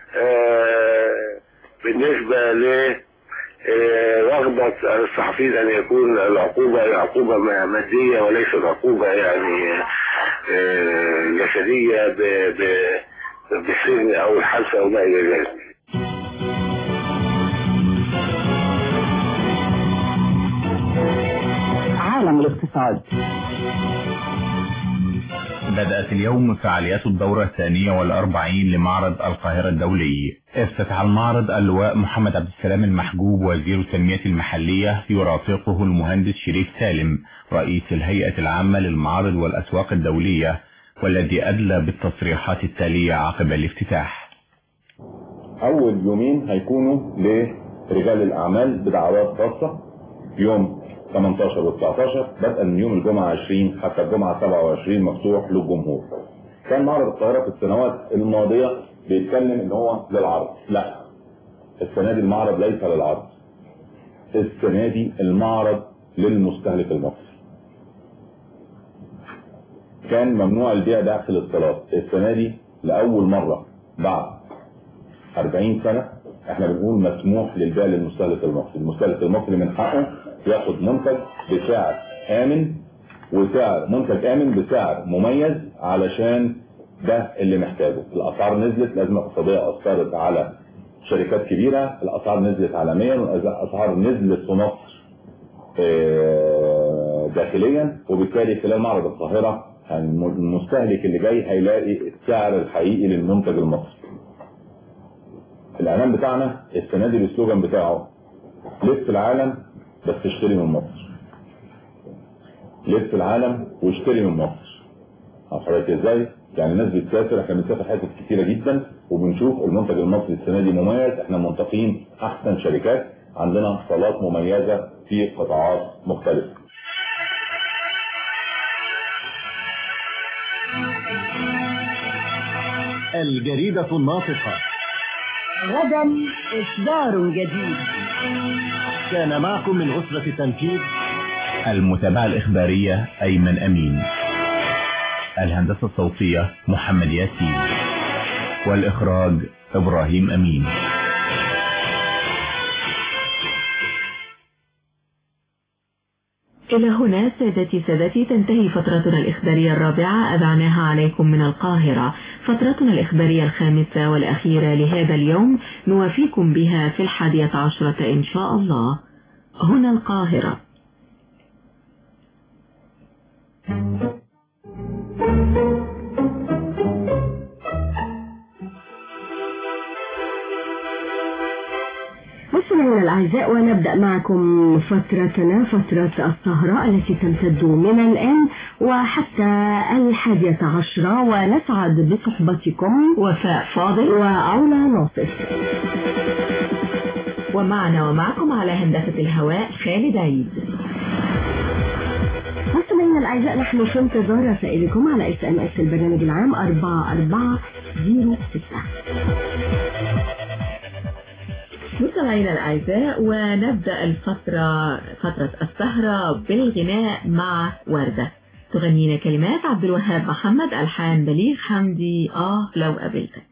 بالنسبة ل رغبة الصحفيين ان يكون العقوبة عقوبة مادية وليس عقوبة يعني جسدية بالسجن او الحبس او ما الى ذلك. عالم الاقتصاد. بدأت اليوم فعاليات الدورة الثانية والأربعين لمعرض القاهرة الدولي. افتتح المعرض اللواء محمد عبد السلام المحجوب وزير التنمية المحلية، يرافقه المهندس شريف سالم رئيس الهيئة العامة للمعارض والأسواق الدولية، والذي أدلى بالتصريحات التالية عقب الافتتاح. أول يومين هيكونوا لرجال الأعمال بدعوات خاصة، يوم ثمانية عشر و تسعة عشر بدءا من يوم الجمعة عشرين حتى الجمعة سبعة وعشرين مفتوح للجمهور. كان معرض القاهرة في السنوات الماضية بيتكلم ان هو للعرض، لا، السنة دي المعرض ليس للعرض، السنة دي المعرض للمستهلك المصري. كان ممنوع البيع داخل الصالات، السنة دي لأول مرة بعد أربعين سنة احنا بنقول مسموح للبيع للمستهلك المصري. المستهلك المصري من حقه ياخد منتج بسعر آمن، وسعر منتج آمن بسعر مميز، علشان ده اللي محتاجه. الأسعار نزلت، الأزمة الاقتصادية أثرت على شركات كبيرة، الأسعار نزلت عالميا، والأسعار نزلت في مصر داخليا، وبالتالي خلال معرض القاهرة المستهلك اللي جاي هيلاقي السعر الحقيقي للمنتج المصري. الإعلان بتاعنا السنة دي السلوجان بتاعه لف العالم بس اشتري من مصر. لف العالم واشتري من مصر. عارف حضرتك ازاي؟ يعني الناس بتسافر، احنا بنسافر حتت كتيرة جدا وبنشوف المنتج المصري السنة دي مميز. احنا منتقين احسن شركات، عندنا صالات مميزة في قطاعات مختلفة. الجريدة الناطقة. غدا إصدار جديد. كان معكم من أسرة التنفيذ المتابعة الإخبارية أيمن أمين، الهندسة الصوتية محمد ياسين، والإخراج إبراهيم أمين. إلى هنا سادتي سادتي تنتهي فترتنا الإخبارية الرابعة أذعناها عليكم من القاهرة. فترتنا الإخبارية الخامسة والأخيرة لهذا اليوم نوافيكم بها في الحادية عشرة إن شاء الله. هنا القاهرة. مستمعينا الأعزاء، ونبدأ معكم فترتنا فترة السهرة التي تمتد من الآن وحتى الحادية عشرة، ونسعد بصحبتكم وفاء فاضل وعلا ناصف، ومعنا ومعكم على هندسة الهواء خالد عيد. مستمعينا الأعزاء، نحن في انتظار رسائلكم على اس ام اس البرنامج العام أربعة أربعة صفر ستة. مستمعينا الأعزاء، ونبدأ الفترة فترة السهرة بالغناء مع وردة، تغنينا كلمات عبد الوهاب محمد، ألحان بليغ حمدي. آه لو قابلتك.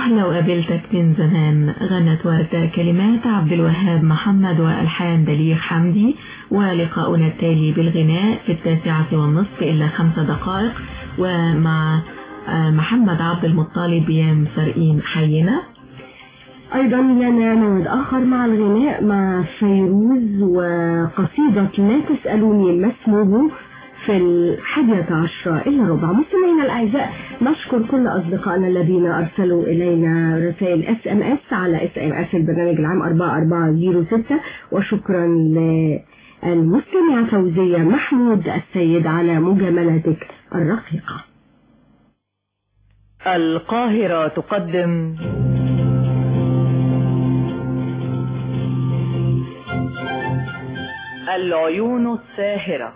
آه لو قابلتك من زمان غنت وردة، كلمات عبد الوهاب محمد وألحان بليغ حمدي. ولقاؤنا التالي بالغناء في التاسعة والنصف إلا خمس دقائق، ومع محمد عبد المطلب يا مسرقين حينا. أيضا لنا موعد آخر مع الغناء مع فيروز وقصيدة لا تسألوني ما اسمه في الحادية عشرة إلا ربع. مستمعينا الأعزاء، نشكر كل أصدقائنا الذين أرسلوا إلينا رسائل اس ام اس على اس ام اس البرنامج العام أربعة أربعة صفر ستة، وشكرا للمستمعة فوزية محمود السيد على مجاملتك الرقيقة. القاهرة تقدم العيون الساهرة.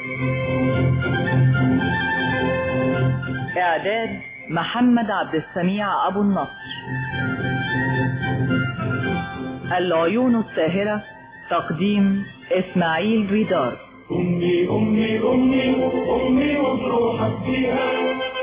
إعداد محمد عبد السميع أبو النصر. العيون الساهرة، تقديم إسماعيل ريدار. أمي أمي أمي أمي وبروحك فيها.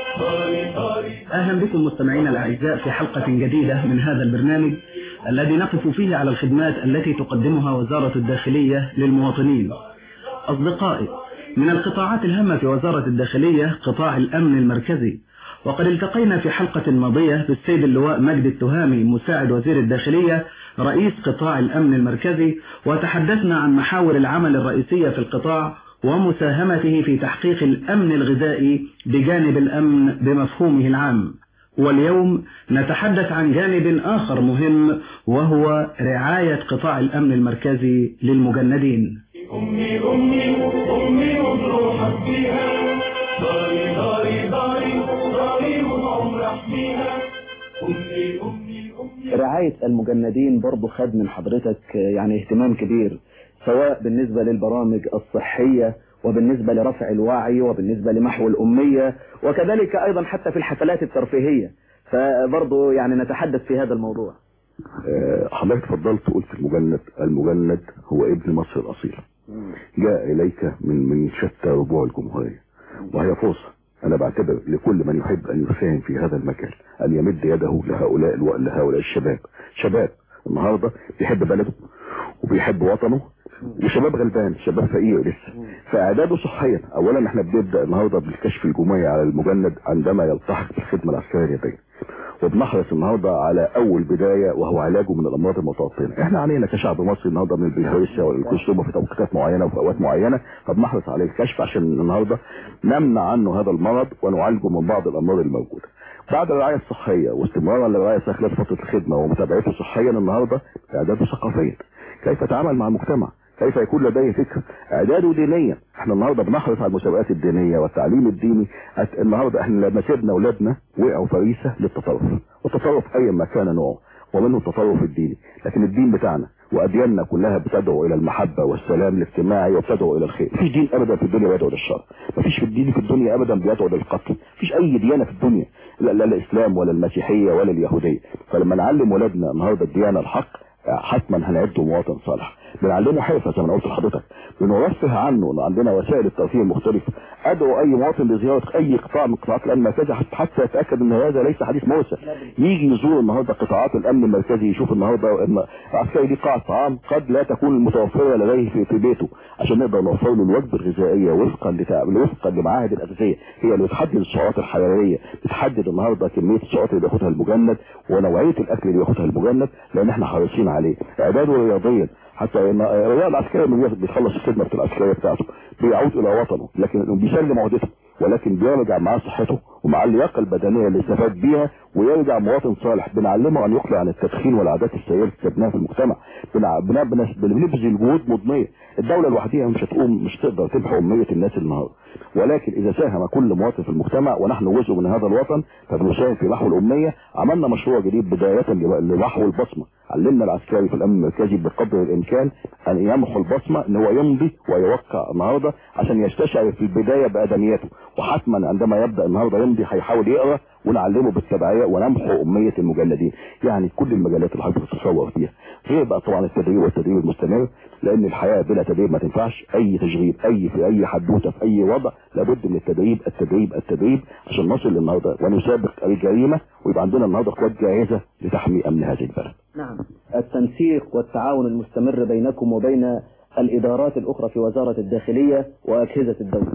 أهلا بكم مستمعينا الأعزاء في حلقة جديدة من هذا البرنامج الذي نقف فيه على الخدمات التي تقدمها وزارة الداخلية للمواطنين. أصدقائي، من القطاعات الهامة في وزارة الداخلية قطاع الأمن المركزي، وقد التقينا في حلقة ماضية بالسيد اللواء مجد التهامي مساعد وزير الداخلية رئيس قطاع الأمن المركزي، وتحدثنا عن محاور العمل الرئيسية في القطاع ومساهمته في تحقيق الأمن الغذائي بجانب الأمن بمفهومه العام. واليوم نتحدث عن جانب آخر مهم، وهو رعاية قطاع الأمن المركزي للمجندين. أمي أمي أمي وبروحك فيها. داري داري داري داري وعمر أحميها. أمي أمي أمي. رعاية المجندين برضو خد من حضرتك يعني اهتمام كبير، سواء بالنسبة للبرامج الصحية وبالنسبة لرفع الوعي وبالنسبة لمحو الأمية، وكذلك أيضا حتى في الحفلات الترفيهية، فبرضو يعني نتحدث في هذا الموضوع. حضرتك فضلت قلت المجند المجند هو ابن مصر الأصيل، جاء إليك من من شتى ربوع الجمهورية، وهي فرصة أنا بعتبر لكل من يحب أن يساهم في هذا المجال أن يمد يده لهؤلاء الو... لهؤلاء الشباب. شباب النهاردة بيحب بلده وبيحب وطنه، وشباب غلبان، شباب فقير لسه، فاعداده صحيا. اولا احنا بنبدا النهارده بالكشف الجمعي على المجند عندما يلتحق بالخدمه العسكريه اليديه، وبنحرص النهارده على اول بدايه وهو علاجه من الامراض المتوطنه. احنا علينا كشعب مصري النهارده من الهرسه والكسومه في توقيتات معينه وفي اوقات معينه، فبنحرص عليه الكشف عشان النهارده نمنع عنه هذا المرض ونعالجه من بعض الامراض الموجوده. بعد الرعايه الصحيه واستمرارا للرعايه خلال فتره الخدمه ومتابعته صحيا، النهارده اعداده ثقافيا، كيف يتعامل مع المجتمع، كيف يكون لديه فكر، اعداده دينيا. احنا النهارده بنحرص على المسابقات الدينيه والتعليم الديني. النهارده احنا لما سيبنا اولادنا وقعوا فريسه للتطرف، والتطرف ايا ما كان نوعه، ومنه التطرف الديني. لكن الدين بتاعنا وادياننا كلها بتدعو الى المحبه والسلام الاجتماعي وبتدعو الى الخير. مفيش دين ابدا في الدنيا بيدعو للشر، مفيش في الدين في الدنيا ابدا بيدعو للقتل، مفيش اي ديانه في الدنيا، لا, لا الاسلام ولا المسيحيه ولا اليهوديه. فلما نعلم ولادنا النهارده الديانه الحق، حتما هنعده مواطن صالح. بنعلمه حرفه زي ما قلت لحضرتك، بنرفه عنه ان عندنا وسائل الترفيه المختلفه. ادعو اي مواطن لزياره اي قطاع من قطاعات الامن المركزي حتى يتاكد ان هذا ليس حديث مرسل، يجي يزور النهارده قطاعات الامن المركزي، يشوف النهارده ان العسكري دي قاعه طعام قد لا تكون متوفره لديه في, في بيته، عشان نقدر نوفر له الوجبه الغذائيه وفقا وفقا لمعاهد الاغذيه هي اللي بتحدد السعرات الحراريه، بتحدد النهارده كميه السعرات اللي بياخدها المجند ونوعيه الاكل اللي بياخدها المجند، لان احنا حريصين عليه. اعداده رياضيا، حتى ان الرياض العسكري لما بيخلص الخدمه العسكريه بتاعته بيعود الى وطنه، لكن بيسلم عودته، ولكن بيرجع معاه صحته ومع اللياقه البدنيه اللي استفاد بيها ويرجع مواطن صالح. بنعلمه ان يقلع عن التدخين والعادات السيئه اللي اكتسبناها في المجتمع. بنبذل جهود مضنيه. الدوله لوحدها مش هتقوم، مش تقدر تمحو اميه الناس النهارده، ولكن اذا ساهم كل مواطن في المجتمع ونحن جزء من هذا الوطن فبنساهم في محو الاميه. عملنا مشروع جديد بدايه لمحو البصمه، علمنا العسكري في الامن المركزي بقدر الامكان ان يمحو البصمه، ان هو يمضي ويوقع النهارده عشان يستشعر في البدايه بادمياته، وحتما عندما يبدا النهارده هيمضي هيحاول يقرا ونعلمه بالتبعيه ونمحو اميه المجندين. يعني كل المجالات اللي حضرتك تتصور فيها، غير بقى طبعا التدريب والتدريب المستمر، لان الحياه بلا تدريب ما تنفعش. اي تشغيل اي في اي حدوته في اي وضع لابد من التدريب التدريب التدريب عشان نصل للنهارده ونسابق الجريمه ويبقى عندنا النهارده قوات جاهزه لتحمي امن هذه البلد. نعم. التنسيق والتعاون المستمر بينكم وبين الادارات الاخرى في وزاره الداخليه واجهزه الدوله.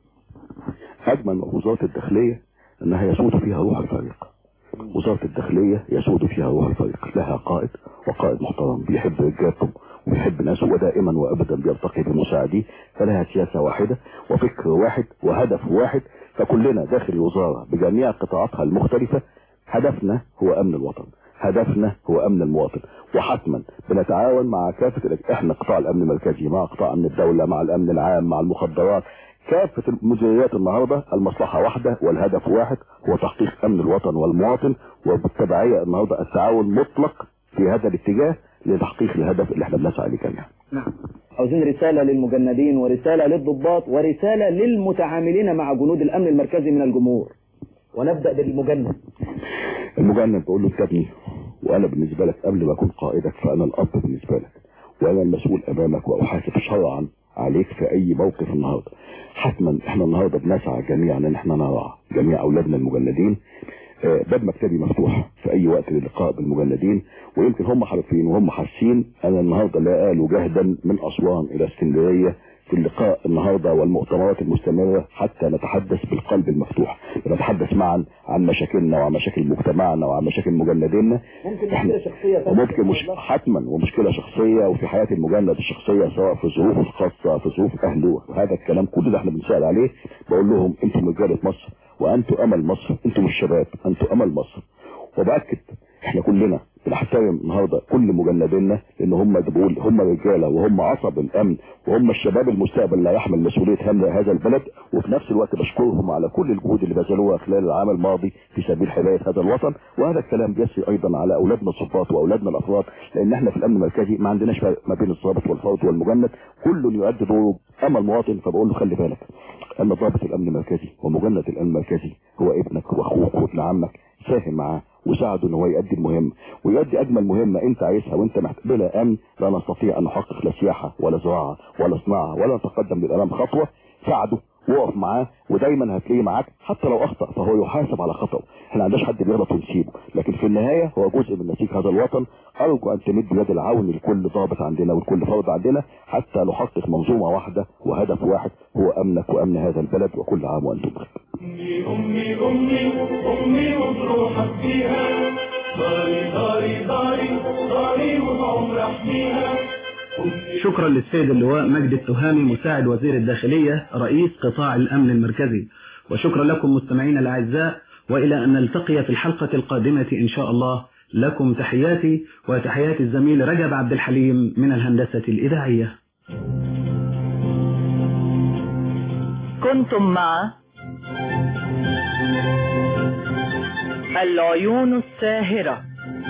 اجمل من وزاره الداخليه انها يسود فيها روح الفريق. وزاره الداخليه يسود فيها روح الفريق، لها قائد وقائد محترم بيحب رجالته ويحب ناسه ودائما وابدا بيلتقي بمساعديه، فلها سياسه واحده وفكر واحد وهدف واحد، فكلنا داخل الوزاره بجميع قطاعاتها المختلفه هدفنا هو امن الوطن، هدفنا هو امن المواطن، وحتما بنتعاون مع كافه احنا قطاع الامن المركزي مع قطاع امن الدوله مع الامن العام مع المخدرات، كافه المديريات النهارده المصلحه واحده والهدف واحد هو تحقيق امن الوطن والمواطن، وبالتبعيه النهارده التعاون مطلق في هذا الاتجاه لتحقيق الهدف اللي احنا بنسعى اليه جميعا. نعم. عاوزين رساله للمجندين ورساله للضباط ورساله للمتعاملين مع جنود الامن المركزي من الجمهور. ونبدا بالمجند. المجند بقول له انت ابني، وانا بالنسبه لك قبل ما اكون قائدك فانا الاب بالنسبه لك، وانا المسؤول امامك واحاسب شرعا عليك في اي موقف النهارده. حتما احنا النهارده بنسعى جميعا ان احنا نرعى جميع اولادنا المجندين. آه باب مكتبي مفتوح في اي وقت للقاء بالمجندين، ويمكن هم حرفين وهم حاسين. انا النهارده لا آل جهدا من اسوان الى اسكندريه في اللقاء النهارده والمؤتمرات المستمره حتى نتحدث بالقلب المفتوح، نتحدث معا عن مشاكلنا وعن مشاكل مجتمعنا وعن مشاكل مجندينا. ممكن مشكله شخصيه وممكن مش حتما ومشكله شخصيه وفي حياه المجند الشخصيه سواء في ظروفه الخاصه في ظروف اهله، هذا الكلام كله ده احنا بنسال عليه. بقول لهم انتم رجاله مصر وانتم امل مصر، انتم الشباب انتم امل مصر. وباكد احنا كلنا بنحترم النهارده كل مجندينا لان هم بقول هم رجاله وهم عصب الامن وهم الشباب المستقبل اللي هيحمل مسؤوليه امن هذا البلد، وفي نفس الوقت بشكرهم على كل الجهود اللي بذلوها خلال العام الماضي في سبيل حمايه هذا الوطن. وهذا الكلام بيسري ايضا على اولادنا الضباط واولادنا الافراد، لان احنا في الامن المركزي ما عندناش فرق ما بين الضابط والفرد والمجند، كل يؤدي دوره. اما المواطن فبقول له خلي بالك ان ضابط الامن المركزي ومجند الامن المركزي هو ابنك واخوك وابن عمك، ساهم معاه وساعده ان هو يؤدي المهمه ويؤدي اجمل مهمه انت عايزها وانت محتاج. بلا امن لا نستطيع ان نحقق لا سياحه ولا زراعه ولا صناعه ولا نتقدم للامام خطوه. ساعده وقف معاه ودايما هتلاقيه معاك، حتى لو اخطا فهو يحاسب على خطأه. احنا ما عندناش حد بيغلط ونسيبه، لكن في النهايه هو جزء من نسيج هذا الوطن. ارجو ان تمد يد العون لكل ضابط عندنا ولكل فرد عندنا حتى نحقق منظومه واحده وهدف واحد هو امنك وامن هذا البلد، وكل عام وانتم بخير. أمي أمي أمي أمي وبروحك فيها، داري داري داري داري وبعمر أحميها. شكرا للسيد اللواء مجدي التهامي مساعد وزير الداخلية رئيس قطاع الأمن المركزي، وشكرا لكم مستمعين الأعزاء، وإلى أن نلتقي في الحلقة القادمة إن شاء الله. لكم تحياتي وتحيات الزميل رجب عبد الحليم من الهندسة الإذاعية. كنتم مع العيون الساهرة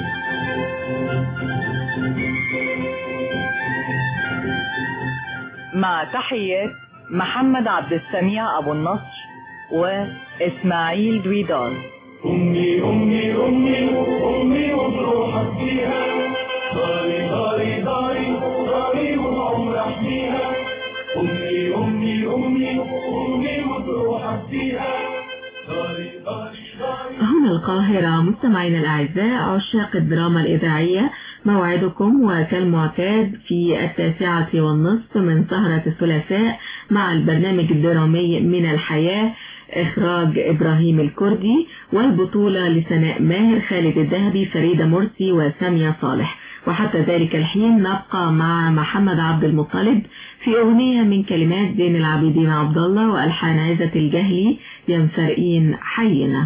مع تحيات محمد عبد السميع أبو النصر وإسماعيل دويدان. أمي أمي أمي أمي وبروحك فيها، داري داري داري داري وبعمر أحميها. أمي أمي أمي أمي وبروحك فيها، داري داري داري. هنا القاهرة مستمعينا الأعزاء عشاق الدراما الإذاعية، موعدكم وكالمعتاد في التاسعة والنصف من سهرة الثلاثاء مع البرنامج الدرامي من الحياة، إخراج إبراهيم الكردي، والبطولة لسناء ماهر، خالد الذهبي، فريدة مرسي وسامية صالح. وحتى ذلك الحين نبقى مع محمد عبد المطلب في أغنية من كلمات زين العابدين عبد الله وألحان عزة الجهلي، يا مفارقين حينا.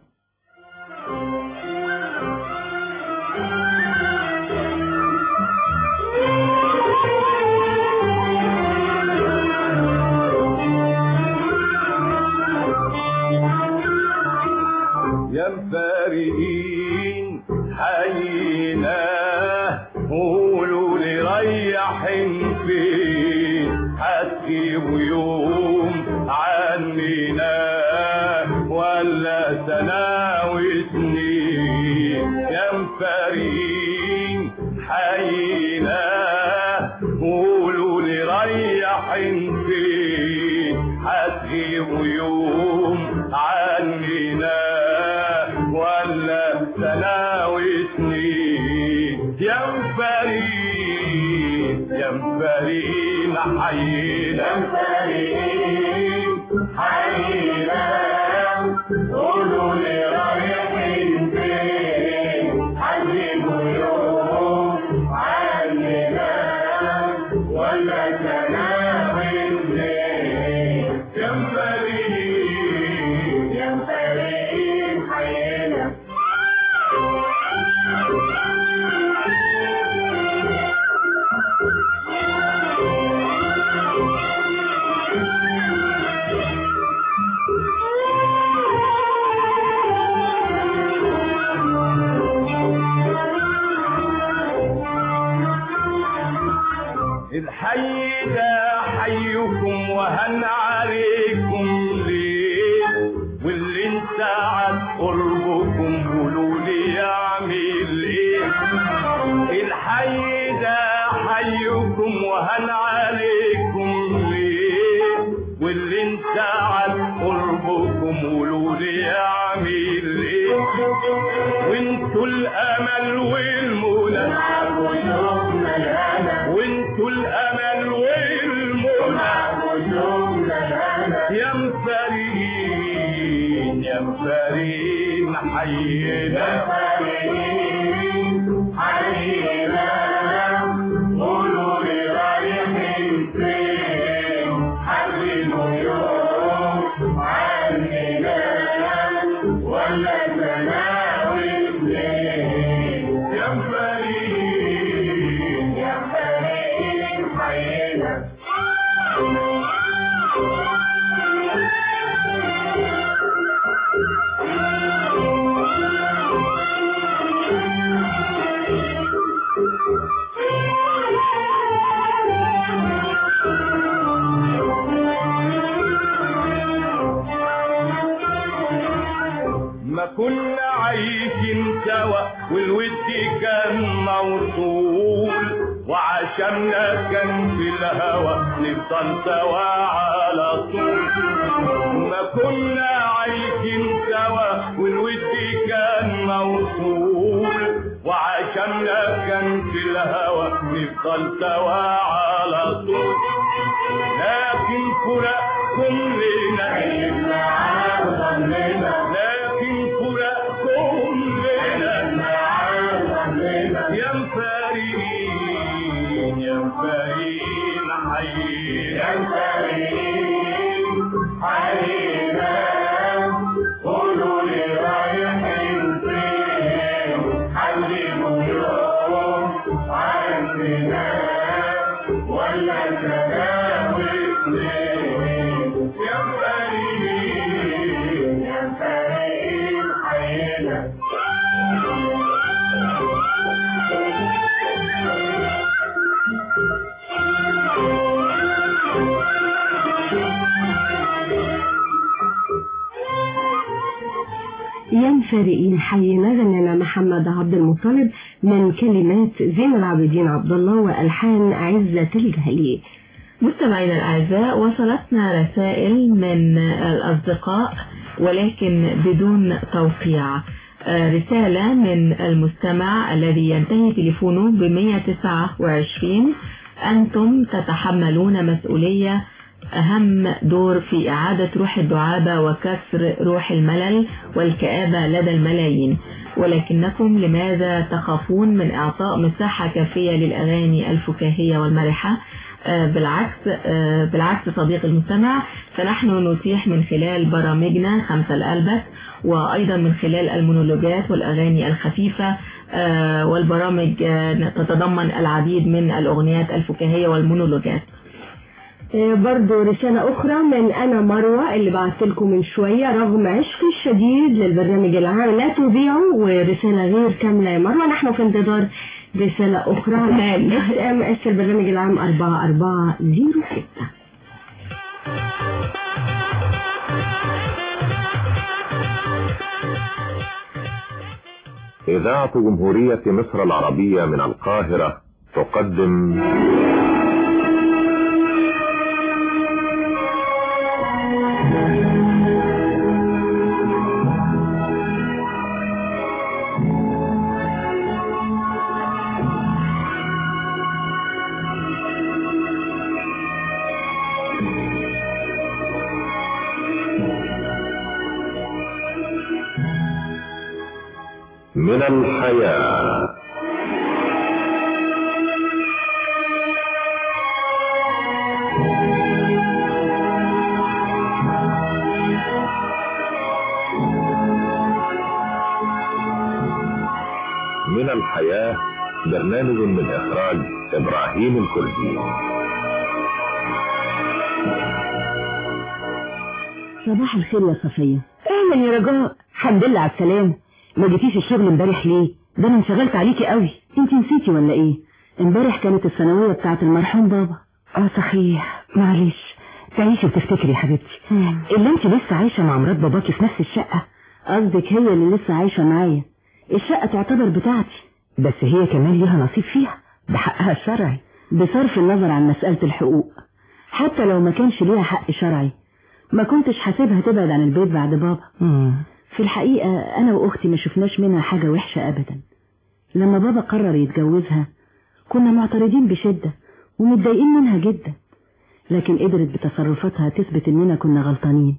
يا مفارقين حينا قولوا لي ريحين فين، هتجيبوا يوم عننا ولا يوم عننا ولا سنة وسنين يا مفارقين يا مفارقين حينا يا مفارقين حينا قولوا لي رايحين فين حلموا يوم عننا ولا سنة وسنين يا مفارقين يا مفارقين حينا الحي ده حيكم وهن عليكم ليه واللي انسعد قربكم قولوا لي اعمل ايه الحي ده حيكم وهن عليكم ليه واللي انسعد قربكم قولوا لي اعمل ايه وانتوا الامل والمنى وانتوا الامل والمنى يا مفارقين يا مفارقين حينا يا مفارقين حينا قولوا لي رايحين فين حلموا يوم عننا ولا سنة وسنين يا مفارقين يا مفارقين حينا ما كنا عايشين سوا والود كان موصول وعشمنا كان في الهوى نفضل سوا على طول ما كنا عايشين سوا والود كان موصول وعشمنا كان في الهوى نفضل سوا على طول لكن فراقكم لنا لكن فراقكم لنا يا مفارقين يا مفارقين حينا يا مفارقين حينا قولوا لي رايحين فين حلموا يوم عننا ولا سنة وسنين يا مفارقين يا مفارقين حينا يا مفارقين حينا غنى محمد عبد المطلب من كلمات زين العابدين عبد الله والحان عزة الجهلي. مستمعينا الأعزاء، وصلتنا رسائل من الأصدقاء ولكن بدون توقيع. رسالة من المستمع الذي ينتهي تليفونه ب مئة وتسعة وعشرين: أنتم تتحملون مسؤولية أهم دور في إعادة روح الدعابة وكسر روح الملل والكآبة لدى الملايين، ولكنكم لماذا تخافون من إعطاء مساحة كافية للأغاني الفكاهية والمرحة؟ بالعكس بالعكس صديق المستمع، فنحن نتيح من خلال برامجنا خمسة الألبس، وأيضا من خلال المونولوجات والأغاني الخفيفة والبرامج تتضمن العديد من الأغنيات الفكاهية والمونولوجات. برضو رسالة أخرى من أنا مروة اللي بعثت لكم من شوية: رغم عشقي الشديد للبرنامج العام لا تذيعوا، ورسالة غير كاملة يا مروة. نحن في انتظار رسالة أخرى على اس ام اس البرنامج العام أربعة أربعة صفر ستة. إذاعة جمهورية مصر العربية من القاهرة تقدم من الحياة. من الحياة برنامج من إخراج إبراهيم الكردي. صباح الخير يا صفية. اهلا يا رجاء، الحمد لله على السلامة. ما جيتيش الشغل امبارح ليه؟ ده انا انشغلت عليكي قوي. انت نسيتي ولا ايه؟ امبارح كانت الثانوية بتاعت المرحوم بابا. اه صحيح، معلش. تعيشي وتفتكري يا حبيبتي. اللي انت لسه عايشة مع مرات باباكي في نفس الشقة؟ قصدك هي اللي لسه عايشة معايا. الشقة تعتبر بتاعتي، بس هي كمان ليها نصيب فيها، ده حقها الشرعي، بصرف النظر عن مسألة الحقوق. حتى لو ما كانش ليها حق شرعي ما كنتش حاسبها تبعد عن البيت بعد بابا. مم. في الحقيقة أنا وأختي ما شفناش منها حاجة وحشة أبدا. لما بابا قرر يتجوزها كنا معترضين بشدة ومتضايقين منها جدا، لكن قدرت بتصرفاتها تثبت إننا كنا غلطانين.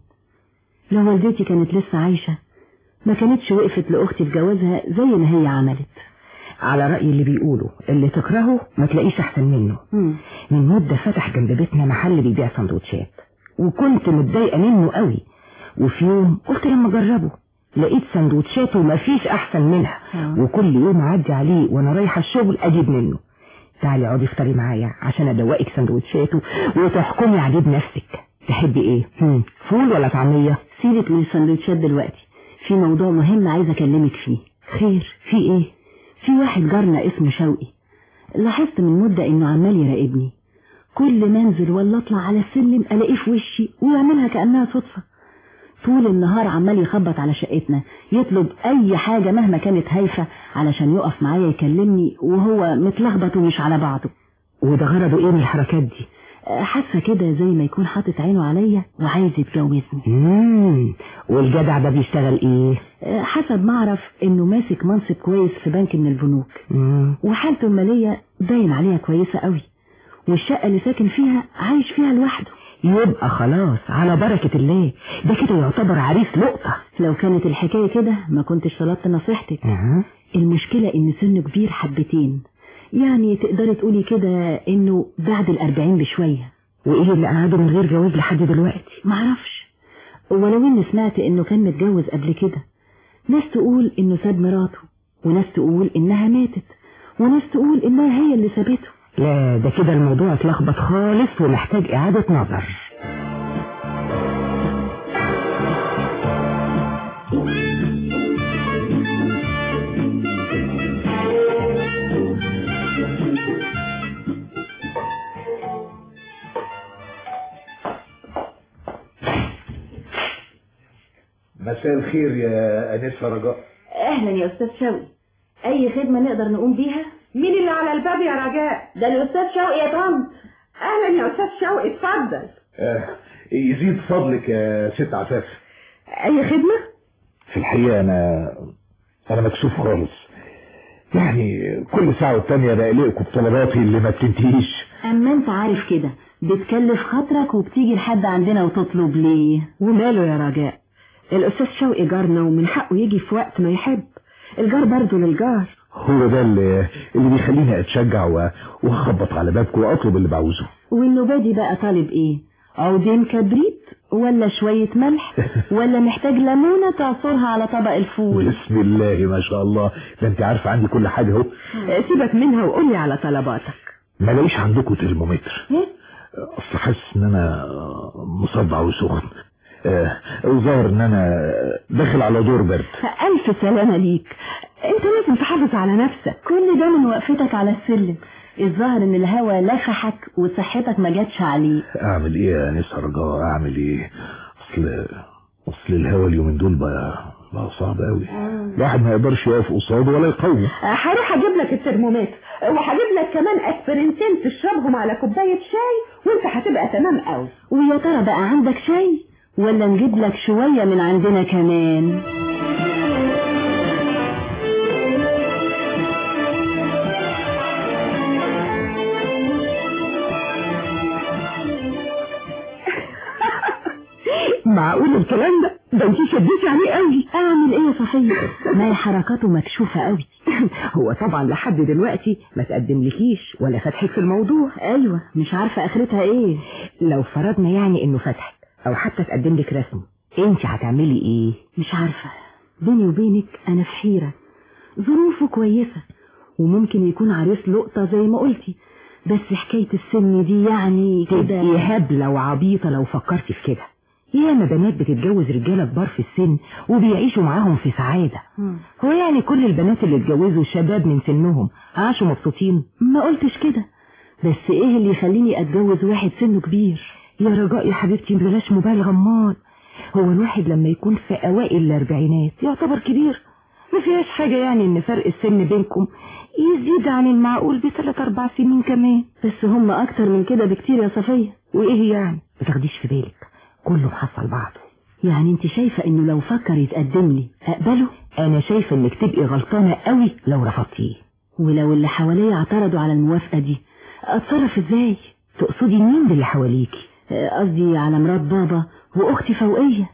لو والدتي كانت لسه عايشة ما كانتش وقفت لأختي في جوازها زي ما هي عملت. على رأي اللي بيقولوا اللي تكرهه ما تلاقيش أحسن منه. مم. من مدة فتح جنب بيتنا محل بيبيع سندوتشات وكنت متضايقة منه قوي، وفي يوم قلت لما اجربه لقيت سندوتشاته ما فيش احسن منها. أوه. وكل يوم اعدي عليه وانا رايحة الشغل اجيب منه. تعالي اقعدي افطري معايا عشان ادوقك سندوتشاته وتحكمي عليه بنفسك. تحبي ايه؟ هم. فول ولا طعمية؟ سيبك من السندوتشات دلوقتي، في موضوع مهم عايزة اكلمك فيه. خير؟ في ايه؟ في واحد جارنا اسمه شوقي، لاحظت من مدة انه عمال يراقبني. كل ما انزل ولا اطلع على السلم الاقيه في وشي ويعملها كأنها صدفة. طول النهار عمال يخبط على شقتنا، يطلب اي حاجة مهما كانت هايفة علشان يقف معايا يكلمني وهو متلخبط ومش على بعضه. وده غرضه ايه من الحركات دي؟ حاسة كده زي ما يكون حاطط عينه عليا وعايز يتجوزني. امم والجدع ده بيشتغل ايه؟ حسب ما اعرف انه ماسك منصب كويس في بنك من البنوك. مم. وحالته المالية باين عليها كويسة قوي، والشقة اللي ساكن فيها عايش فيها لوحده. يبقى خلاص على بركة الله، ده كده يعتبر عريس لقطة. لو كانت الحكاية كده ما كنتش طلبت نصيحتك. أه. المشكلة ان سنه كبير حبتين، يعني تقدري تقولي كده انه بعد الاربعين بشوية. وايه اللي قعده من غير جواز لحد دلوقتي؟ معرفش، ولو اني سمعت انه كان متجوز قبل كده. ناس تقول انه ساب مراته، وناس تقول انها ماتت، وناس تقول انها هي اللي سابته. لا ده كده الموضوع اتلخبط خالص ومحتاج اعادة نظر. مساء الخير يا أنسة رجاء. اهلا يا استاذ شوقي، اي خدمة نقدر نقوم بيها؟ مين اللي على الباب يا رجاء؟ ده الاستاذ شوقي يا طنط. اهلا يا استاذ شوقي، اتفضل. آه يزيد فضلك يا ست عفاف. اي خدمة؟ في الحقيقة انا انا مكسوف خالص، يعني كل ساعة والتانية بقلقكم بطلباتي اللي ما بتنتهيش. اما انت عارف كده بتكلف خاطرك وبتيجي لحد عندنا وتطلب ليه؟ وماله يا رجاء؟ الاستاذ شوقي جارنا ومن حقه يجي في وقت ما يحب، الجار برضه للجار. هو ده اللي, اللي بيخليني اتشجع واخبط على بابكم واطلب اللي بعوزه. والنوبة دي بقى طالب ايه؟ عودين كبريت ولا شوية ملح ولا محتاج ليمونة تعصرها على طبق الفول؟ بسم الله ما شاء الله، ده انت عارفه عندي كل حاجة اهو. سيبك منها وقولي على طلباتك. ما لاقيش عندكم ترمومتر؟ اصل حاسس ان انا مصدع وسخن، الظاهر ان انا داخل على دور برد. الف سلامة ليك، انت لازم تحافظ على نفسك. كل ده من وقفتك على السلم، الظاهر ان الهوا لفحك وصحتك ما جاتش عليه. اعمل ايه يا نسا رجاء، اعمل ايه؟ اصل اصل الهوا اليومين دول بقى بقى صعب قوي، الواحد ما يقدرش يقف قصاده ولا يقاومه. هروح اجيب لك الترمومتر وهجيب لك كمان اسبرنتين تشربهم على كوبايه شاي وانت هتبقى تمام قوي. ويا ترى بقى عندك شاي ولا نجيب لك شويه من عندنا كمان؟ معقول الكلام ده؟ ده انت شديتي عليه قوي. اعمل ايه يا صفية؟ ما هي حركاته مكشوفة قوي. هو طبعا لحد دلوقتي ما تقدملكيش ولا فتحك في الموضوع. ايوه مش عارفة اخرتها ايه. لو فرضنا يعني انه فتحك او حتى تقدم لك رسمي، انت هتعملي ايه؟ مش عارفة. بيني وبينك انا في حيرة. ظروفه كويسة وممكن يكون عريس لقطة زي ما قلتي، بس حكاية السن دي يعني كده تبقي هبلة وعبيطة لو فكرتي في كده. ياما بنات بتتجوز رجالة كبار في السن وبيعيشوا معاهم في سعادة. مم. هو يعني كل البنات اللي اتجوزوا شباب من سنهم عاشوا مبسوطين؟ ما قلتش كده، بس ايه اللي يخليني اتجوز واحد سنه كبير؟ يا رجاء يا حبيبتي بلاش مبالغة. امال هو الواحد لما يكون في اوائل الاربعينات يعتبر كبير؟ ما فيهاش حاجة يعني ان فرق السن بينكم يزيد عن المعقول بثلاث اربع سنين كمان. بس هم اكتر من كده بكتير يا صفية. وايه يعني؟ ما تاخديش في بالك، كله محصل بعضه. يعني انت شايفة انه لو فكر يتقدم لي اقبله؟ انا شايفة انك تبقي غلطانة قوي لو رفضتيه. ولو اللي حواليا اعترضوا على الموافقة دي اتصرف ازاي؟ تقصدي مين باللي حواليكي؟ قصدي على مرات بابا واختي فوقية.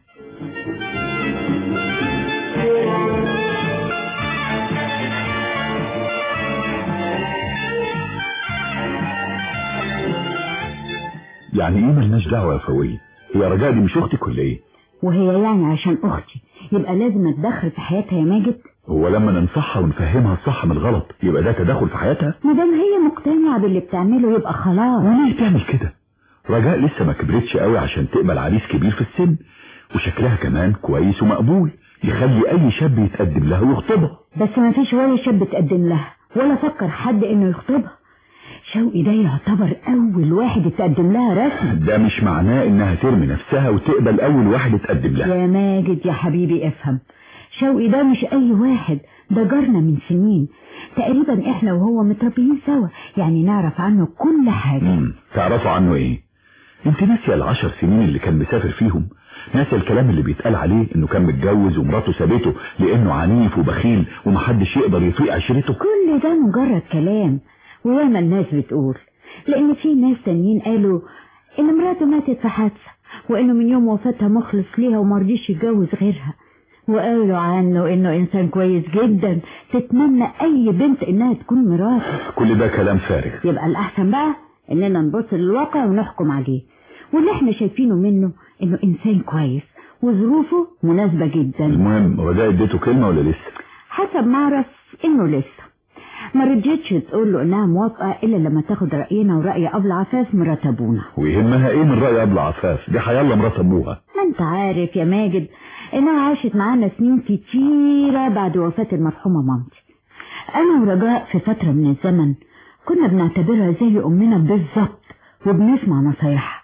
يعني ايه ملناش دعوة يا فوقية؟ هي رجاء دي مش اختك ولا ايه؟ وهي يعني عشان اختي يبقى لازم اتدخل في حياتها يا ماجد؟ هو لما ننصحها ونفهمها الصح من الغلط يبقى ده تدخل في حياتها؟ ما دام هي مقتنعة باللي بتعمله يبقى خلاص. وليه تعمل كده؟ رجاء لسه ما كبرتش قوي عشان تقبل عريس كبير في السن، وشكلها كمان كويس ومقبول يخلي اي شاب يتقدم لها ويخطبها. بس ما فيش ولا شاب تقدم لها ولا فكر حد انه يخطبها. شوقي ده يعتبر اول واحد يتقدم لها رسمي. ده مش معناه انها ترمي نفسها وتقبل اول واحد يتقدم لها. يا ماجد يا حبيبي افهم، شوقي ده مش اي واحد، ده جارنا من سنين تقريبا، احنا وهو متربيين سوا، يعني نعرف عنه كل حاجة. امم تعرفوا عنه ايه؟ انت ناسيه العشر سنين اللي كان مسافر فيهم؟ ناسيه الكلام اللي بيتقال عليه انه كان متجوز ومراته سابته لانه عنيف وبخيل ومحدش يقدر يطيق عشرته؟ كل ده مجرد كلام، وياما الناس بتقول، لان في ناس تانيين قالوا ان مراته ماتت في حادثة وانه من يوم وفاتها مخلص ليها ومرضيش يتجوز غيرها، وقالوا عنه انه انسان كويس جدا تتمنى اي بنت انها تكون مراته. كل ده كلام فارغ. يبقى الاحسن بقى اننا نبص للواقع ونحكم عليه، واللي احنا شايفينه منه انه انسان كويس وظروفه مناسبة جدا. المهم رجاء اديته كلمة ولا لسه؟ حسب ما اعرف انه لسه، ما رجيتش تقول له انها موافقة الا لما تاخد رأينا ورأي ابو العفاف مرات ابونا. ويهمها ايه من رأي ابو العفاف؟ دي حيالله مرات ابوها. ما انت عارف يا ماجد انها عاشت معانا سنين كتيرة بعد وفاة المرحومة مامتي. انا ورجاء في فترة من الزمن كنا بنعتبرها زي امنا بالظبط وبنسمع نصايحها.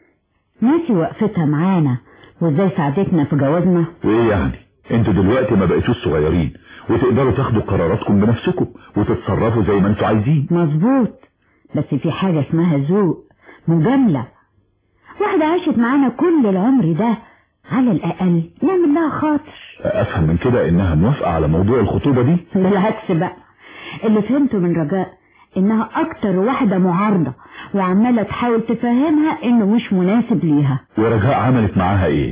ناسي وقفتها معانا وازاي ساعدتنا في جوازنا. وايه يعني؟ انتوا دلوقتي ما بقيتوش صغيرين وتقدروا تاخدوا قراراتكم بنفسكم وتتصرفوا زي ما انتوا عايزين. مظبوط، بس في حاجة اسمها ذوق، مجاملة. واحدة عاشت معانا كل العمر ده، على الأقل نعمل لها خاطر. افهم من كده انها موافقة على موضوع الخطوبة دي؟ بالعكس بقى، اللي فهمته من رجاء انها اكتر واحدة معارضة وعمالة تحاول تفهمها انه مش مناسب ليها. ورجاء عملت معاها ايه؟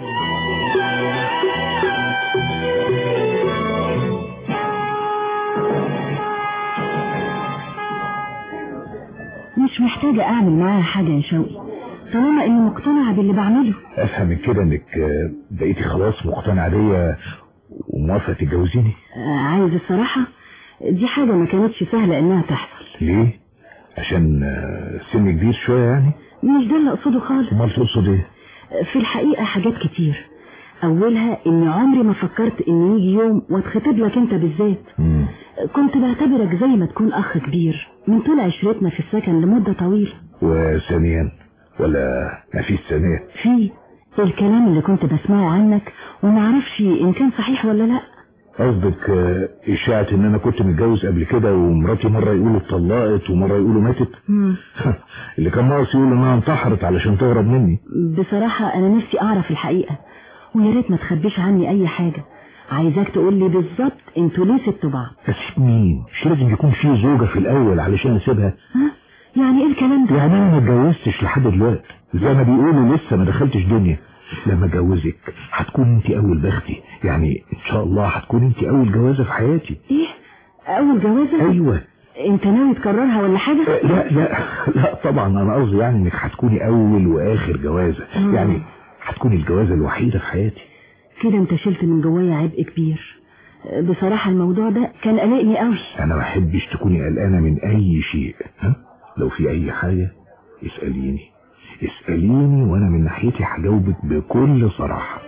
مش محتاجة اعمل معاها حاجة يا شوقي، طالما اني مقتنعة باللي بعمله. افهم من كده انك بقيتي خلاص مقتنعة بيا وموافقة تتجوزيني؟ عايز الصراحة دي حاجة ما كانتش سهلة انها تحصل. ليه؟ عشان سن كبير شوية يعني؟ مش ده اللي اقصده خالص. امال تقصد ايه؟ في الحقيقة حاجات كتير، اولها ان عمري ما فكرت ان يجي يوم واتخطب لك انت بالذات. مم. كنت بعتبرك زي ما تكون اخ كبير من طول عشرتنا في السكن لمدة طويلة. وثانيا ولا ما فيش ثانية؟ في الكلام اللي كنت بسمعه عنك ومعرفش ان كان صحيح ولا لا. قصدك اشاعة ان انا كنت متجوز قبل كده ومراتي مرة يقولوا اتطلقت ومرة يقولوا ماتت؟ اللي كان ناقص يقول انها انتحرت علشان تهرب مني. بصراحة انا نفسي اعرف الحقيقة، ويا ريت ما تخبيش عني اي حاجة. عايزاك تقول لي بالظبط انتوا ليه سبتوا بعض؟ اسيب مين؟ مش لازم يكون في زوجة في الاول علشان اسيبها؟ ها؟ يعني ايه الكلام ده؟ يعني انا ما اتجوزتش لحد دلوقتي، زي ما بيقولوا لسه ما دخلتش دنيا، لما اتجوزك هتكون انت اول بختي، يعني ان شاء الله هتكون انت اول جوازة في حياتي. ايه اول جوازة؟ ايوه. انت ناوي تكررها ولا حاجة؟ لا لا لا طبعا، انا قصدي يعني انك هتكوني اول واخر جوازة، مم. يعني هتكوني الجوازة الوحيدة في حياتي. كده انت شلت من جوايا عبء كبير. بصراحة الموضوع ده كان قلقني قوي. انا ما احبش تكوني قلقانة من اي شيء، ها؟ لو في اي حاجة اسأليني اسأليني وانا من ناحيتي هجاوبك بكل صراحة.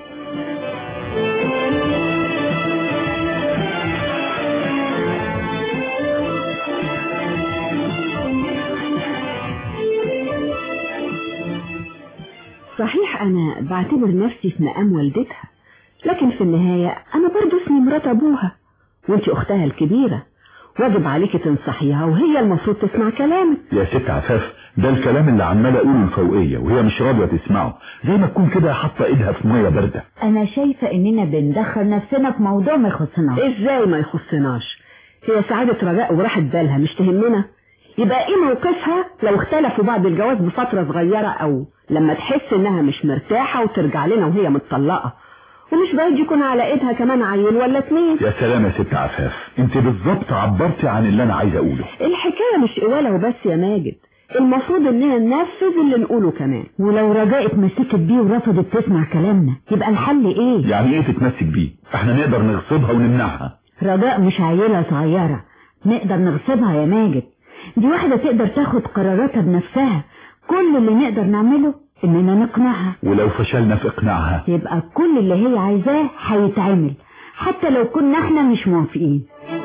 صحيح انا بعتبر نفسي في مقام والدتها، لكن في النهاية انا برضو اسمي مرات ابوها وانت اختها الكبيرة، واجب عليك تنصحيها وهي المفروض تسمع كلامك. يا ست عفاف، ده الكلام اللي عمال اقوله الفوقية وهي مش راضية تسمعه، زي ما تكون كده حاطة ايدها في مية باردة. انا شايفة اننا بندخل نفسنا في موضوع ما يخصناش. ازاي ما يخصناش؟ هي سعادة رجاء وراحت بالها مش تهمنا؟ يبقى ايه موقفها لو اختلفوا بعد الجواز بفترة صغيرة او لما تحس انها مش مرتاحة وترجع لنا وهي متطلقة، ومش بعيد يكون على ايدها كمان عيل ولا اتنين. يا سلام يا ست عفاف، انت بالظبط عبرتي عن اللي انا عايز اقوله. الحكاية مش قوالة وبس يا ماجد، المفروض اننا ننفذ اللي نقوله كمان. ولو رجاء اتمسكت بيه ورفضت تسمع كلامنا يبقى الحل ايه؟ يعني ايه تتمسك بيه؟ احنا نقدر نغصبها ونمنعها. رجاء مش عيلة صغيرة نقدر نغصبها يا ماجد، دي واحدة تقدر تاخد قراراتها بنفسها. كل اللي نقدر نعمله اننا نقنعها، ولو فشلنا في اقناعها يبقى كل اللي هي عايزاه هيتعمل حتى لو كنا احنا مش موافقين.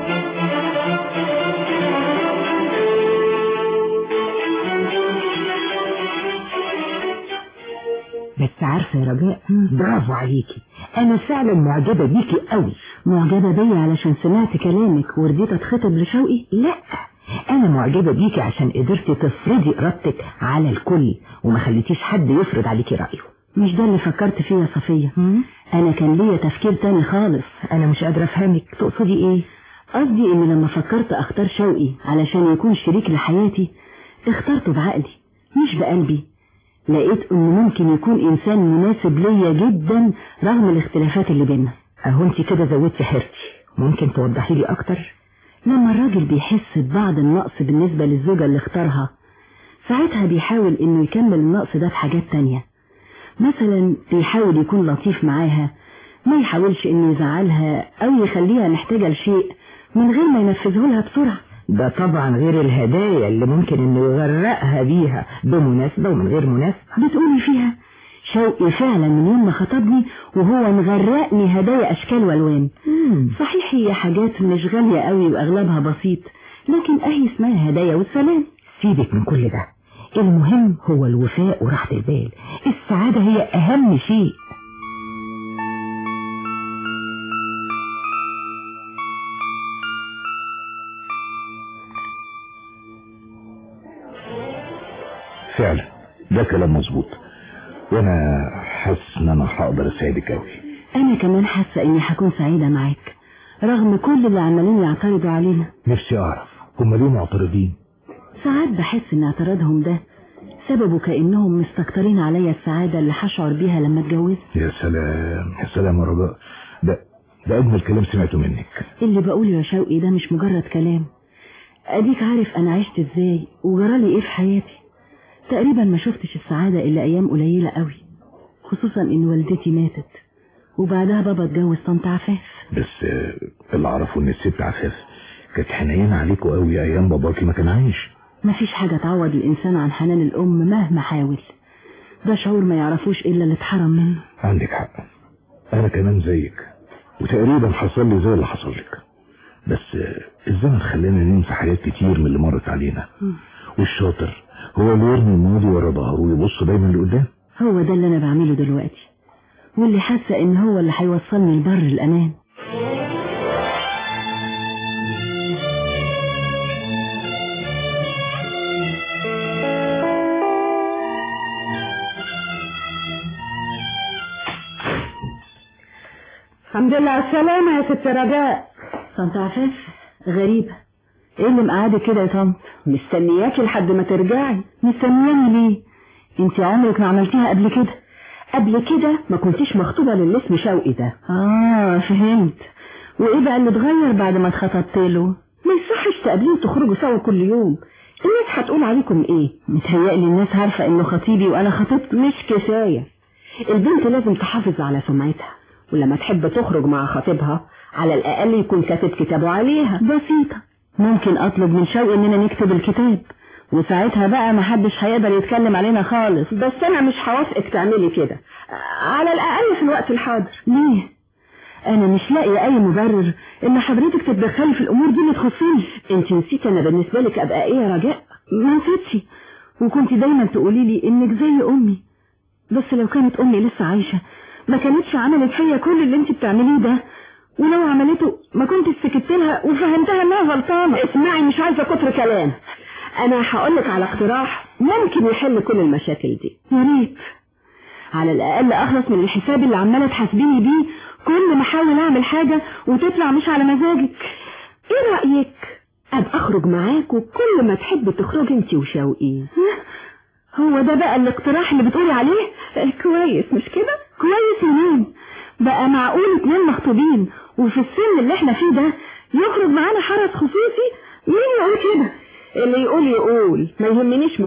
بس عارفة يا رجاء، برافو عليكي، انا فعلا معجبة بيكي قوي. معجبة بيا علشان سمعت كلامك ورضيت اتخطب لشوقي؟ لا، انا معجبة بيكي عشان قدرتي تفرضي ارادتك على الكل وما خليتيش حد يفرض عليكي رأيه. مش ده اللي فكرت فيه يا صفية، انا كان ليا تفكير تاني خالص. انا مش قادرة افهمك، تقصدي ايه؟ قصدي ان لما فكرت اختار شوقي علشان يكون شريك لحياتي اخترته بعقلي مش بقلبي. لقيت انه ممكن يكون انسان مناسب ليا جدا رغم الاختلافات اللي بيننا. اهو انت كده زودتي حيرتي، ممكن توضحي لي اكتر؟ لما الراجل بيحس ببعض النقص بالنسبة للزوجة اللي اختارها، ساعتها بيحاول انه يكمل النقص ده في حاجات تانية. مثلا بيحاول يكون لطيف معاها، ما يحاولش انه يزعلها او يخليها محتاجة لشيء من غير ما ينفذه لها بسرعة. ده طبعا غير الهدايا اللي ممكن انه يغرقها بيها بمناسبة ومن غير مناسبة. بتقولي فيها؟ شوقي فعلا من يوم ما خطبني وهو مغرقني هدايا اشكال والوان. مم. صحيح هي حاجات مش غالية قوي واغلبها بسيط، لكن اهي اسمها هدايا والسلام. سيبك من كل ده، المهم هو الوفاء وراحة البال، السعادة هي اهم شيء. فعلا ده كلام مظبوط، وانا حاسس ان انا هقدر اساعدك قوي. انا كمان حاسه اني هكون سعيده معاك رغم كل اللي عمالين يعترضوا علينا. نفسي اعرف هم ليه معترضين؟ ساعات بحس ان اعتراضهم ده سببه كانهم مستكترين عليا السعاده اللي هشعر بيها لما اتجوز. يا سلام يا سلام يا رجاء، ده ده اجمل كلام سمعته منك. اللي بقوله يا شوقي ده مش مجرد كلام، اديك عارف انا عشت ازاي وجرالي ايه في حياتي. تقريبا ما شفتش السعادة إلا أيام قليلة قوي، خصوصا إن والدتي ماتت وبعدها بابا اتجوز طنط عفاف. بس اللي أعرفه إن الست عفاف كانت حنينة عليكوا قوي أيام باباكي ما كان عايش. مفيش حاجة تعوض الإنسان عن حنان الأم مهما حاول، ده شعور ما يعرفوش إلا اللي اتحرم منه. عندك حق، أنا كمان زيك وتقريبا حصل لي زي اللي حصل لك، بس الزمن خلانا ننسى حاجات كتير من اللي مرت علينا. م. والشاطر هو اللي يرمي الماضي ورا ظهره ويبص دايما لقدام. هو ده اللي انا بعمله دلوقتي، واللي حاسه ان هو اللي هيوصلني لبر الامان. الحمد لله على السلامه يا ست رجاء. طنط عفاف غريبه، ايه اللي مقعدك كده يا طنط؟ مستنياكي لحد ما ترجعي. مستنياني ليه؟ انت عمرك ما عملتيها قبل كده. قبل كده ما كنتيش مخطوبة للي اسمه شوقي ده. اه فهمت. وايه بقى اللي اتغير بعد ما اتخطبت له؟ ما يصحش تقابليه وتخرجوا سوا كل يوم، الناس هتقول عليكم ايه؟ متهيألي الناس عارفة انه خطيبي وانا خطيبته. مش كفاية، البنت لازم تحافظ على سمعتها، ولما تحب تخرج مع خطيبها على الاقل يكون كاتب كتابه عليها. بسيطة، ممكن اطلب من شوقي اننا نكتب الكتاب، وساعتها بقى محدش هيقدر يتكلم علينا خالص. بس انا مش هوافقك تعملي كده، على الاقل في الوقت الحاضر. ليه؟ انا مش لاقي اي مبرر ان حضرتك تتدخلي في الامور دي اللي تخصني. انت نسيتي انا بالنسبه لك ابقى ايه يا رجاء؟ ما نسيتش، وكنت دايما تقولي لي انك زي امي. بس لو كانت امي لسه عايشه ما كانتش عملت فيا كل اللي انت بتعمليه ده، ولو عملته ما كنت سكت لها وفهمتها انها غلطانه. اسمعي، مش عايزه كتر كلام، انا هقولك على اقتراح ممكن يحل كل المشاكل دي. يا ريت على الاقل اخلص من الحساب اللي عماله تحاسبيني بيه كل ما احاول اعمل حاجه وتطلع مش على مزاجك. ايه رايك ابقى اخرج معاك وكل ما تحب تخرج انت وشوقي؟ هو ده بقى الاقتراح اللي بتقولي عليه؟ كويس مش كده؟ كويس منين؟ بقى معقول اتنين مخطوبين وفي السن اللي احنا فيه ده يخرج معانا حرس خصوصي؟ مين يقول كده؟ اللي يقول يقول، ما يهمنيش.